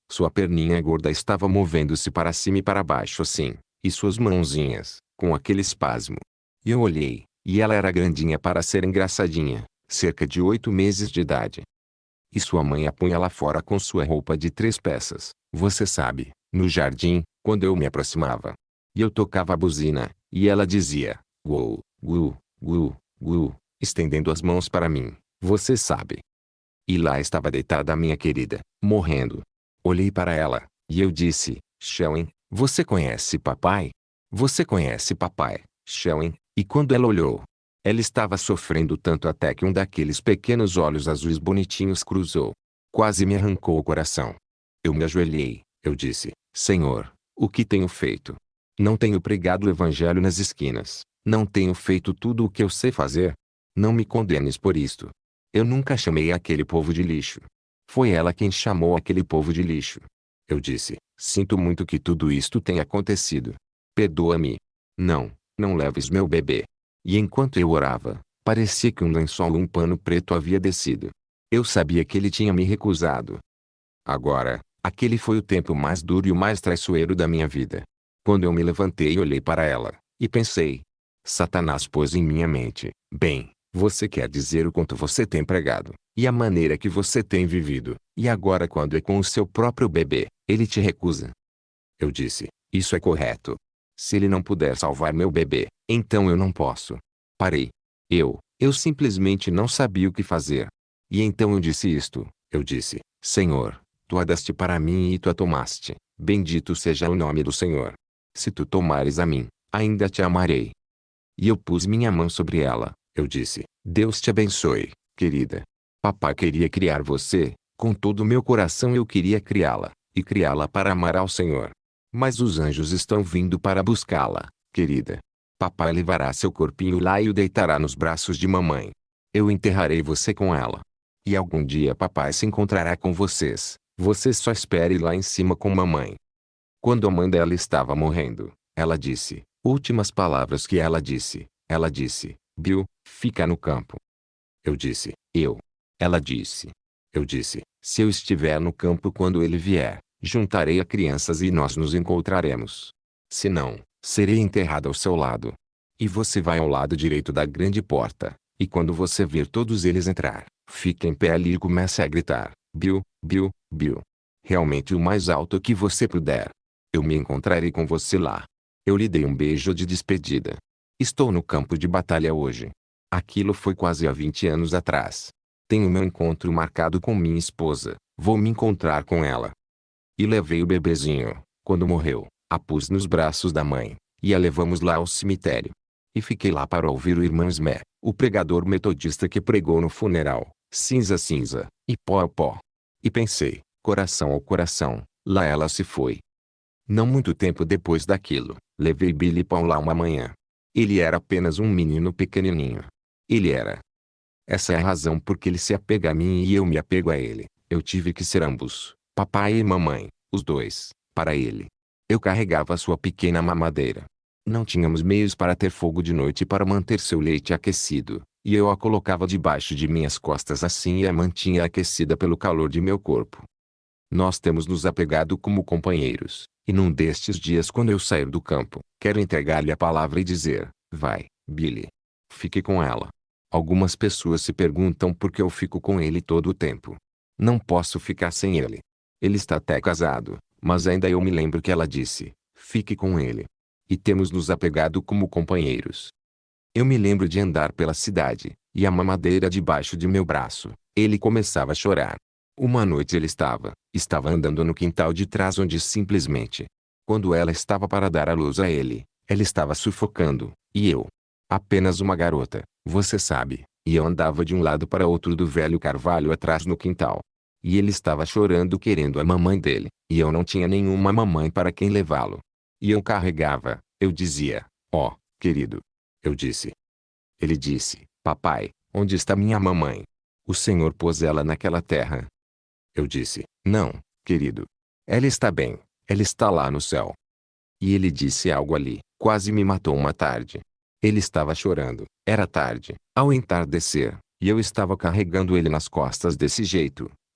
Sua perninha gorda estava movendo-se para cima e para baixo assim, e suas mãozinhas, com aquele espasmo. E eu olhei, e ela era grandinha para ser engraçadinha, cerca de oito meses de idade. E sua mãe a punha lá fora com sua roupa de três peças, você sabe, no jardim, quando eu me aproximava. E eu tocava a buzina, e ela dizia, uou, gu, gu, gu, estendendo as mãos para mim, você sabe. E lá estava deitada a minha querida, morrendo. Olhei para ela, e eu disse, Shelley, você conhece papai? Você conhece papai, Shelley? E quando ela olhou, ela estava sofrendo tanto até que um daqueles pequenos olhos azuis bonitinhos cruzou. Quase me arrancou o coração. Eu me ajoelhei, eu disse, Senhor, o que tenho feito? Não tenho pregado o evangelho nas esquinas, não tenho feito tudo o que eu sei fazer. Não me condenes por isto. Eu nunca chamei aquele povo de lixo. Foi ela quem chamou aquele povo de lixo. Eu disse, sinto muito que tudo isto tenha acontecido. Perdoa-me. Não, não leves meu bebê. E enquanto eu orava, parecia que um lençol ou um pano preto havia descido. Eu sabia que ele tinha me recusado. Agora, aquele foi o tempo mais duro e o mais traiçoeiro da minha vida. Quando eu me levantei e olhei para ela, e pensei. Satanás pôs em minha mente, bem, você quer dizer o quanto você tem pregado, e a maneira que você tem vivido, e agora quando é com o seu próprio bebê, ele te recusa. Eu disse, isso é correto. Se ele não puder salvar meu bebê, então eu não posso. Parei. Eu, eu simplesmente não sabia o que fazer. E então eu disse isto, eu disse, Senhor, tu a deste para mim e tu a tomaste, bendito seja o nome do Senhor. Se tu tomares a mim, ainda te amarei. E eu pus minha mão sobre ela, eu disse, Deus te abençoe, querida. Papai queria criar você, com todo o meu coração eu queria criá-la, e criá-la para amar ao Senhor. Mas os anjos estão vindo para buscá-la, querida. Papai levará seu corpinho lá e o deitará nos braços de mamãe. Eu enterrarei você com ela. E algum dia papai se encontrará com vocês, você só espere lá em cima com mamãe. Quando a mãe dela estava morrendo, ela disse, últimas palavras que ela disse, ela disse, Bill, fica no campo. Eu disse, eu. Ela disse. Eu disse, se eu estiver no campo quando ele vier, juntarei a crianças e nós nos encontraremos. Se não, serei enterrado ao seu lado. E você vai ao lado direito da grande porta, e quando você ver todos eles entrar, fique em pé ali e comece a gritar, Bill, Bill, Bill. Realmente o mais alto que você puder. Eu me encontrarei com você lá. Eu lhe dei um beijo de despedida. Estou no campo de batalha hoje. Aquilo foi quase há vinte anos atrás. Tenho meu encontro marcado com minha esposa, vou me encontrar com ela. E levei o bebezinho, quando morreu, a pus nos braços da mãe, e a levamos lá ao cemitério. E fiquei lá para ouvir o irmão Smé, o pregador metodista que pregou no funeral, cinza cinza, e pó a pó. E pensei, coração ao coração, lá ela se foi. Não muito tempo depois daquilo, levei Billy Paul lá uma manhã. Ele era apenas um menino pequenininho. Ele era. Essa é a razão por que ele se apega a mim e eu me apego a ele. Eu tive que ser ambos, papai e mamãe, os dois, para ele. Eu carregava sua pequena mamadeira. Não tínhamos meios para ter fogo de noite para manter seu leite aquecido, e eu a colocava debaixo de minhas costas assim e a mantinha aquecida pelo calor de meu corpo. Nós temos nos apegado como companheiros, e num destes dias quando eu sair do campo, quero entregar-lhe a palavra e dizer, vai, Billy. Fique com ela. Algumas pessoas se perguntam por que eu fico com ele todo o tempo. Não posso ficar sem ele. Ele está até casado, mas ainda eu me lembro que ela disse, fique com ele. E temos nos apegado como companheiros. Eu me lembro de andar pela cidade, e a mamadeira debaixo de meu braço, ele começava a chorar. Uma noite ele estava, estava andando no quintal de trás onde simplesmente, quando ela estava para dar à luz a ele, ela estava sufocando, e eu, apenas uma garota, você sabe, e eu andava de um lado para outro do velho carvalho atrás no quintal. E ele estava chorando querendo a mamãe dele, e eu não tinha nenhuma mamãe para quem levá-lo. E eu carregava, eu dizia, ó, oh, querido. Eu disse. Ele disse, papai, onde está minha mamãe? O Senhor pôs ela naquela terra. Eu disse, não, querido. Ela está bem, ela está lá no céu. E ele disse algo ali, quase me matou uma tarde. Ele estava chorando, era tarde, ao entardecer, e eu estava carregando ele nas costas desse jeito,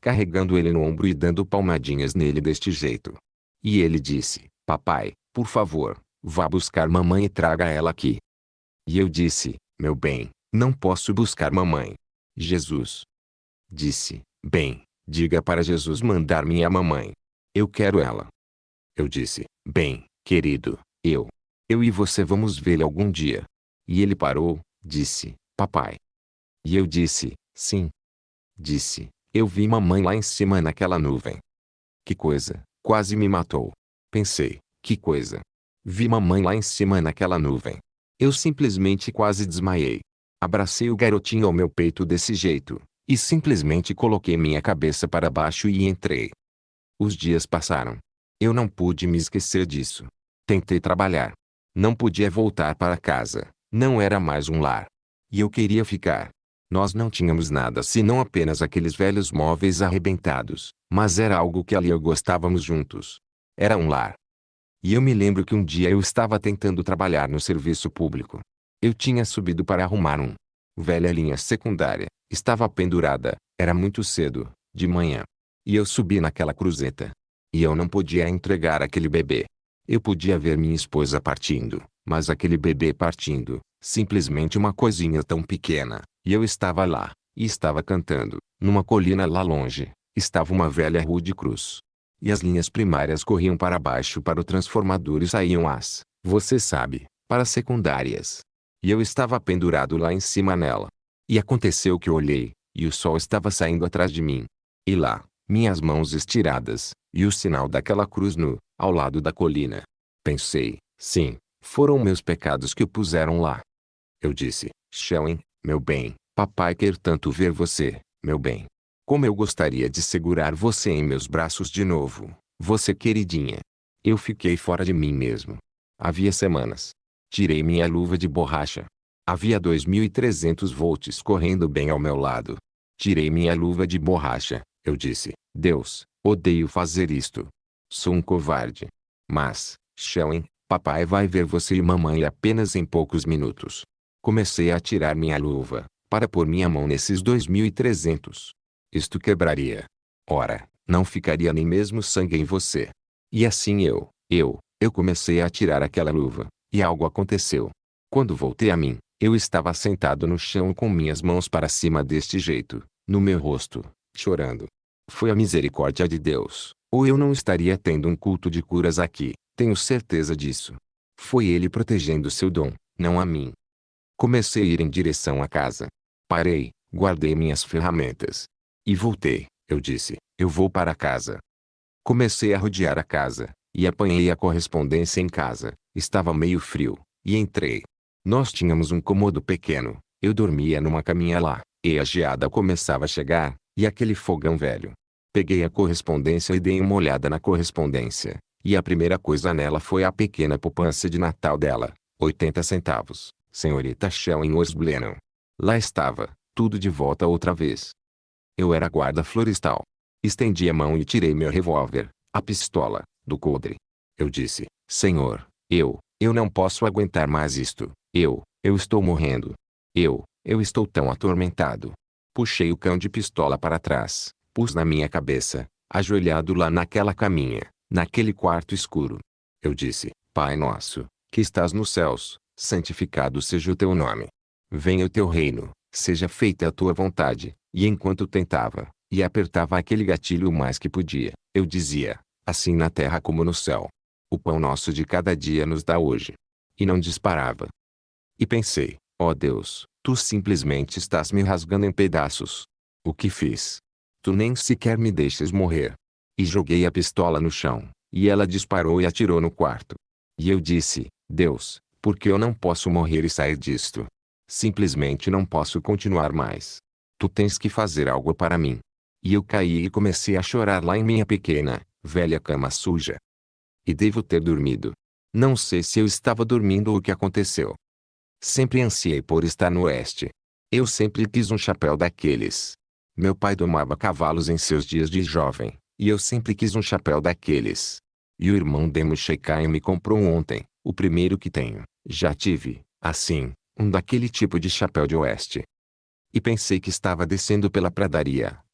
carregando ele no ombro e dando palmadinhas nele deste jeito. E ele disse: papai, por favor, vá buscar mamãe e traga ela aqui. E eu disse: meu bem, não posso buscar mamãe. Jesus disse: bem, diga para Jesus mandar minha mamãe. Eu quero ela. Eu disse: bem, querido, eu, eu e você vamos vê-la algum dia. E ele parou, disse: papai. E eu disse: sim. Disse: eu vi mamãe lá em cima naquela nuvem. Que coisa, quase me matou. Pensei: que coisa. Vi mamãe lá em cima naquela nuvem. Eu simplesmente quase desmaiei. Abracei o garotinho ao meu peito desse jeito, e simplesmente coloquei minha cabeça para baixo e entrei. Os dias passaram. Eu não pude me esquecer disso. Tentei trabalhar. Não podia voltar para casa. Não era mais um lar. E eu queria ficar. Nós não tínhamos nada senão apenas aqueles velhos móveis arrebentados, mas era algo que ali eu gostávamos juntos. Era um lar. E eu me lembro que um dia eu estava tentando trabalhar no serviço público. Eu tinha subido para arrumar um velha linha secundária, estava pendurada, era muito cedo, de manhã. E eu subi naquela cruzeta. E eu não podia entregar aquele bebê. Eu podia ver minha esposa partindo, mas aquele bebê partindo, simplesmente uma coisinha tão pequena, e eu estava lá, e estava cantando, numa colina lá longe, estava uma velha rua de cruz. E as linhas primárias corriam para baixo para o transformador e saíam as, você sabe, para as secundárias. E eu estava pendurado lá em cima nela. E aconteceu que olhei, e o sol estava saindo atrás de mim. E lá, minhas mãos estiradas, e o sinal daquela cruz no, ao lado da colina. Pensei: sim, foram meus pecados que o puseram lá. Eu disse: Shelley, meu bem, papai quer tanto ver você, meu bem. Como eu gostaria de segurar você em meus braços de novo, você queridinha. Eu fiquei fora de mim mesmo. Havia semanas. Tirei minha luva de borracha. Havia dois mil e trezentos volts correndo bem ao meu lado. Tirei minha luva de borracha. Eu disse: Deus, odeio fazer isto. Sou um covarde. Mas, Shelley, papai vai ver você e mamãe apenas em poucos minutos. Comecei a tirar minha luva, para pôr minha mão nesses dois mil e trezentos. Isto quebraria. Ora, não ficaria nem mesmo sangue em você. E assim eu, eu, eu comecei a tirar aquela luva, e algo aconteceu. Quando voltei a mim, eu estava sentado no chão com minhas mãos para cima deste jeito, no meu rosto, chorando. Foi a misericórdia de Deus, ou eu não estaria tendo um culto de curas aqui, tenho certeza disso. Foi Ele protegendo seu dom, não a mim. Comecei a ir em direção à casa. Parei, guardei minhas ferramentas. E voltei, eu disse: eu vou para casa. Comecei a rodear a casa, e apanhei a correspondência em casa, estava meio frio, e entrei. Nós tínhamos um cômodo pequeno, eu dormia numa caminha lá, e a geada começava a chegar, e aquele fogão velho. Peguei a correspondência e dei uma olhada na correspondência, e a primeira coisa nela foi a pequena poupança de Natal dela, oitenta centavos, senhorita Shelley Osblennon. Lá estava, tudo de volta outra vez. Eu era guarda florestal. Estendi a mão e tirei meu revólver, a pistola, do coldre. Eu disse: Senhor, eu, eu não posso aguentar mais isto, eu, eu estou morrendo. Eu, eu estou tão atormentado. Puxei o cão de pistola para trás, pus na minha cabeça, ajoelhado lá naquela caminha, naquele quarto escuro. Eu disse: Pai nosso, que estás nos céus, santificado seja o teu nome. Venha o teu reino, seja feita a tua vontade. E enquanto tentava, e apertava aquele gatilho o mais que podia, eu dizia: assim na terra como no céu. O pão nosso de cada dia nos dá hoje. E não disparava. E pensei: ó Deus, tu simplesmente estás me rasgando em pedaços. O que fiz? Tu nem sequer me deixas morrer. E joguei a pistola no chão, e ela disparou e atirou no quarto. E eu disse: Deus, por que eu não posso morrer e sair disto? Simplesmente não posso continuar mais. Tu tens que fazer algo para mim. E eu caí e comecei a chorar lá em minha pequena, velha cama suja. E devo ter dormido. Não sei se eu estava dormindo ou o que aconteceu. Sempre ansiei por estar no oeste. Eu sempre quis um chapéu daqueles. Meu pai domava cavalos em seus dias de jovem, e eu sempre quis um chapéu daqueles. E o irmão Demo Shekai me comprou ontem, o primeiro que tenho. Já tive, assim, um daquele tipo de chapéu de oeste. E pensei que estava descendo pela pradaria,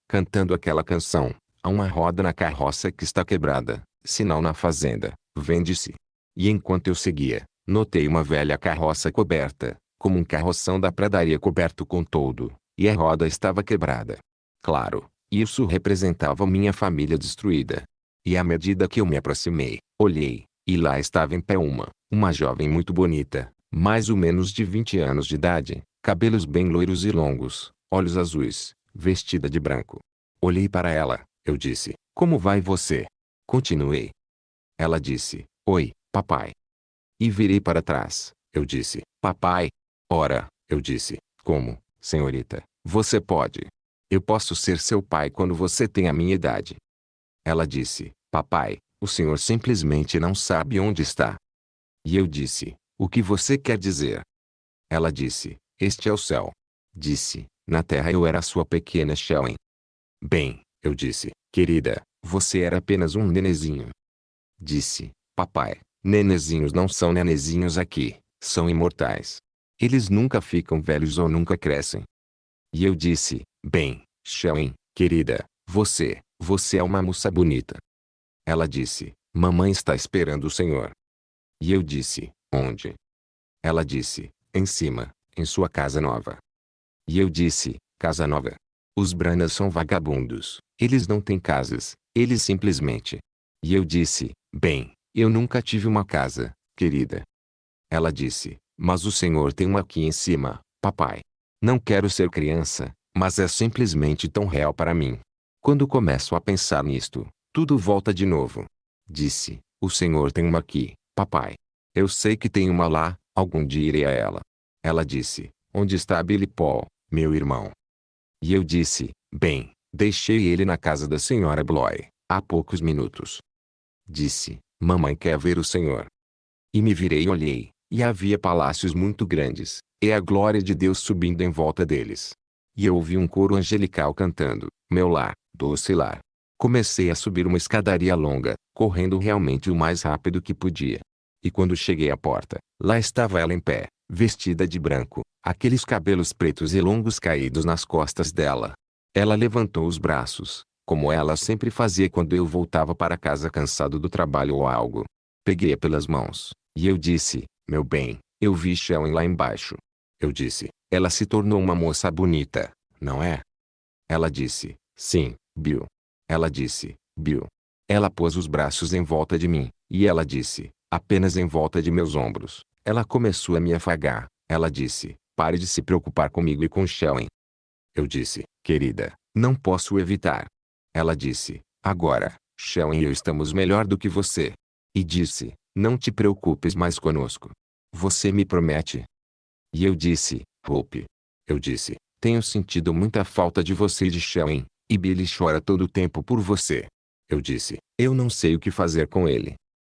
cantando aquela canção. Há uma roda na carroça que está quebrada, sinal na fazenda, vende-se. E enquanto eu seguia, notei uma velha carroça coberta, como um carroção da pradaria coberto com toldo, e a roda estava quebrada. Claro, isso representava minha família destruída. E à medida que eu me aproximei, olhei, e lá estava em pé uma, uma jovem muito bonita, mais ou menos de vinte anos de idade, cabelos bem loiros e longos, olhos azuis, vestida de branco. Olhei para ela, eu disse, como vai você? Continuei. Ela disse, oi, papai. E virei para trás, eu disse, papai? Ora, eu disse, como, senhorita, você pode? Eu posso ser seu pai quando você tem a minha idade. Ela disse, papai, o senhor simplesmente não sabe onde está. E eu disse, o que você quer dizer? Ela disse, este é o céu. Disse, na terra eu era sua pequena Shelley. Bem, eu disse, querida, você era apenas um nenezinho. Disse, papai, nenezinhos não são nenezinhos aqui, são imortais. Eles nunca ficam velhos ou nunca crescem. E eu disse, bem, Shelley, querida, você, você é uma moça bonita. Ela disse, mamãe está esperando o senhor. E eu disse, onde? Ela disse, em cima, em sua casa nova. E eu disse, casa nova? Os Branas são vagabundos, eles não têm casas, eles simplesmente. E eu disse, bem, eu nunca tive uma casa, querida. Ela disse, mas o senhor tem uma aqui em cima, papai. Não quero ser criança, mas é simplesmente tão real para mim. Quando começo a pensar nisto, tudo volta de novo. Disse, o senhor tem uma aqui, papai. Eu sei que tem uma lá, algum dia irei a ela. Ela disse, onde está Billy Paul, meu irmão? E eu disse, bem, deixei ele na casa da senhora Bloy, há poucos minutos. Disse, mamãe quer ver o senhor. E me virei e olhei, e havia palácios muito grandes, e a glória de Deus subindo em volta deles. E eu ouvi um coro angelical cantando, meu lar, doce lar. Comecei a subir uma escadaria longa, correndo realmente o mais rápido que podia. E quando cheguei à porta, lá estava ela em pé, vestida de branco, aqueles cabelos pretos e longos caídos nas costas dela. Ela levantou os braços, como ela sempre fazia quando eu voltava para casa cansado do trabalho ou algo. Peguei-a pelas mãos, e eu disse, meu bem, eu vi Shelley lá embaixo. Eu disse, ela se tornou uma moça bonita, não é? Ela disse, sim, Bill. Ela disse, Bill. Ela pôs os braços em volta de mim, e ela disse, apenas em volta de meus ombros. Ela começou a me afagar. Ela disse, pare de se preocupar comigo e com Shelley. Eu disse, querida, não posso evitar. Ela disse, agora, Shelley e eu estamos melhor do que você. E disse, não te preocupes mais conosco. Você me promete? E eu disse, Hope. Eu disse, tenho sentido muita falta de você e de Shelley, e Billy chora todo o tempo por você. Eu disse, eu não sei o que fazer com ele.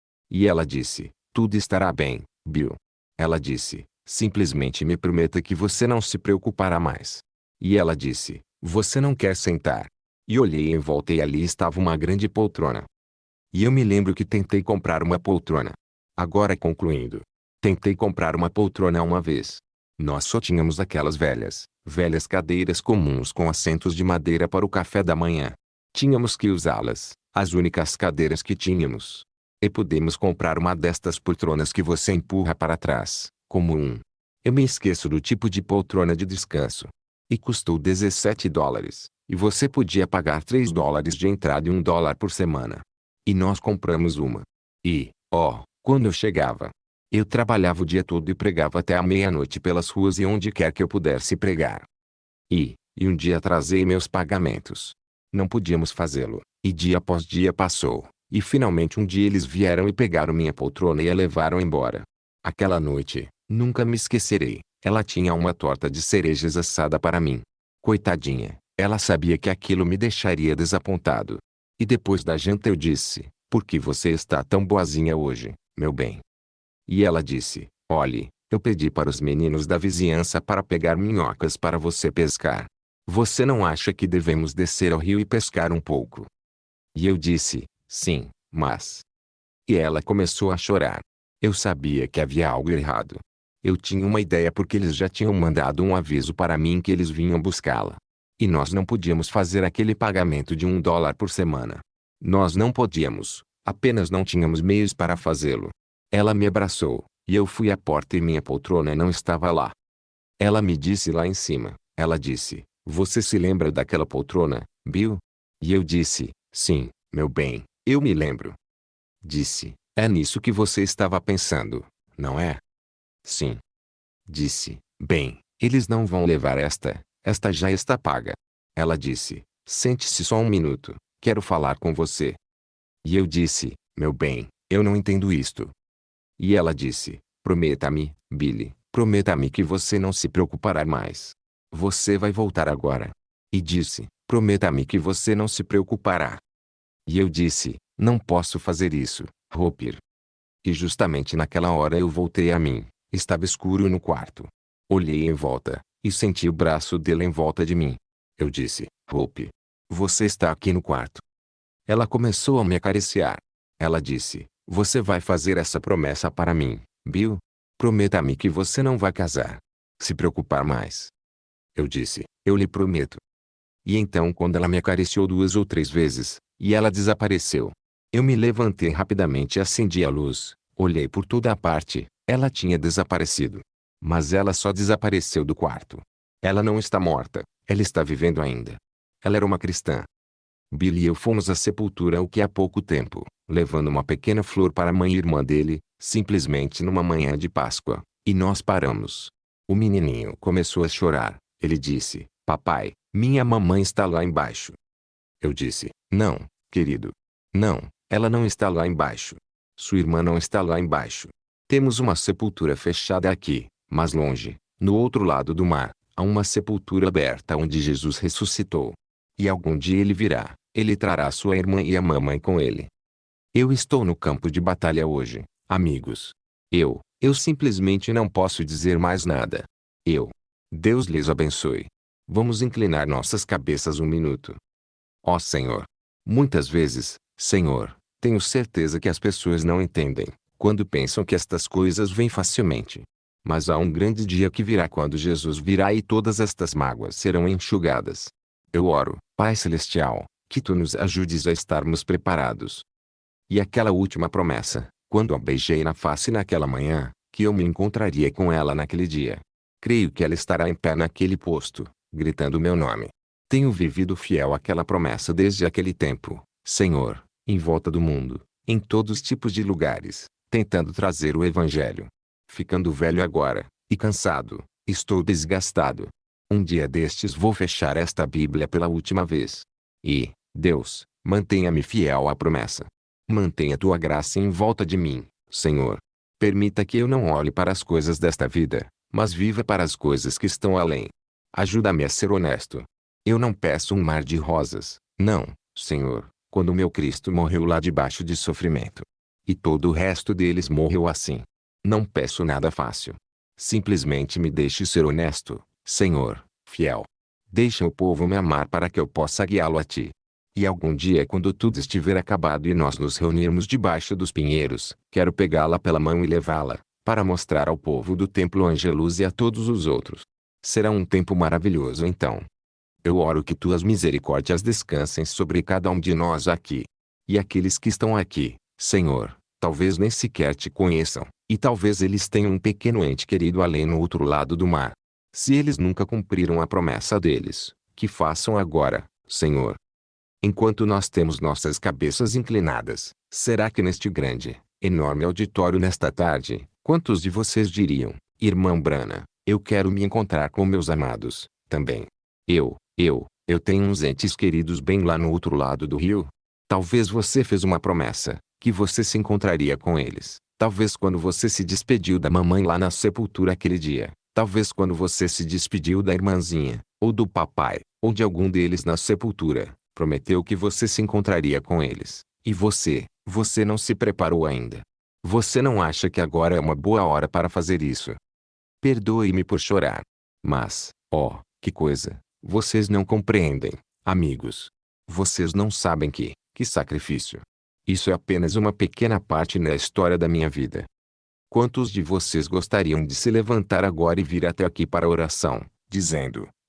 E ela disse, tudo estará bem, Bill. Ela disse, simplesmente me prometa que você não se preocupará mais. E ela disse, você não quer sentar? E olhei em volta e ali estava uma grande poltrona. E eu me lembro que tentei comprar uma poltrona. Agora concluindo. Tentei comprar uma poltrona uma vez. Nós só tínhamos aquelas velhas, velhas cadeiras comuns com assentos de madeira para o café da manhã. Tínhamos que usá-las, as únicas cadeiras que tínhamos. E pudemos comprar uma destas poltronas que você empurra para trás, como um. Eu me esqueço do tipo de poltrona de descanso. E custou dezessete dólares, e você podia pagar três dólares de entrada e um dólar por semana. E nós compramos uma. E, ó, quando eu chegava, eu trabalhava o dia todo e pregava até a meia-noite pelas ruas e onde quer que eu pudesse pregar. E, e um dia atrasei meus pagamentos. Não podíamos fazê-lo, e dia após dia passou, e finalmente um dia eles vieram e pegaram minha poltrona e a levaram embora. Aquela noite, nunca me esquecerei, ela tinha uma torta de cerejas assada para mim. Coitadinha, ela sabia que aquilo me deixaria desapontado. E depois da janta eu disse, por que você está tão boazinha hoje, meu bem? E ela disse, olhe, eu pedi para os meninos da vizinhança para pegar minhocas para você pescar. Você não acha que devemos descer ao rio e pescar um pouco? E eu disse, sim, mas... E ela começou a chorar. Eu sabia que havia algo errado. Eu tinha uma ideia porque eles já tinham mandado um aviso para mim que eles vinham buscá-la. E nós não podíamos fazer aquele pagamento de um dólar por semana. Nós não podíamos, apenas não tínhamos meios para fazê-lo. Ela me abraçou, e eu fui à porta e minha poltrona não estava lá. Ela me disse lá em cima, ela disse, você se lembra daquela poltrona, Bill? E eu disse, sim, meu bem, eu me lembro. Disse, é nisso que você estava pensando, não é? Sim. Disse, bem, eles não vão levar esta, esta já está paga. Ela disse, sente-se só um minuto, quero falar com você. E eu disse, meu bem, eu não entendo isto. E ela disse, prometa-me, Billy, prometa-me que você não se preocupará mais. Você vai voltar agora. E disse, prometa-me que você não se preocupará. E eu disse, não posso fazer isso, Roper. E justamente naquela hora eu voltei a mim. Estava escuro no quarto. Olhei em volta, e senti o braço dele em volta de mim. Eu disse, Hope, você está aqui no quarto. Ela começou a me acariciar. Ela disse, você vai fazer essa promessa para mim, Bill? Prometa-me que você não vai casar. Se preocupar mais. Eu disse, eu lhe prometo. E então quando ela me acariciou duas ou três vezes, e ela desapareceu. Eu me levantei rapidamente e acendi a luz, olhei por toda a parte, ela tinha desaparecido. Mas ela só desapareceu do quarto. Ela não está morta, ela está vivendo ainda. Ela era uma cristã. Billy e eu fomos à sepultura o que há pouco tempo, levando uma pequena flor para a mãe e irmã dele, simplesmente numa manhã de Páscoa, e nós paramos. O menininho começou a chorar, ele disse, papai, minha mamãe está lá embaixo. Eu disse, não, querido. Não, ela não está lá embaixo. Sua irmã não está lá embaixo. Temos uma sepultura fechada aqui, mas longe, no outro lado do mar, há uma sepultura aberta onde Jesus ressuscitou. E algum dia ele virá, ele trará sua irmã e a mamãe com ele. Eu estou no campo de batalha hoje, amigos. Eu, eu simplesmente não posso dizer mais nada. Eu. Deus lhes abençoe. Vamos inclinar nossas cabeças um minuto. Ó Senhor. Muitas vezes, Senhor, tenho certeza que as pessoas não entendem, quando pensam que estas coisas vêm facilmente. Mas há um grande dia que virá quando Jesus virá e todas estas mágoas serão enxugadas. Eu oro, Pai Celestial, que Tu nos ajudes a estarmos preparados. E aquela última promessa, quando a beijei na face naquela manhã, que eu me encontraria com ela naquele dia. Creio que ela estará em pé naquele posto, gritando meu nome. Tenho vivido fiel àquela promessa desde aquele tempo, Senhor, em volta do mundo, em todos os tipos de lugares, tentando trazer o Evangelho. Ficando velho agora, e cansado, estou desgastado. Um dia destes vou fechar esta Bíblia pela última vez. E, Deus, mantenha-me fiel à promessa. Mantenha Tua graça em volta de mim, Senhor. Permita que eu não olhe para as coisas desta vida, mas viva para as coisas que estão além. Ajuda-me a ser honesto. Eu não peço um mar de rosas, não, Senhor, quando meu Cristo morreu lá debaixo de sofrimento. E todo o resto deles morreu assim. Não peço nada fácil. Simplesmente me deixe ser honesto, Senhor, fiel. Deixa o povo me amar para que eu possa guiá-lo a Ti. E algum dia quando tudo estiver acabado e nós nos reunirmos debaixo dos pinheiros, quero pegá-la pela mão e levá-la, para mostrar ao povo do Templo Angelus e a todos os outros. Será um tempo maravilhoso então. Eu oro que Tuas misericórdias descansem sobre cada um de nós aqui. E aqueles que estão aqui, Senhor, talvez nem sequer Te conheçam, e talvez eles tenham um pequeno ente querido além no outro lado do mar. Se eles nunca cumpriram a promessa deles, que façam agora, Senhor. Enquanto nós temos nossas cabeças inclinadas, será que neste grande, enorme auditório nesta tarde, quantos de vocês diriam, Irmã Brana, eu quero me encontrar com meus amados, também. Eu, eu, eu tenho uns entes queridos bem lá no outro lado do rio. Talvez você fez uma promessa, que você se encontraria com eles. Talvez quando você se despediu da mamãe lá na sepultura aquele dia. Talvez quando você se despediu da irmãzinha, ou do papai, ou de algum deles na sepultura, prometeu que você se encontraria com eles. E você, você não se preparou ainda. Você não acha que agora é uma boa hora para fazer isso? Perdoe-me por chorar. Mas, ó, que coisa, vocês não compreendem, amigos. Vocês não sabem que, que sacrifício. Isso é apenas uma pequena parte na história da minha vida. Quantos de vocês gostariam de se levantar agora e vir até aqui para a oração, dizendo,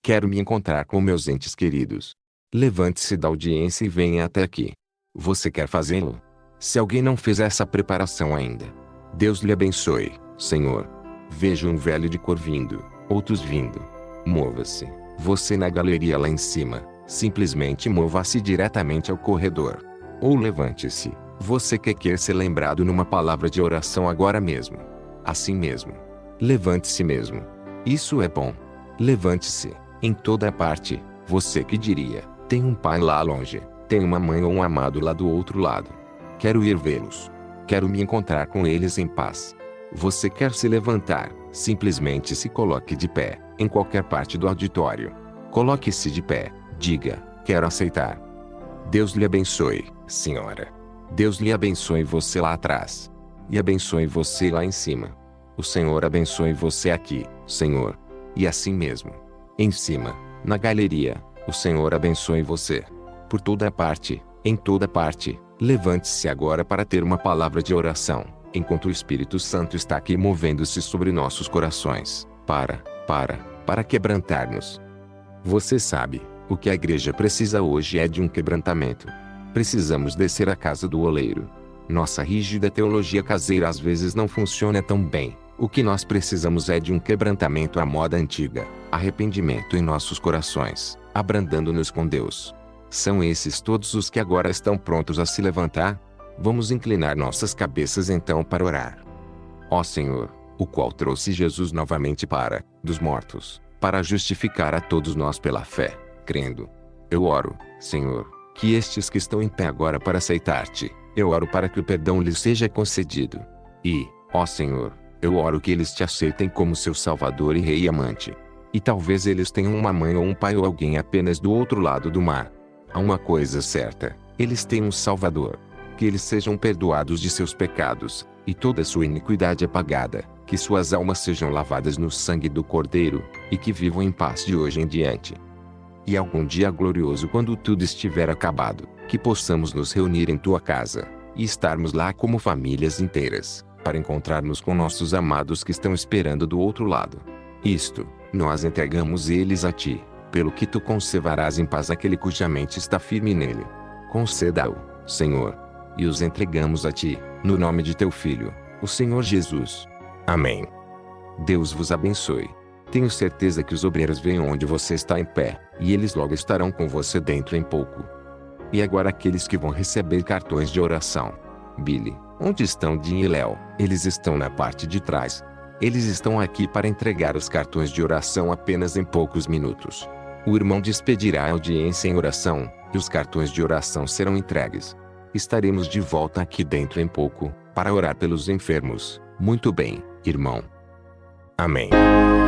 Quero me encontrar com meus entes queridos. Levante-se da audiência e venha até aqui. Você quer fazê-lo? Se alguém não fez essa preparação ainda, Deus lhe abençoe, Senhor. Vejo um velho de cor vindo, outros vindo. Mova-se. Você na galeria lá em cima, simplesmente mova-se diretamente ao corredor. Ou levante-se. Você que quer ser lembrado numa palavra de oração agora mesmo. Assim mesmo. Levante-se mesmo. Isso é bom. Levante-se. Em toda parte, você que diria, tem um pai lá longe, tem uma mãe ou um amado lá do outro lado. Quero ir vê-los. Quero me encontrar com eles em paz. Você quer se levantar, simplesmente se coloque de pé, em qualquer parte do auditório. Coloque-se de pé, diga, quero aceitar. Deus lhe abençoe, senhora. Deus lhe abençoe você lá atrás. E abençoe você lá em cima. O Senhor abençoe você aqui, Senhor. E assim mesmo. Em cima, na galeria, o Senhor abençoe você. Por toda parte, em toda parte, levante-se agora para ter uma palavra de oração, enquanto o Espírito Santo está aqui movendo-se sobre nossos corações, para, para, para quebrantar-nos. Você sabe, o que a igreja precisa hoje é de um quebrantamento. Precisamos descer à casa do oleiro. Nossa rígida teologia caseira às vezes não funciona tão bem. O que nós precisamos é de um quebrantamento à moda antiga, arrependimento em nossos corações, abrandando-nos com Deus. São esses todos os que agora estão prontos a se levantar? Vamos inclinar nossas cabeças então para orar. Ó Senhor, o qual trouxe Jesus novamente para, dos mortos, para justificar a todos nós pela fé, crendo. Eu oro, Senhor, que estes que estão em pé agora para aceitar-te, eu oro para que o perdão lhes seja concedido. E, ó Senhor, eu oro que eles te aceitem como seu Salvador e Rei e amante. E talvez eles tenham uma mãe ou um pai ou alguém apenas do outro lado do mar. Há uma coisa certa, eles têm um Salvador. Que eles sejam perdoados de seus pecados, e toda sua iniquidade apagada, que suas almas sejam lavadas no sangue do Cordeiro, e que vivam em paz de hoje em diante. E algum dia glorioso quando tudo estiver acabado, que possamos nos reunir em tua casa, e estarmos lá como famílias inteiras, para encontrarmos com nossos amados que estão esperando do outro lado. Isto, nós entregamos eles a ti, pelo que tu conservarás em paz aquele cuja mente está firme nele. Conceda-o, Senhor. E os entregamos a ti, no nome de teu Filho, o Senhor Jesus. Amém. Deus vos abençoe. Tenho certeza que os obreiros veem onde você está em pé, e eles logo estarão com você dentro em pouco. E agora aqueles que vão receber cartões de oração. Billy, onde estão Jim e Léo? Eles estão na parte de trás. Eles estão aqui para entregar os cartões de oração apenas em poucos minutos. O irmão despedirá a audiência em oração, e os cartões de oração serão entregues. Estaremos de volta aqui dentro em pouco, para orar pelos enfermos. Muito bem, irmão. Amém.